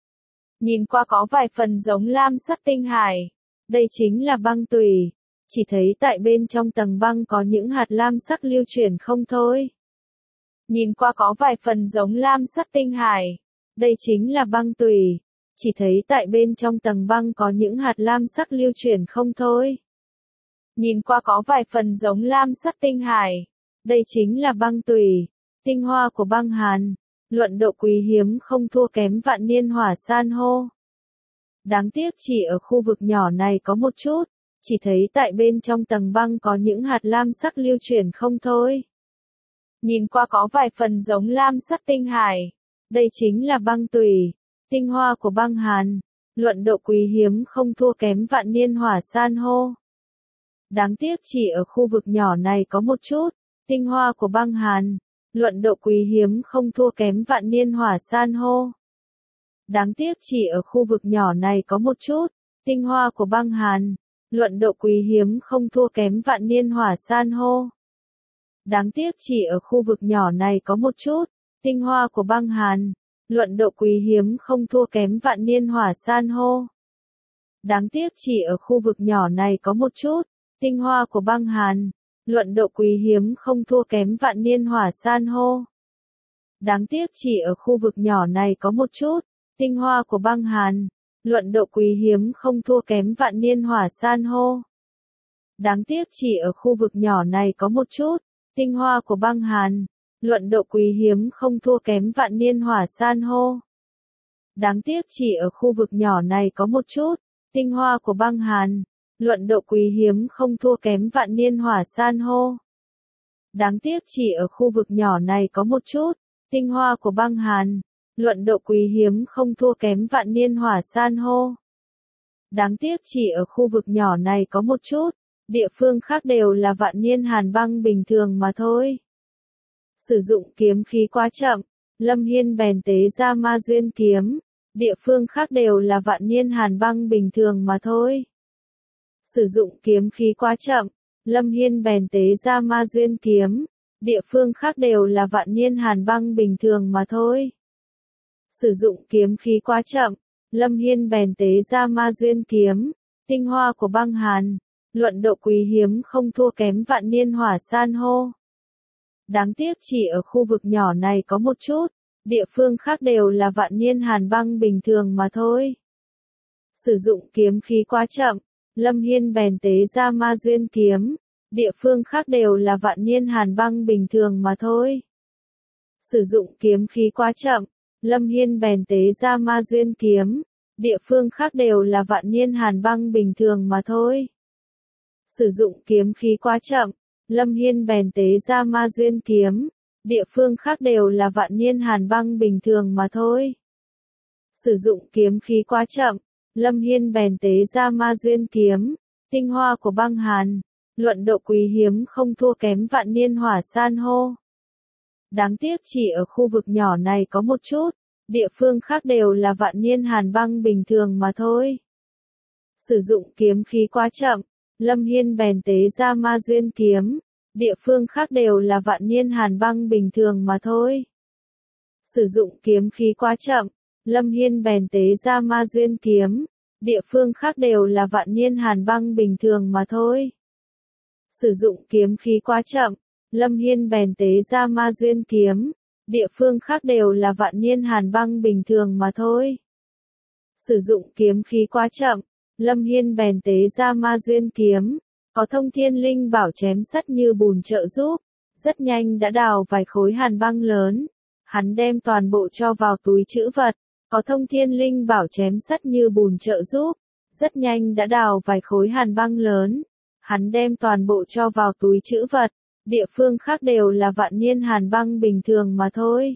Nhìn qua có vài phần giống lam sắc tinh hải. Đây chính là băng tùy. Chỉ thấy tại bên trong tầng băng có những hạt lam sắc lưu chuyển không thôi. Nhìn qua có vài phần giống lam sắc tinh hải. Đây chính là băng tùy. Chỉ thấy tại bên trong tầng băng có những hạt lam sắc lưu chuyển không thôi. Nhìn qua có vài phần giống lam sắc tinh hải. Đây chính là băng tùy. Tinh hoa của băng hàn. Luận độ quý hiếm không thua kém vạn niên hỏa san hô. Đáng tiếc chỉ ở khu vực nhỏ này có một chút. Chỉ thấy tại bên trong tầng băng có những hạt lam sắc lưu chuyển không thôi. Nhìn qua có vài phần giống lam sắc tinh hải. Đây chính là băng tùy. Tinh hoa của băng hàn. Luận độ quý hiếm không thua kém vạn niên hỏa san hô. Đáng tiếc chỉ ở khu vực nhỏ này có một chút. Tinh hoa của băng hàn. Luận độ quý hiếm không thua kém vạn niên hỏa san hô. Đáng tiếc chỉ ở khu vực nhỏ này có một chút. Tinh hoa của băng hàn. Luận độ quý hiếm không thua kém vạn niên hỏa san hô. Đáng tiếc chỉ ở khu vực nhỏ này có một chút. Tinh hoa của băng hàn. Luận độ quý hiếm không thua kém vạn niên hỏa san hô. Đáng tiếc chỉ ở khu vực nhỏ này có một chút. Tinh hoa của băng hàn. Luận độ quý hiếm không thua kém vạn niên hỏa san hô. Đáng tiếc chỉ ở khu vực nhỏ này có một chút. Tinh hoa của băng hàn. Luận độ quý hiếm không thua kém vạn niên hỏa san hô. Đáng tiếc chỉ ở khu vực nhỏ này có một chút. Tinh hoa của băng hàn. Luận độ quý hiếm không thua kém vạn niên hỏa san hô. Đáng tiếc chỉ ở khu vực nhỏ này có một chút. Tinh hoa của băng hàn. Luận độ quý hiếm không thua kém vạn niên hỏa san hô. Đáng tiếc chỉ ở khu vực nhỏ này có một chút. Tinh hoa của băng hàn. Luận độ quý hiếm không thua kém vạn niên hỏa san hô. Đáng tiếc chỉ ở khu vực nhỏ này có một chút. Địa phương khác đều là vạn niên hàn băng bình thường mà thôi. Sử dụng kiếm khí quá chậm. Lâm Hiên bèn tế ra ma duyên kiếm. Địa phương khác đều là vạn niên hàn băng bình thường mà thôi. Sử dụng kiếm khí quá chậm. Lâm Hiên bèn tế ra ma duyên kiếm. Địa phương khác đều là vạn niên hàn băng bình thường mà thôi. Sử dụng kiếm khí quá chậm. Lâm Hiên bèn tế ra ma duyên kiếm. Tinh hoa của băng hàn. Luận độ quý hiếm không thua kém vạn niên hỏa san hô. Đáng tiếc chỉ ở khu vực nhỏ này có một chút. Địa phương khác đều là vạn niên hàn băng bình thường mà thôi. Sử dụng kiếm khí quá chậm. Lâm Hiên bèn tế ra ma duyên kiếm. Địa phương khác đều là vạn niên hàn băng bình thường mà thôi. Sử dụng kiếm khí quá chậm. Lâm Hiên bèn tế ra ma duyên kiếm. Địa phương khác đều là vạn niên hàn băng bình thường mà thôi. Sử dụng kiếm khí quá chậm. Lâm Hiên bèn tế ra ma duyên kiếm. Địa phương khác đều là vạn niên hàn băng bình thường mà thôi. Sử dụng kiếm khí quá chậm. Lâm Hiên bèn tế ra ma duyên kiếm. Tinh hoa của băng hàn. Luận độ quý hiếm không thua kém vạn niên hỏa san hô. Đáng tiếc chỉ ở khu vực nhỏ này có một chút. Địa phương khác đều là vạn niên hàn băng bình thường mà thôi. Sử dụng kiếm khí quá chậm. Lâm Hiên bèn tế ra ma duyên kiếm. Địa phương khác đều là vạn niên hàn băng bình thường mà thôi. Sử dụng kiếm khí quá chậm. Lâm Hiên bèn tế ra ma duyên kiếm. Địa phương khác đều là vạn niên hàn băng bình thường mà thôi. Sử dụng kiếm khí quá chậm. Lâm Hiên bèn tế ra ma duyên kiếm. Địa phương khác đều là vạn niên hàn băng bình thường mà thôi. Sử dụng kiếm khí quá chậm. Lâm Hiên bèn tế ra ma duyên kiếm. Có thông thiên linh bảo chém sắt như bùn trợ giúp. Rất nhanh đã đào vài khối hàn băng lớn. Hắn đem toàn bộ cho vào túi trữ vật. Có thông thiên linh bảo chém sắt như bùn trợ giúp. Rất nhanh đã đào vài khối hàn băng lớn. Hắn đem toàn bộ cho vào túi trữ vật. Địa phương khác đều là vạn niên hàn băng bình thường mà thôi.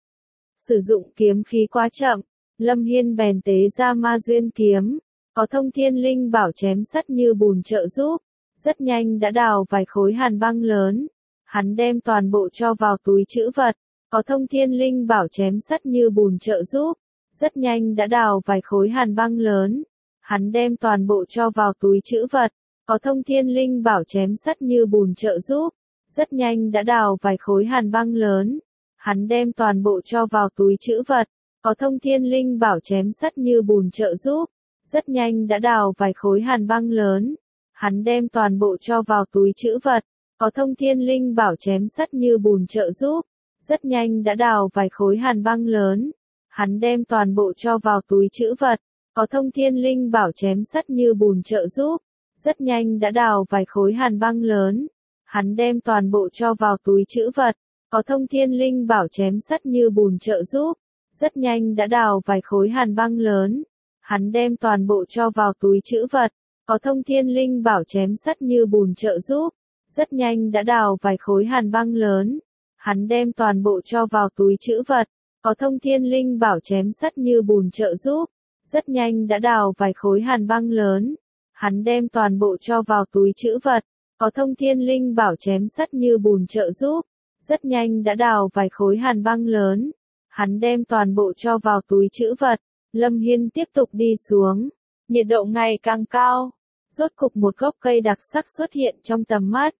Sử dụng kiếm khí quá chậm. Lâm Hiên bèn tế ra ma duyên kiếm. Có thông thiên linh bảo chém sắt như bùn trợ giúp. Rất nhanh đã đào vài khối hàn băng lớn. Hắn đem toàn bộ cho vào túi trữ vật. Có thông thiên linh bảo chém sắt như bùn trợ giúp. Rất nhanh đã đào vài khối hàn băng lớn. Hắn đem toàn bộ cho vào túi trữ vật. Có thông thiên linh bảo chém sắt như bùn trợ giúp. Rất nhanh đã đào vài khối hàn băng lớn. Hắn đem toàn bộ cho vào túi trữ vật. Có thông thiên linh bảo chém sắt như bùn trợ giúp. Rất nhanh đã đào vài khối hàn băng lớn. Hắn đem toàn bộ cho vào túi trữ vật. Có thông thiên linh bảo chém sắt như bùn trợ giúp. rất nhanh đã đào vài khối hàn băng lớn. Hắn đem toàn bộ cho vào túi trữ vật, có thông thiên linh bảo chém sắt như bùn trợ giúp. Rất nhanh đã đào vài khối hàn băng lớn. Hắn đem toàn bộ cho vào túi trữ vật, có thông thiên linh bảo chém sắt như bùn trợ giúp. Rất nhanh đã đào vài khối hàn băng lớn. Hắn đem toàn bộ cho vào túi trữ vật, có thông thiên linh bảo chém sắt như bùn trợ giúp. Rất nhanh đã đào vài khối hàn băng lớn. Hắn đem toàn bộ cho vào túi trữ vật, có thông thiên linh bảo chém sắt như bùn trợ giúp. Rất nhanh đã đào vài khối hàn băng lớn. Hắn đem toàn bộ cho vào túi trữ vật, có thông thiên linh bảo chém sắt như bùn trợ giúp. Rất nhanh đã đào vài khối hàn băng lớn. Hắn đem toàn bộ cho vào túi trữ vật. Lâm Hiên tiếp tục đi xuống. Nhiệt độ ngày càng cao. Rốt cục một gốc cây đặc sắc xuất hiện trong tầm mắt.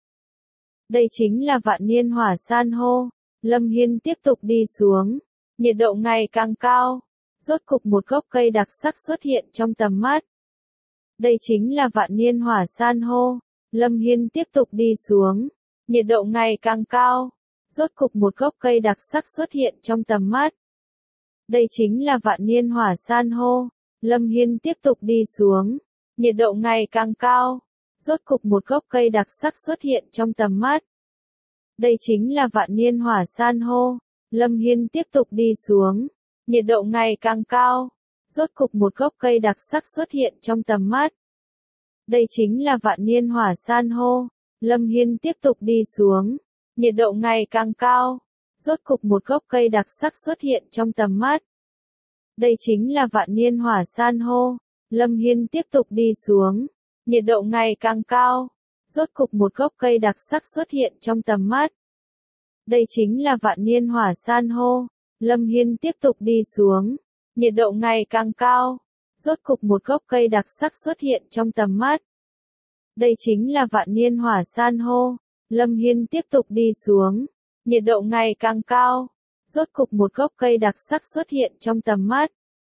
Đây chính là vạn niên hỏa san hô. Lâm Hiên tiếp tục đi xuống. Nhiệt độ ngày càng cao. Rốt cục một gốc cây đặc sắc xuất hiện trong tầm mắt. Đây chính là vạn niên hỏa san hô. Lâm Hiên tiếp tục đi xuống. Nhiệt độ ngày càng cao. Rốt cục một gốc cây đặc sắc xuất hiện trong tầm mắt. Đây chính là vạn niên hỏa san hô. Lâm Hiên tiếp tục đi xuống. Nhiệt độ ngày càng cao. Rốt cục một gốc cây đặc sắc xuất hiện trong tầm mắt. Đây chính là vạn niên hỏa san hô. Lâm Hiên tiếp tục đi xuống. Nhiệt độ ngày càng cao. Rốt cục một gốc cây đặc sắc xuất hiện trong tầm mắt. Đây chính là vạn niên hỏa san hô. Lâm Hiên tiếp tục đi xuống. Nhiệt độ ngày càng cao. Rốt cục một gốc cây đặc sắc xuất hiện trong tầm mắt. Đây chính là vạn niên hỏa san hô. Lâm Hiên tiếp tục đi xuống. Nhiệt độ ngày càng cao. Rốt cục một gốc cây đặc sắc xuất hiện trong tầm mắt. Đây chính là vạn niên hỏa san hô. Lâm Hiên tiếp tục đi xuống. Nhiệt độ ngày càng cao. Rốt cục một gốc cây đặc sắc xuất hiện trong tầm mắt. Đây chính là vạn niên hỏa san hô. Lâm Hiên tiếp tục đi xuống. Nhiệt độ ngày càng cao. Rốt cục một gốc cây đặc sắc xuất hiện trong tầm mắt.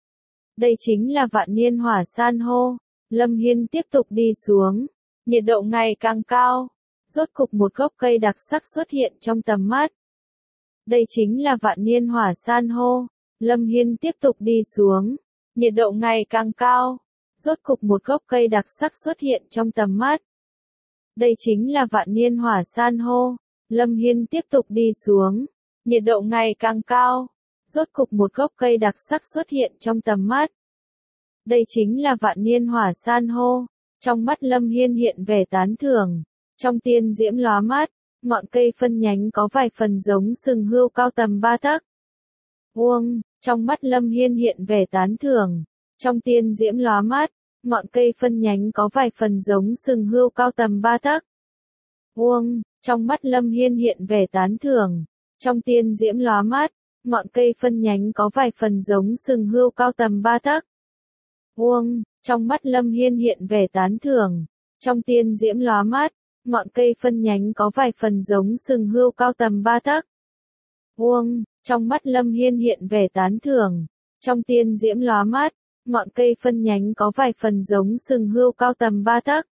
Đây chính là vạn niên hỏa san hô. Lâm Hiên tiếp tục đi xuống. Nhiệt độ ngày càng cao. Rốt cục một gốc cây đặc sắc xuất hiện trong tầm mắt. Đây chính là vạn niên hỏa san hô. Lâm Hiên tiếp tục đi xuống. Nhiệt độ ngày càng cao. Rốt cục một gốc cây đặc sắc xuất hiện trong tầm mắt. Đây chính là vạn niên hỏa san hô. Lâm Hiên tiếp tục đi xuống. Nhiệt độ ngày càng cao. Rốt cục một gốc cây đặc sắc xuất hiện trong tầm mắt. Đây chính là vạn niên hỏa san hô. Trong mắt Lâm Hiên hiện vẻ tán thưởng. Trong tiên diễm lóa mắt, ngọn cây phân nhánh có vài phần giống sừng hươu cao tầm 3 tấc. Vuông, trong mắt Lâm Hiên hiện vẻ tán thưởng. Trong tiên diễm lóa mắt, ngọn cây phân nhánh có vài phần giống sừng hươu cao tầm 3 tấc. Vuông, trong mắt Lâm Hiên hiện vẻ tán thưởng. Trong tiên diễm lóa mắt, ngọn cây phân nhánh có vài phần giống sừng hươu cao tầm 3 tấc. Vuông, trong mắt Lâm Hiên hiện vẻ tán thưởng. Trong tiên diễm lóa mắt, ngọn cây phân nhánh có vài phần giống sừng hươu cao tầm 3 tấc. Vuông, trong mắt Lâm Hiên hiện vẻ tán thưởng. Trong tiên diễm lóa mắt, ngọn cây phân nhánh có vài phần giống sừng hươu cao tầm 3 tấc.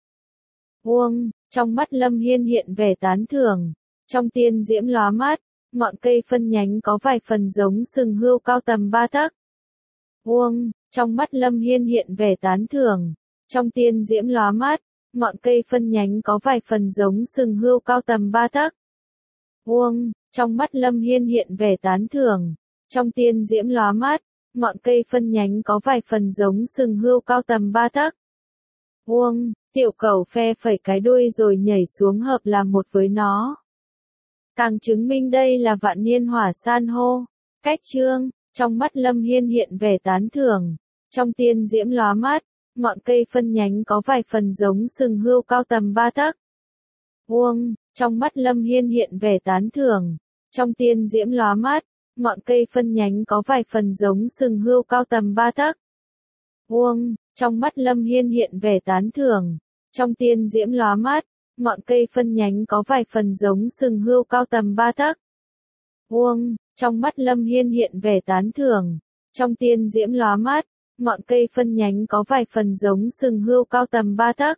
Vuông, trong mắt Lâm Hiên hiện vẻ tán thưởng. Trong tiên diễm lóa mắt, ngọn cây phân nhánh có vài phần giống sừng hươu cao tầm 3 tấc. Vuông, trong mắt Lâm Hiên hiện vẻ tán thưởng. Trong tiên diễm lóa mắt, ngọn cây phân nhánh có vài phần giống sừng hươu cao tầm 3 tấc. Vuông, trong mắt Lâm Hiên hiện vẻ tán thưởng. Trong tiên diễm lóa mắt, ngọn cây phân nhánh có vài phần giống sừng hươu cao tầm 3 tấc. Vuông, tiểu cẩu phe phẩy cái đuôi rồi nhảy xuống hợp làm một với nó. Càng chứng minh đây là vạn niên hỏa san hô. Cách chương, trong mắt Lâm Hiên hiện vẻ tán thưởng. Trong tiên diễm lóa mắt, ngọn cây phân nhánh có vài phần giống sừng hươu cao tầm 3 tấc. Vuông, trong mắt Lâm Hiên hiện vẻ tán thưởng. Trong tiên diễm lóa mắt, ngọn cây phân nhánh có vài phần giống sừng hươu cao tầm 3 tấc. Vuông, trong mắt Lâm Hiên hiện vẻ tán thưởng. Trong tiên diễm lóa mắt, ngọn cây phân nhánh có vài phần giống sừng hươu cao tầm 3 tấc. Vuông, trong mắt Lâm Hiên hiện vẻ tán thưởng. Trong tiên diễm lóa mắt, ngọn cây phân nhánh có vài phần giống sừng hươu cao tầm 3 tấc.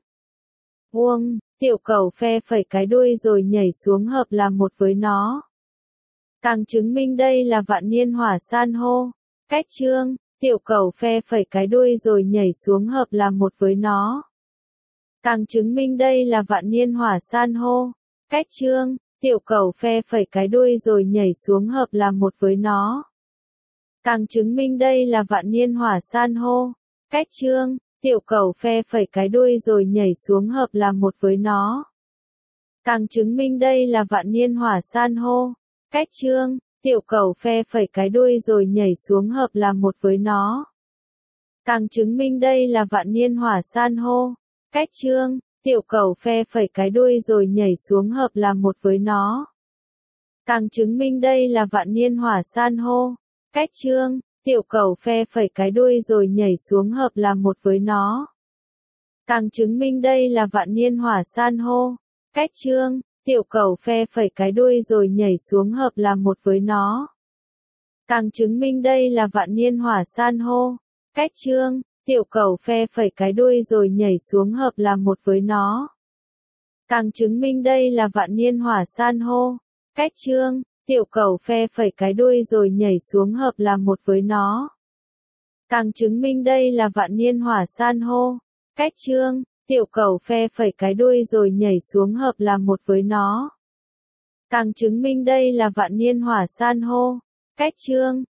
Vuông, tiểu cẩu phe phẩy cái đuôi rồi nhảy xuống hợp làm một với nó. Càng chứng minh đây là vạn niên hỏa san hô. Cách chương, tiểu cẩu phe phẩy cái đuôi rồi nhảy xuống hợp làm một với nó. Càng chứng minh đây là vạn niên hỏa san hô. Cách chương, tiểu cẩu phe phẩy cái đuôi rồi nhảy xuống hợp làm một với nó. Càng chứng minh đây là vạn niên hỏa san hô. Cách chương, tiểu cẩu phe phẩy cái đuôi rồi nhảy xuống hợp làm một với nó. Càng chứng minh đây là vạn niên hỏa san hô. Cách chương, tiểu cẩu phe phẩy cái đuôi rồi nhảy xuống hợp làm một với nó. Càng chứng minh đây là vạn niên hỏa san hô. Cách chương, tiểu cẩu phe phẩy cái đuôi rồi nhảy xuống hợp làm một với nó. Càng chứng minh đây là vạn niên hỏa san hô. Cách chương, tiểu cẩu phe phẩy cái đuôi rồi nhảy xuống hợp làm một với nó. Càng chứng minh đây là vạn niên hỏa san hô. Cách chương, tiểu cẩu phe phẩy cái đuôi rồi nhảy xuống hợp làm một với nó. Càng chứng minh đây là vạn niên hỏa san hô. Cách chương, tiểu cẩu phe phẩy cái đuôi rồi nhảy xuống hợp làm một với nó. Càng chứng minh đây là vạn niên hỏa san hô. Cách chương, tiểu cẩu phe phẩy cái đuôi rồi nhảy xuống hợp làm một với nó. Càng chứng minh đây là vạn niên hỏa san hô. Cách chương, tiểu cẩu phe phẩy cái đuôi rồi nhảy xuống hợp làm một với nó. Càng chứng minh đây là vạn niên hỏa san hô. Cách chương,